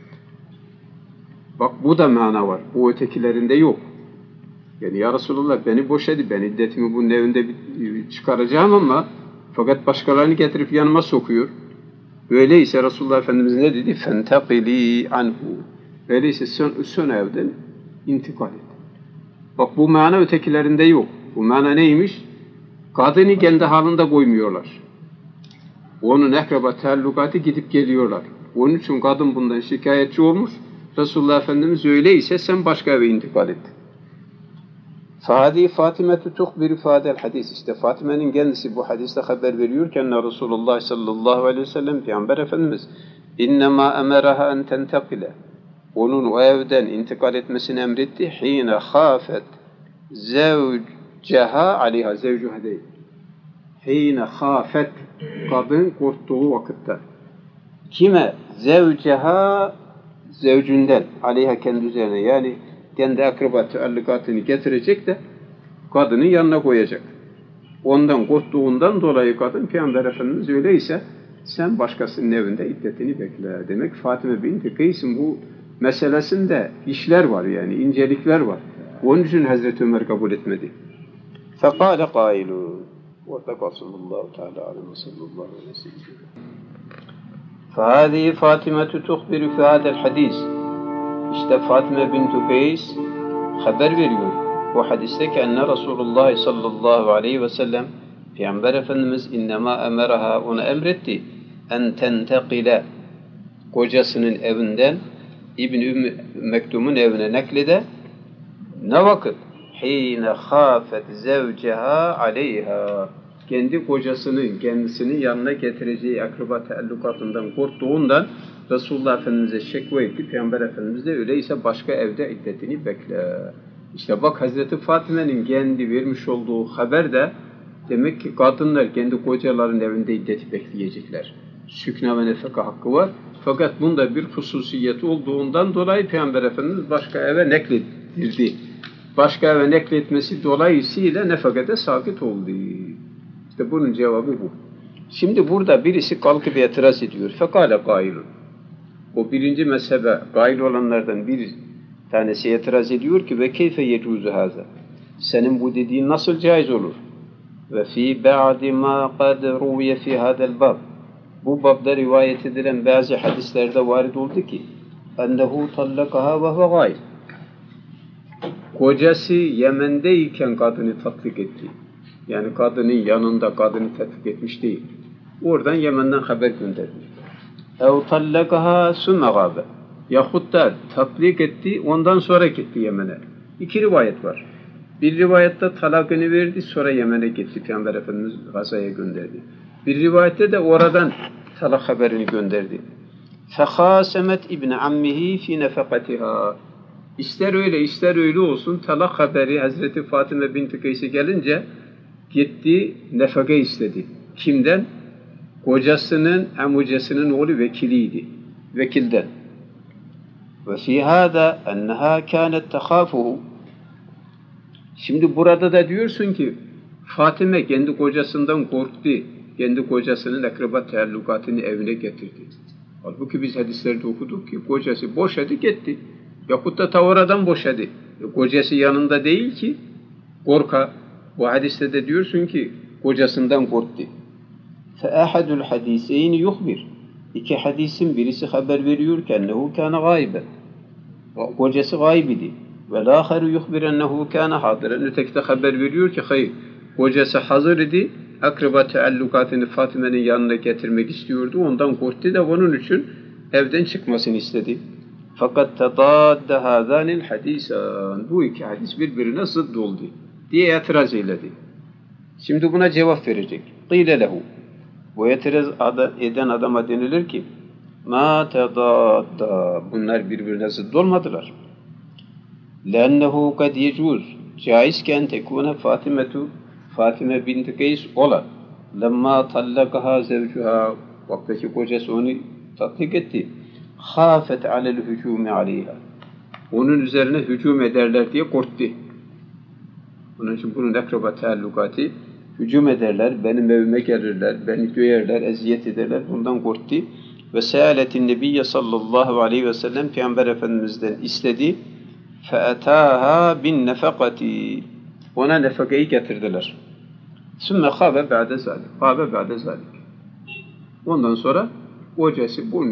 Bak bu da mana var. Bu ötekilerinde yok. Yani ya Resulullah beni boşadı. Ben iddetimi bunun evinde çıkaracağım ama fakat başkalarını getirip yanıma sokuyor. Öyleyse Resulullah Efendimiz ne dedi? Fentakili anhu. Öyleyse sen evden intikal et. Bak bu mana ötekilerinde yok. Bu mana neymiş? Kadını kendi halinde koymuyorlar. Onun akraba taallukatı gidip geliyorlar. Onun için kadın bundan şikayetçi olmuş. Resulullah Efendimiz öyleyse sen başka eve intikal et. Fahadi Fatime'tu tuhbiru fadel hadis. İşte Fatime'nin kendisi bu hadiste haber veriyorken Resulullah sallallahu aleyhi ve sellem Peygamber Efendimiz innema emeraha en tentakile. Onun o evden intikal etmesini emretti. Hine khafet zevceha aleyha zevcuha değil. Hine khafet kadın korktuğu vakitte. Kime? Zevceha zevcünden aleyha kendi üzerine yani kendi akraba taallukatını getirecek de kadının yanına koyacak. Ondan korktuğundan dolayı kadın Peygamber Efendimiz öyleyse sen başkasının evinde iddetini bekle. Demek Fatime binti Kays'in bu meselesinde işler var yani incelikler var. Onun için Hazreti Ömer kabul etmedi. فَقَالَ قَائِلُونَ وَاتَّقَى صَلَّى اللّٰهُ تَعَالَى عَلَيْهِ وَصَلَّى اللّٰهُ عَلَيْهِ وَسَلَّمَ فَهَذِهِ فَاتِمَةُ تُخْبِرُ فِي هَذَا الْحَدِيثِ İşte Fatime binti Kays haber veriyor. Bu hadiste ki enne Resulullah sallallahu aleyhi ve sellem Peygamber Efendimiz innema emeraha onu emretti en tentekile kocasının evinden İbn-i Ümmü Mektum'un evine neklede ne vakit? Hine khafet zevceha aleyha kendi kocasının kendisini yanına getireceği akraba taallukatından korktuğundan Resulullah Efendimiz'e şekva etti. Peygamber Efendimiz de öyleyse başka evde iddetini bekle. İşte bak Hazreti Fatime'nin kendi vermiş olduğu haber de demek ki kadınlar kendi kocaların evinde iddeti bekleyecekler. Sükna ve nefaka hakkı var. Fakat bunda bir hususiyeti olduğundan dolayı Peygamber Efendimiz başka eve nekledildi. Başka eve nekletmesi dolayısıyla nefakete sakit oldu. İşte bunun cevabı bu. Şimdi burada birisi kalkıp itiraz ediyor. Fekale gailun. O birinci mezhebe gail olanlardan bir tanesi itiraz ediyor ki ve keyfe yecuzu haza. Senin bu dediğin nasıl caiz olur? Ve fi ba'di ma kad ruviye fi hadel bab. Bu babda rivayet edilen bazı hadislerde varid oldu ki ennehu tallakaha ve huve gail. Kocası Yemen'deyken kadını tatbik etti. Yani kadının yanında kadını tatbik etmiş değil. Oradan Yemen'den haber göndermiş. Ev tallakaha sümme gâbe. Yahut da tatbik etti, ondan sonra gitti Yemen'e. İki rivayet var. Bir rivayette talakını verdi, sonra Yemen'e gitti. Peygamber Efendimiz Gaza'ya gönderdi. Bir rivayette de oradan talak haberini gönderdi. فَخَاسَمَتْ İbn عَمِّهِ فِي نَفَقَتِهَا. İster öyle ister öyle olsun talak haberi Hazreti Fatıma binti Kays'e gelince gitti nefaka istedi. Kimden? Kocasının, amcasının oğlu vekiliydi. Vekilden. Ve fi hâzâ enneha kânet tehâfuhu. Şimdi burada da diyorsun ki Fatıma kendi kocasından korktu. Kendi kocasının akraba teallukatını evine getirdi. Halbuki biz hadislerde okuduk ki kocası boşadı gitti. Yahut da tavaradan boşadı. Kocası yanında değil ki korka. Bu hadiste de diyorsun ki kocasından korktu. فَاَحَدُ الْحَد۪يسَيْنِ يُخْبِرْ. İki hadisin birisi haber veriyor ki ennehu kâne gâiben. Kocası gayb idi. وَالْآخَرُ يُخْبِرْ اَنَّهُ كَانَ حَاضِرًا. Öteki de haber veriyor ki hayır. Kocası hazır idi. Akraba teallukatını Fatıma'nın yanına getirmek istiyordu. Ondan korktu da onun için evden çıkmasını istedi. Fakat tadadde hâzânil hadîsân. Bu iki hadis birbirine zıdd oldu diye itiraz eyledi. Şimdi buna cevap verecek. قِيلَ لَهُ. Bu itiraz eden adama denilir ki مَا تَضَادَّ. Bunlar birbirine zıdd olmadılar. لَأَنَّهُ قَدْ يَجُوزُ. Caizken tekune Fatıma binti Kays ola. لَمَّا طَلَّقَهَا زَوْجُهَا. Vaktaki kocası onu tatbik etti. خَافَتْ عَلَى الْهُجُومِ عَلَيْهَا. Onun üzerine hücum ederler diye korktu. Onun için bunun akraba teallukatı hücum ederler, benim evime gelirler, beni döyerler, eziyet ederler. Bundan korktu. Ve se'aletin nebiyye sallallahu aleyhi ve sellem Peygamber Efendimiz'den istedi. فَاَتَاهَا بِالنَّفَقَةِ. Ona nefakayı getirdiler. ثُمَّ خَابَ بَعْدَ ذَلِكَ. Ondan sonra kocası bunu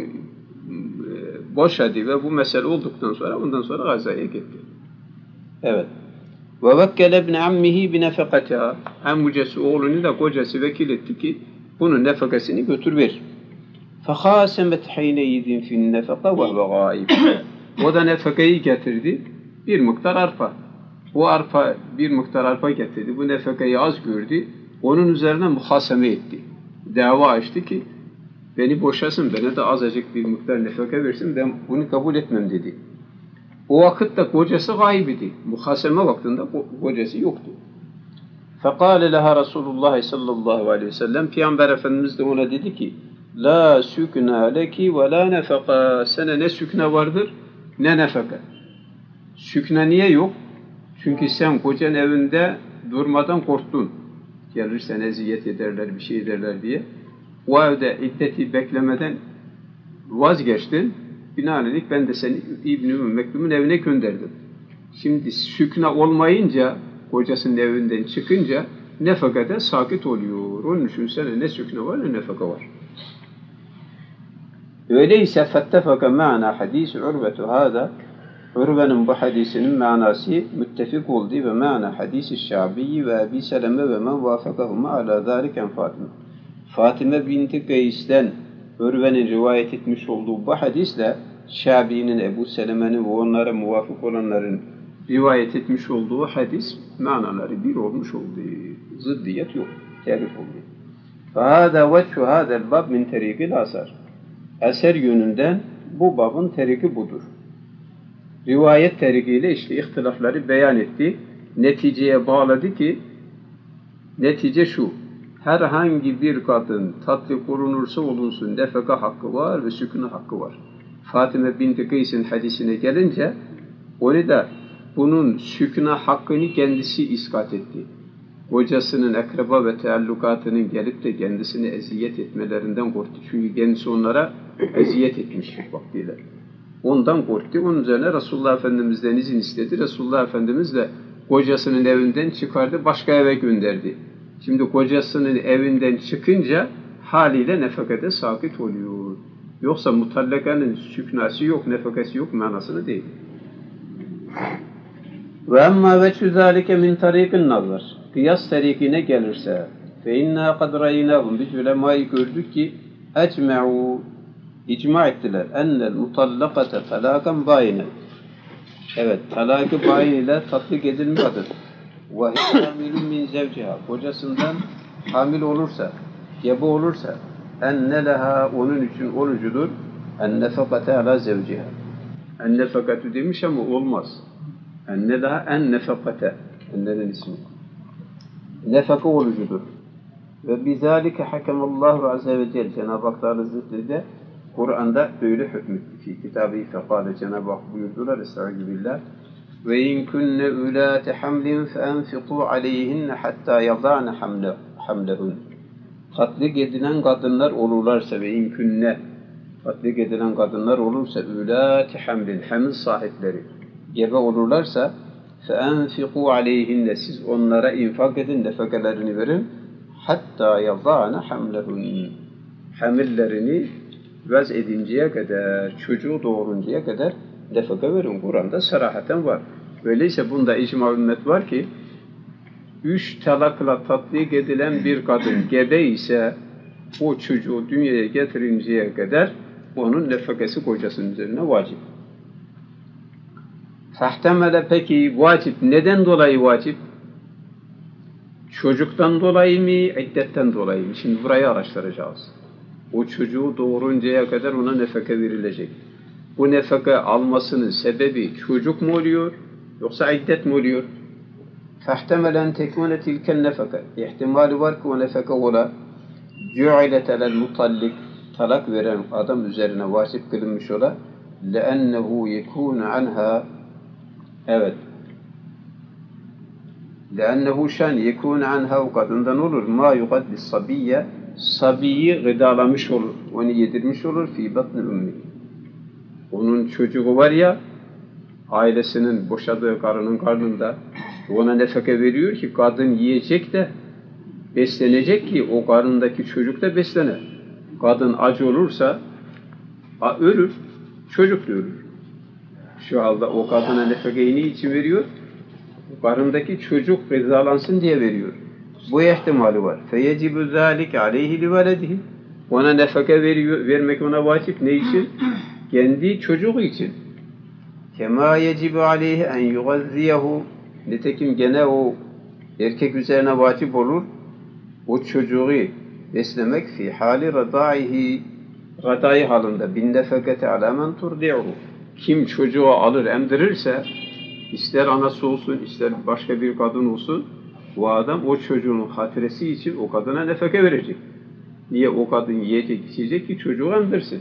boşadı ve bu mesele olduktan sonra ondan sonra Gaza'ya gitti. Evet. وَوَكَّلَ ابْنَ عَمِّهِ بِنَفَقَتِهَا. Amcası oğlunu da kocası vekil etti ki bunun nefakasını götür ver. فَخَاسَمَتْ حَيْنَيْذٍ فِي النَّفَقَ وَهْوَ غَائِبٍ. O da nefakayı getirdi. Bir miktar arpa. O arpa bir miktar arpa getirdi. Bu nefakayı az gördü. Onun üzerine muhaseme etti. Dava açtı ki beni boşasın, bana da azıcık bir miktar nefaka versin, ben bunu kabul etmem dedi. O vakitte kocası gayb idi. Muhaseme vaktinde kocası yoktu. فَقَالَ لَهَا رَسُولُ اللّٰهِ sallallahu aleyhi ve sellem. Peygamber Efendimiz de ona dedi ki لَا سُكْنَا لَكِ وَلَا نَفَقَا. Sana ne sükne vardır ne nefaka. Sükne niye yok? Çünkü sen kocanın evinde durmadan korktun. Gelirsen eziyet ederler, bir şey ederler diye. O evde iddeti beklemeden vazgeçtin. Binaenaleyh ben de seni İbn-i Mektum'un evine gönderdim. Şimdi sükne olmayınca, kocasının evinden çıkınca nefakada sakit oluyor. Onun için sana ne sükne var ne nefaka var. Öyleyse fettefaka ma'na hadis urvetu hâda. Urve'nin bu hadisinin manası müttefik oldu ve ma'na hadis-i Şabi'yi ve Ebi Seleme ve men vâfekahuma ala zâliken Fatıma. Fatıma binti Kays'ten Urve'nin rivayet etmiş olduğu bu hadisle Şabi'nin, Ebu Seleme'nin ve onlara muvafık olanların rivayet etmiş olduğu hadis manaları bir olmuş oldu. Zıddiyet yok. Terif oldu. فَهَذَا وَجْهُ هَذَا الْبَابِ مِنْ تَرِيقِ الْأَثَرِ. Eser yönünden bu babın teriki budur. Rivayet terikiyle işte ihtilafları beyan etti. Neticeye bağladı ki netice şu. Herhangi bir kadın tatbik olunursa olunsun nefaka hakkı var ve sükûn hakkı var. Fatıma binti Kays'in hadisine gelince onu da bunun sükûn hakkını kendisi iskat etti. kocasının akraba ve teallukatının gelip de kendisini eziyet etmelerinden korktu. Çünkü kendisi onlara eziyet etmiş vaktiyle. Ondan korktu. Onun üzerine Resulullah Efendimiz'den izin istedi. Resulullah Efendimiz de kocasının evinden çıkardı, başka eve gönderdi. Şimdi kocasının evinden çıkınca haliyle nefakede sakit oluyor. Yoksa mutallakanın süknası yok, nefakası yok manasını değil. Ve emmâ veçhü zâlike min tariqin nazar. Kıyas tarikine gelirse fe inna kad râinâhum, biz ulemayı gördük ki ecme'û, icma ettiler ennel mutallakate talâkan bâyine. Evet, talâk-ı bâyin ile tatbik edilmektedir. Ve hâmilun min zevciha, kocasından hamil olursa, gebe olursa enne leha, onun için olucudur en nefakate ala zevciha. En nefakatü demiş ama olmaz. Enne leha en nefakate, ennenin ismi. Nefaka olucudur. Ve bizalike hakemallahu azze ve celle, Cenab-ı Hak Hazretleri de Kur'an'da böyle hükmetti. Fi kitabı fekale, Cenab-ı Hak buyurdular, estaizu billah. Ve in kunne ulâte hamlin fe enfikû aleyhinne hattâ yadâne hamlehun. Tatlik edilen kadınlar olurlarsa ve in kunne, tatlik edilen kadınlar olursa ulâte hamlin, hamil sahipleri gebe olurlarsa fe enfikû aleyhinne, siz onlara infak edin, nefekelerini verin. Hatta yadâne hamlehun, hamillerini vaz edinceye kadar, çocuğu doğuruncaya kadar nefaka verin. Kur'an'da sarahaten var. Öyleyse bunda icma ümmet var ki 3 talakla tatbik edilen bir kadın gebe ise o çocuğu dünyaya getirinceye kadar onun nefakası kocasının üzerine vacip. Fahtemele, peki vacip neden dolayı vacip? Çocuktan dolayı mı, iddetten dolayı mı? Şimdi burayı araştıracağız. O çocuğu doğuruncaya kadar ona nefaka verilecek. Bu nefaka almasının sebebi çocuk mu oluyor, yoksa iddet mi oluyor? فَاحْتَمَلَ اَنْ تَكُونَ تِلْكَ النَّفَكَ, İhtimali var ki o nefaka ola جُعِلَتَ لَلْمُطَلِّقِ, talak veren adam üzerine vacip kılınmış ola لَأَنَّهُ يَكُونَ عَنْهَا, evet, لَأَنَّهُ şan يَكُونَ عَنْهَا, o kadından olur مَا يُقَدِّ الصَّبِيَّ, sabiyi gıdalamış olur, onu yedirmiş olur fi batn ümmi. Onun çocuğu var ya, ailesinin boşadığı karının karnında, ona nefaka veriyor ki kadın yiyecek de beslenecek ki o karnındaki çocuk da beslenir. Kadın aç olursa ölür, çocuk da ölür. Şu halde o kadına nefakayı niçin veriyor? Karnındaki çocuk gıdalansın diye veriyor. Bu ihtimali var. فَيَجِبُ ذَٰلِكَ عَلَيْهِ لِوَلَدِهِ, ona nefaka vermek ona vacip. Ne için? Kendi çocuğu için. كَمَا يَجِبُ عَلَيْهِ اَنْ يُغَذِّيَهُ, nitekim gene o erkek üzerine vacip olur o çocuğu beslemek fi hali radaihi, radai halinde bin nefakati ala men turdi'uhu, kim çocuğu alır emdirirse, ister anası olsun ister başka bir kadın olsun, bu adam o çocuğun hatiresi için o kadına nefaka verecek. Niye? O kadın yiyecek içecek ki çocuğu emdirsin.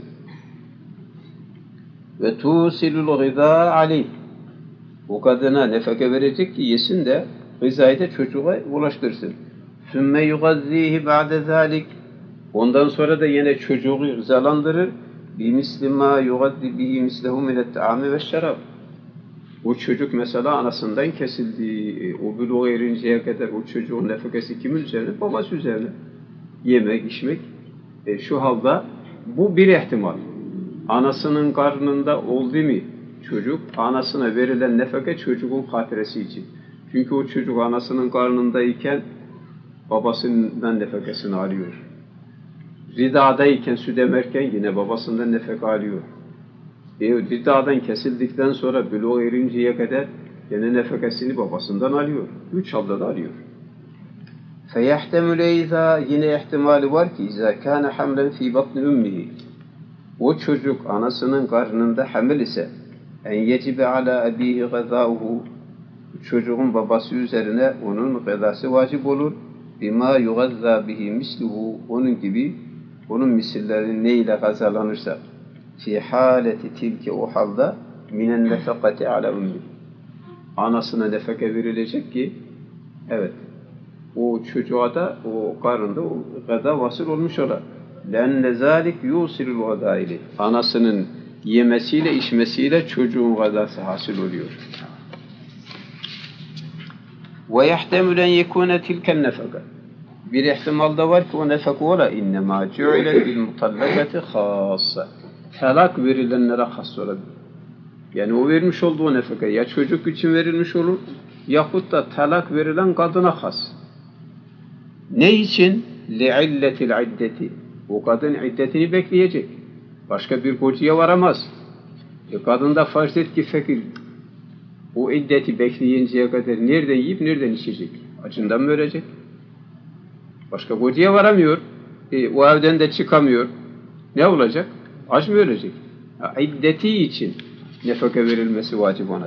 Ve tusilul gıda aleyh, o kadına nefaka verecek ki yesin de gızayı da çocuğa ulaştırsın. Sümme yugazzihi ba'de zalik, ondan sonra da yine çocuğu gızalandırır. Bimisli ma yugazzi bihi mislehu minet ta'ami ve şarab. O çocuk mesela anasından kesildi, o buluğa erinceye kadar o çocuğun nefakası kimin üzerine? Babası üzerine. Yemek, içmek. Şu halde bu bir ihtimal. Anasının karnında oldu mu çocuk, anasına verilen nefaka çocuğun hatiresi için. Çünkü o çocuk anasının karnındayken babasından nefakasını alıyor. Ridadayken, süt emerken yine babasından nefaka alıyor. Ridadan kesildikten sonra buluğa erinceye kadar yine nefakasını babasından alıyor. 3 halde da alıyor. فَيَحْتَمُ لَيْذَا, yine ihtimali var ki اِذَا كَانَ حَمْلًا ف۪ي بَطْنِ اُمِّهِ, o çocuk anasının karnında hamil ise en yecibe ala abihi gazauhu, çocuğun babası üzerine onun gıdası vacip olur. Bima yugazza bihi misluhu, onun gibi onun misilleri neyle gızalanırsa fi haleti tilki, o halde minen nefakati ala ummi, anasına nefaka verilecek ki evet o çocuğa da o karında o gıda vasıl olmuş olar. Lenne zalik yusilul gadaili. Anasının yemesiyle içmesiyle çocuğun gıdası hasıl oluyor. Ve yahtemülen yekûne tilken nefaka. Bir ihtimal da var ki o nefaka ola innemâ cu'ilet bil mutallakati khâssa. Talak verilenlere has olabilir. Yani o vermiş olduğu nefaka ya çocuk için verilmiş olur yahut da talak verilen kadına has. Ne için? لِعِلَّةِ الْعِدَّةِ. O kadın iddetini bekleyecek. Başka bir kocaya varamaz. Kadın da farz et ki fakir. O iddeti bekleyinceye kadar nereden yiyip nereden içecek? Acından mı ölecek? Başka kocaya varamıyor. O evden de çıkamıyor. Ne olacak? Aç mı ölecek? İddeti için nefaka verilmesi vacip ona.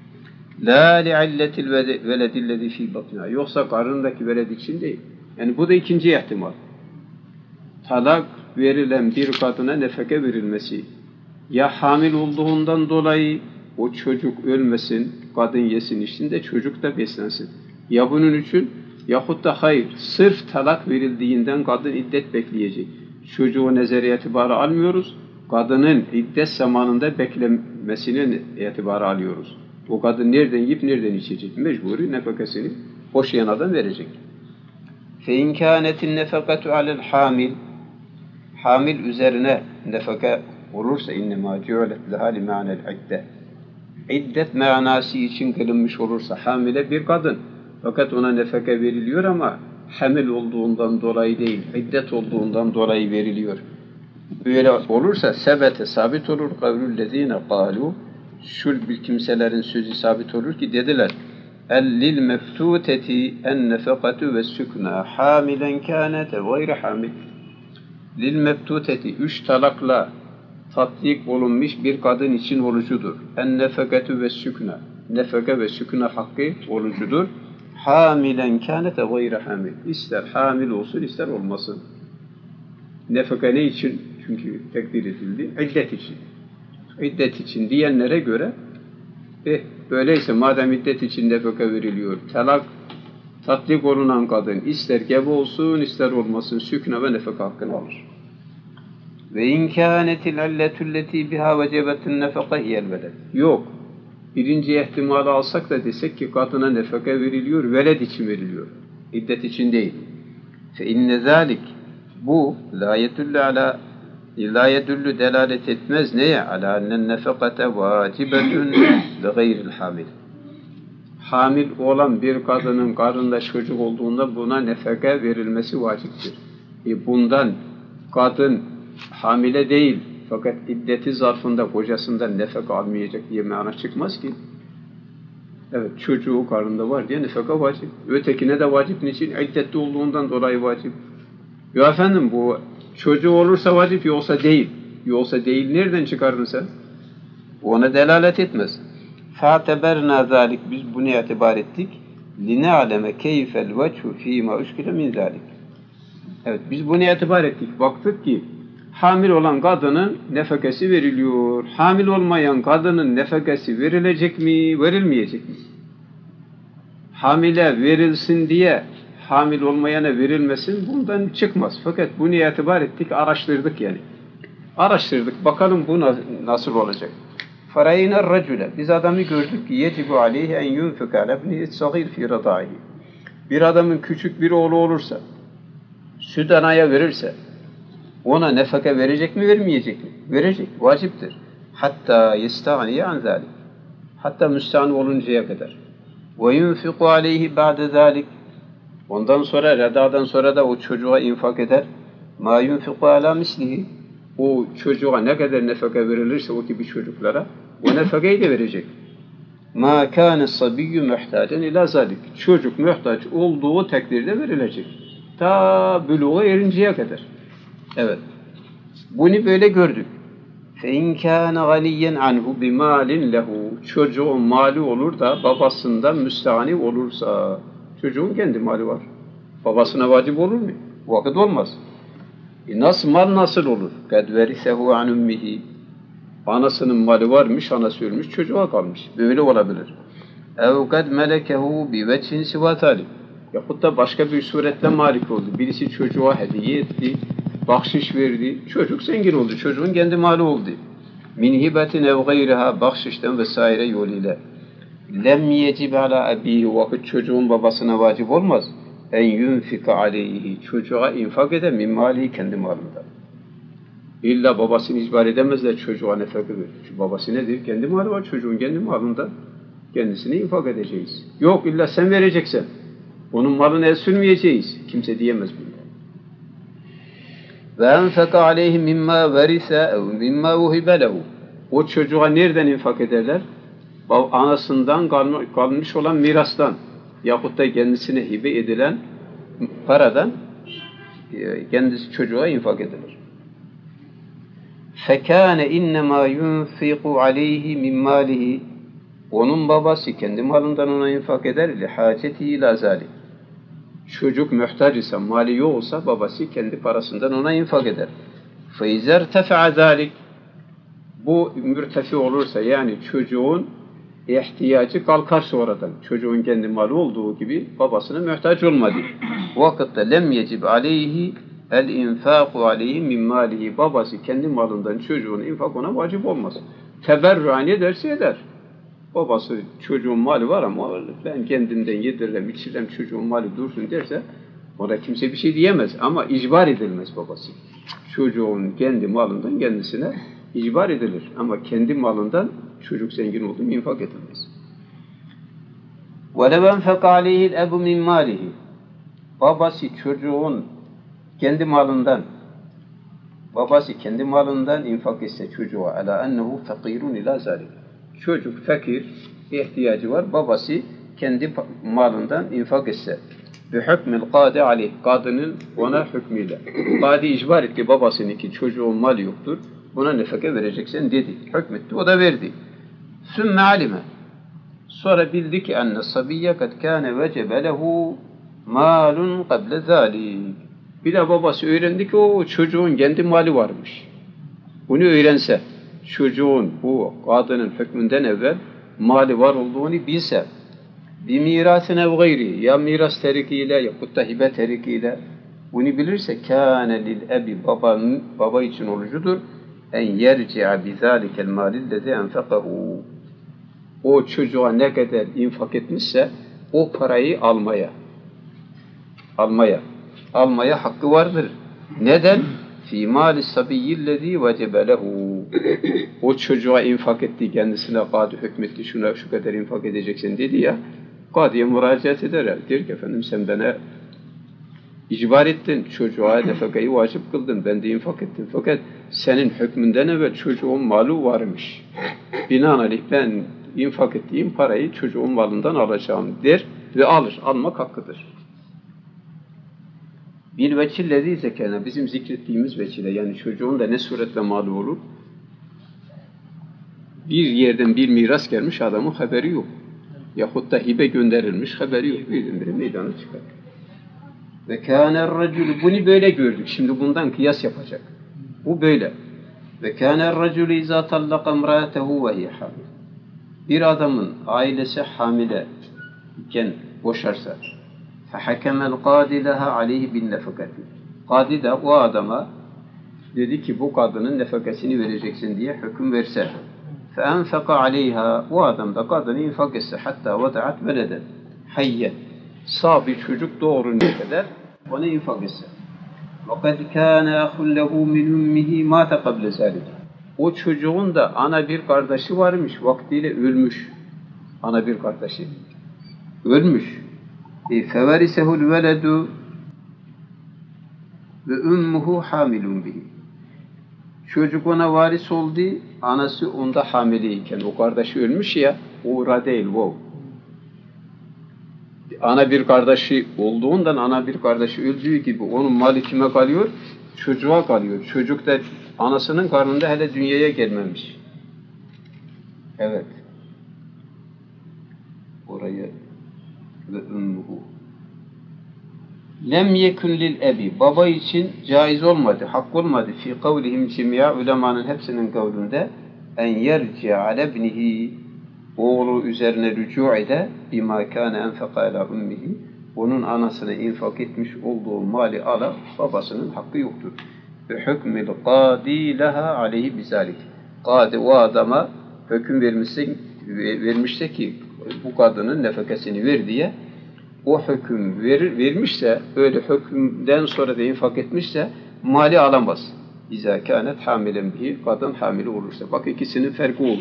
La li'illetil veledillezi fi batniha. Yoksa karnındaki veled için değil. Yani bu da ikinci ihtimal. Talak verilen bir kadına nefaka verilmesi. Ya hamil olduğundan dolayı o çocuk ölmesin, kadın yesin içinde çocuk da beslensin. Ya bunun için yahut da hayır, sırf talak verildiğinden kadın iddet bekleyecek. Çocuğu nezere itibarı almıyoruz. Kadının iddet zamanında beklemesini itibarı alıyoruz. O kadın nereden yiyip nereden içecek? Mecburi nefakasını boşayan adam verecek. فَاِنْ كَانَتِ النَّفَقَةُ عَلَى الْحَامِلِ Hamil üzerine nefaka olursa اِنَّمَا جُعْلَتْ لَهَا لِمَعْنَ الْعِدَّةِ İddet manası için kılınmış olursa hamile bir kadın. Fakat ona nefaka veriliyor ama hamil olduğundan dolayı değil, iddet olduğundan dolayı veriliyor. Böyle olursa sebete sabit olur. Kavlullezine kâlu şul bir kimselerin sözü sabit olur ki dediler lil meftuteti en nefekatu ve sükna hamilen kânet gayre hamil. Lil meftuteti 3 talakla tatbik olunmuş bir kadın için orucudur. En nefekatu ve sükna. Nefeka ve sükna hakkı orucudur. Hamilen kânet gayre hamil. İster hamil olsun ister olmasın. Nefaka ne için? Çünkü tekdir edildi. İddet için. İddet için diyenlere göre öyleyse madem iddet için nefaka veriliyor, talak tatbik olunan kadın ister gebe olsun ister olmasın sükna ve nefaka hakkını alır. Ve in kânetil illetulleti biha vecebetin nefaka hiyel veled. Yok. Birinci ihtimali alsak da desek ki kadına nefaka veriliyor, veled için veriliyor. İddet için değil. Fe inne zâlik bu la yedullu delalet etmez neye? Ala ennen nefekate vacibetun li gayril hamil. Hamil olan bir kadının karnında çocuk olduğunda buna nefaka verilmesi vaciptir. Bundan kadın hamile değil fakat iddeti zarfında kocasından nefaka almayacak diye mana çıkmaz ki. Evet, çocuğu karnında var diye nefaka vacip. Ötekine de vacip niçin? İddetli olduğundan dolayı vacip. Ya efendim bu çocuğu olursa vacip yoksa değil. Yoksa değil nereden çıkardın sen? Ona delalet etmez. فَاَعْتَبَرْنَا ذَٰلِكَ Biz bunu itibar ettik. لِنَعْلَمَ كَيْفَ الْوَجْهُ ف۪ي مَا اُشْكِلَ مِنْ ذَٰلِكَ Evet, biz bunu itibar ettik. Baktık ki hamil olan kadının nefakası veriliyor. Hamil olmayan kadının nefakası verilecek mi, verilmeyecek mi? Hamile verilsin diye hamil olmayana verilmesin bundan çıkmaz. Fakat bunu itibar ettik, araştırdık yani. Araştırdık, bakalım bu nasıl olacak. فَرَيْنَا الرَّجُلَ Biz adamı gördük ki يَجِبُ عَلَيْهِ اَنْ يُنْفِقَ عَلَى ابْنِهِ الصَّغِيرِ فِي رَضَائِهِ Bir adamın küçük bir oğlu olursa, süt anaya verirse, ona nefaka verecek mi, vermeyecek mi? Verecek, vaciptir. Hatta yestağniye an zalik. Hatta müstahni oluncaya kadar. وَيُنْفِقُ عَلَيْهِ بَعْدَ ذَلِكَ Ondan sonra, redadan sonra da o çocuğa infak eder. مَا يُنْفِقُ عَلَى مِسْلِهِ O çocuğa ne kadar nefaka verilirse o gibi çocuklara, o nefakayı da verecek. مَا كَانَ الصَّبِيُّ مُحْتَاجًا اِلَى ذَلِكَ Çocuk muhtaç olduğu takdirde verilecek. Ta buluğa erinceye kadar. Evet. Bunu böyle gördük. فَاِنْ كَانَ غَنِيًّا عَنْهُ بِمَالٍ لَهُ Çocuğun mali olur da babasından müstahni olursa, çocuğun kendi mali var. Babasına vacip olur mu? Vakit olmaz. Nasıl mal nasıl olur? قَدْ وَرِثَهُ عَنْ اُمِّهِ Anasının mali varmış, anası ölmüş, çocuğa kalmış. Böyle olabilir. اَوْ قَدْ مَلَكَهُ بِوَجْهٍ سِوَى talib Yahut da başka bir suretle malik oldu. Birisi çocuğa hediye etti, bahşiş verdi. Çocuk zengin oldu. Çocuğun kendi malı oldu. Min hibetin ev gayriha, bahşişten vesaire yoluyla. Lem yecib ala ebihi, vakit çocuğun babasına vacip olmaz. En yunfika aleyhi, çocuğa infak eder min malihi, kendi malından. İlla babasını icbar edemezler çocuğa nefaka verir. Çünkü babası nedir? Kendi malı var, çocuğun kendi malından kendisine infak edeceğiz. Yok illa sen vereceksen. Onun malını el sürmeyeceğiz. Kimse diyemez bunu. Ve enfaka aleyhi mimma verise ev mimma vuhibe lehu. O çocuğa nereden infak ederler? Anasından kalmış olan mirastan yahut da kendisine hibe edilen paradan kendisi çocuğa infak edilir. فَكَانَ اِنَّمَا يُنْفِقُ عَلَيْهِ مِنْ مَالِهِ. Onun babası kendi malından ona infak eder. لِحَاجَتِهِ اِلَى ذَلِكَ. Çocuk muhtaç ise, mali yok olsa babası kendi parasından ona infak eder. فَاِذَا ارْتَفَعَ ذَلِكَ. Bu mürtefi olursa, yani çocuğun ihtiyacı kalkarsa oradan, çocuğun kendi malı olduğu gibi babasına muhtaç olmadı. Vakitte lem yecib aleyhi el infaku aleyhi min malihi. Babası kendi malından çocuğun infak ona vacip olmaz. Teberruani ederse eder. Babası çocuğun mali var ama ben kendimden yediririm, içirem, çocuğun mali dursun derse ona kimse bir şey diyemez ama icbar edilmez babası. Çocuğun kendi malından kendisine icbar edilir ama kendi malından çocuk zengin oldu mu infak edilmez. وَلَوْ اَنْفَقَ عَلَيْهِ الْاَبُ مِنْ مَالِهِ. Babası çocuğun kendi malından infak etse çocuğa ala ennehu fakirun ila zalik. Çocuk fakir, ihtiyacı var. Babası kendi malından infak etse. Bi hukmil qadi aleyh. Kadının ona hükmüyle. Kadi icbar etti babasının ki çocuğun mali yoktur. Buna nefaka vereceksin dedi. Hükmetti. O da verdi. Sümme alime. Sonra bildi ki enne sabiyye kad kâne vecebe lehu malun qable zâlik. Bir de babası öğrendi ki o çocuğun kendi mali varmış. Bunu öğrense, çocuğun bu kadının hükmünden evvel mali var olduğunu bilse, bir mirasın ev gayri, ya miras terikiyle ya da hibe terikiyle bunu bilirse kâne lil ebi, baba için olucudur. En yerci'a bizâlikel mâlillezî enfekahu. O çocuğa ne kadar infak etmişse o parayı almaya hakkı vardır. Neden? Fî mâlis sabiyyillezî vecebe lehu. O çocuğa infak etti, kendisine kâdi hükmetti, şuna şu kadar infak edeceksin dedi ya, kâdiye müracaat eder. Der ki efendim sen bana icbar ettin, çocuğa nefakayı vacip kıldın, ben de infak ettim. Fakat senin hükmünden evvel çocuğun malı varmış. Binaenaleyh ben infak ettiğim parayı çocuğun malından alacağım der ve alır. Almak hakkıdır. Bir veçillezi zekâne, bizim zikrettiğimiz veçile, yani çocuğun da ne suretle malı olur? Bir yerden bir miras gelmiş, adamın haberi yok. Yahut da hibe gönderilmiş, haberi yok. Birdenbire meydana çıkar. Ve kâner racülü, bunu böyle gördük. Şimdi bundan kıyas yapacak. Bu böyle. Ve kâner racülü izâ tallaka imrâtehu ve hiye hamil. Bir adamın ailesi hamile iken boşarsa, فَحَكَمَ الْقَادِ لَهَا عَلَيْهِ بِالنَّفَقَةِ. Kadi de o adama dedi ki bu kadının nefakasını vereceksin diye hüküm verse, فَاَنْفَقَ عَلَيْهَا. O adam da kadını infak etse, hatta وَدَعَتْ وَلَدًا hayyen. Sağ bir çocuk doğuruncaya kadar ona infak etse. وَقَدْ كَانَ أَخُ لَهُ مِنْ اُمِّهِ مَاتَ قَبْلَ ذَلِكَ. O çocuğun da ana bir kardeşi varmış, vaktiyle ölmüş. Ana bir kardeşi ölmüş. فَوَرِسَهُ الْوَلَدُ وَاُمُّهُ حَامِلٌ بِهِ. Çocuk ona varis oldu, anası onda hamileyken, o kardeşi ölmüş ya, uğra değil, wow. Ana bir kardeşi olduğundan, ana bir kardeşi öldüğü gibi onun mali kime kalıyor? Çocuğa kalıyor. Çocuk da anasının karnında hele dünyaya gelmemiş. Evet. Orayı ve ümmühü. Lem yekun lil ebi. Baba için caiz olmadı, hak olmadı. Fi kavlihim cimya, ulemanın hepsinin kavlinde en yerci'a ale ibnihi, oğlu üzerine rücu ede bima kâne enfeka ala ummihi, onun anasına infak etmiş olduğu mali alan babasının hakkı yoktur. Ve hükmül kâdî leha aleyhi bizalik. Kâdi o adama hüküm vermişse ki bu kadının nefakasını ver diye, o hüküm vermişse, öyle hükümden sonra da infak etmişse mali alamaz. İzâ kânet hamilen bihi, kadın hamile olursa. Bak ikisinin farkı oldu.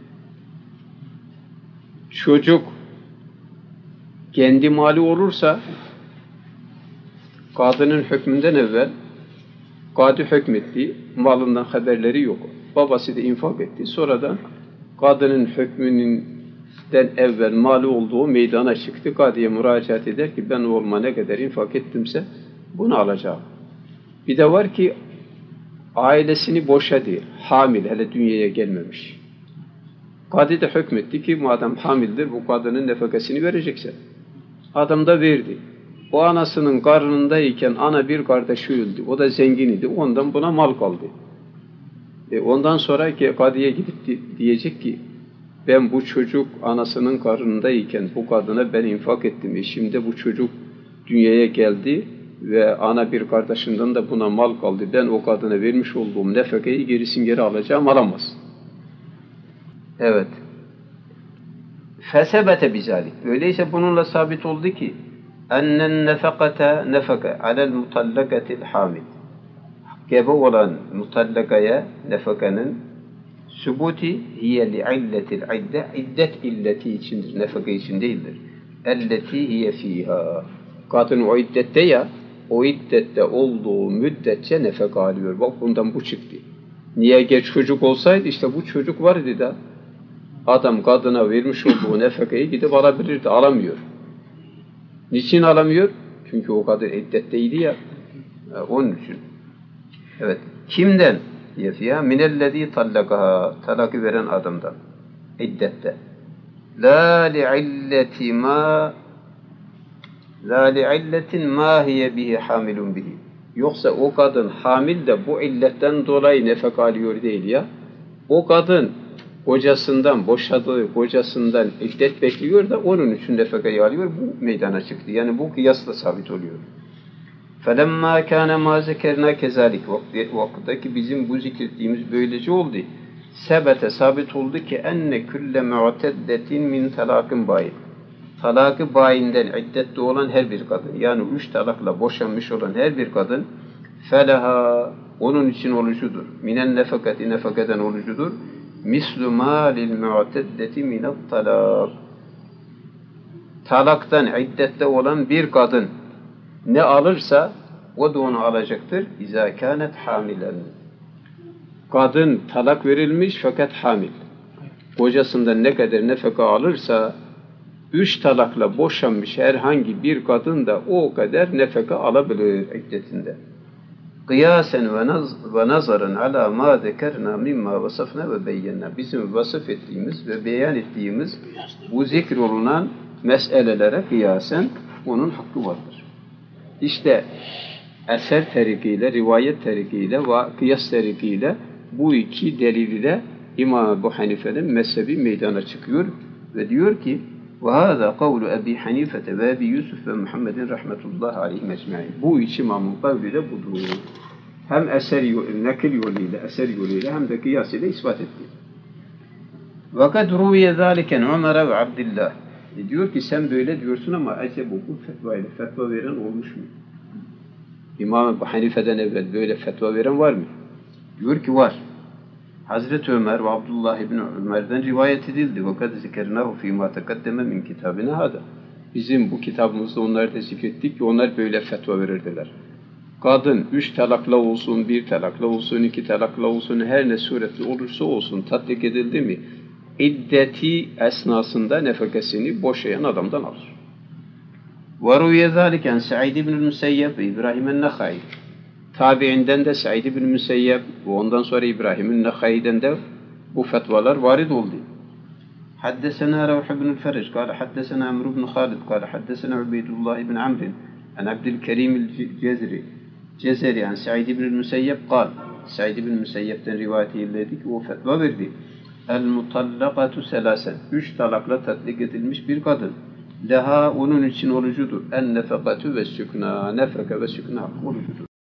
Çocuk kendi mali olursa kadının hükmünden evvel kadi hükmetti, malından haberleri yok. Babası da infak etti. Sonradan kadının hükmünden evvel mali olduğu meydana çıktı. Kadiye müracaat eder ki ben oğluma ne kadar infak ettimse bunu alacağım. Bir de var ki ailesini boşadı, hamil, hele dünyaya gelmemiş. Kadi de hükmetti ki madem hamildir bu kadının nefakasını verecekse. Adam da verdi. O anasının karnındayken ana bir kardeşi öldü. O da zengin idi. Ondan buna mal kaldı. Ondan sonra ki kadiye gidip diyecek ki ben bu çocuk anasının karnındayken bu kadına ben infak ettim. Şimdi bu çocuk dünyaya geldi ve ana bir kardeşinden de buna mal kaldı. Ben o kadına vermiş olduğum nefakayı geri alacağım, alamaz. Evet. Fesebete bizalik. Öyleyse bununla sabit oldu ki ennen nefakata nefaka alel mutallakatil hamid. Gebe olan mutallakaya nefakanın sübuti hiye li'illetil idde, iddet illeti içindir, nefaka için değildir. Elleti hiye fiha. Kadın o iddette ya, o iddette olduğu müddetçe nefaka alıyor. Bak bundan bu çıktı. Niye geç çocuk olsaydı işte bu çocuk vardı da adam kadına vermiş olduğu nefakayı gidip alabilirdi, alamıyor. Niçin alamıyor? Çünkü o kadar iddetteydi ya, onun için. Evet. Kimden? Diye minellezî tallakaha, talakı veren adamdan. İddette. La li'illetin ma hiye bihi hamilun bihi. Yoksa o kadın hamil de bu illetten dolayı nefaka alıyor değil ya. O kadın kocasından, boşadığı kocasından iddet bekliyor da onun için nefakayı alıyor. Bu meydana çıktı. Yani bu kıyasla sabit oluyor. فَلَمَّا كَانَ مَا زَكَرْنَا كَذَٰلِكَ Vakitteki bizim bu zikrettiğimiz böylece oldu. Sebete sabit oldu ki enne külle mu'teddetin min talakın bayin. Talakı bayinden iddette olan her bir kadın, yani 3 talakla boşanmış olan her bir kadın felaha, onun için olucudur. Minen nefakati, nefakaten olucudur. Mislu ma lil mu'teddeti minat talak. Talaktan iddette olan bir kadın ne alırsa o da onu alacaktır. İzâ kânet hamilen. Kadın talak verilmiş fakat hamil. Kocasından ne kadar nefaka alırsa 3 talakla boşanmış herhangi bir kadın da o kadar nefaka alabilir iddetinde. Kıyasen ve nazarın ala ma zekerna mimma vasafna ve beyyena. Bizim vasıf ettiğimiz ve beyan ettiğimiz bu zikrolunan meselelere kıyasen onun hakkı vardır. İşte eser terikiyle, rivayet terikiyle ve kıyas terikiyle bu iki delil ile İmam Ebu Hanife'nin mezhebi meydana çıkıyor ve diyor ki وَهَذَا قَوْلُ أَبِي حَنِيفَةَ ve Ebi Yusuf ve Muhammedin rahmetullahi aleyhi mecmaîn. Bu iki imamın kavli de budur. Hem nakil yoluyla, eser yoluyla hem de kıyas ile ispat etti. وَقَدْ رُوِيَ ذَٰلِكَ عُمَرَ ve Abdillah. Diyor ki sen böyle diyorsun ama acaba bu fetvayla fetva veren olmuş mu? İmam Ebu Hanife'den evvel böyle fetva veren var mı? Diyor ki var. Hazreti Ömer ve Abdullah İbni Ömer'den rivayet edildi. وَقَدْ ذِكَرْنَاهُ فِي مَا تَقَدَّمَ مِنْ كِتَابِنَا هَذَا. Bizim bu kitabımızda onları da zikrettik ki onlar böyle fetva verirdiler. Kadın 3 talakla olsun, 1 talakla olsun, 2 talakla olsun, her ne suretli olursa olsun tatbik edildi mi, iddeti esnasında nefakasını boşayan adamdan alır. وَرُوْيَ ذَٰلِكَ عَنْ سَعِيدِ بْنِ الْمُسَيَّبِ İbrahim el-Nekhai. Tabi'inden de Said ibn Müseyyep ve ondan sonra İbrahim'in Nekhai'den de bu fetvalar varid oldu. Haddesena Ravh ibn Feric, kâle haddesena Amr ibn Khalid, kâle haddesena Ubeydullah ibn Amr, an Abdülkerim el-Cezeri, an Said ibn Müseyyep, kâle, Said ibn Müseyyep'ten rivayet edildi ki o fetva verdi. El-mutallakatu selasen, 3 talakla tatbik edilmiş bir kadın. Leha onun için olucudur. En nefekatü ve sükna. Nefreke ve sükna olucudur.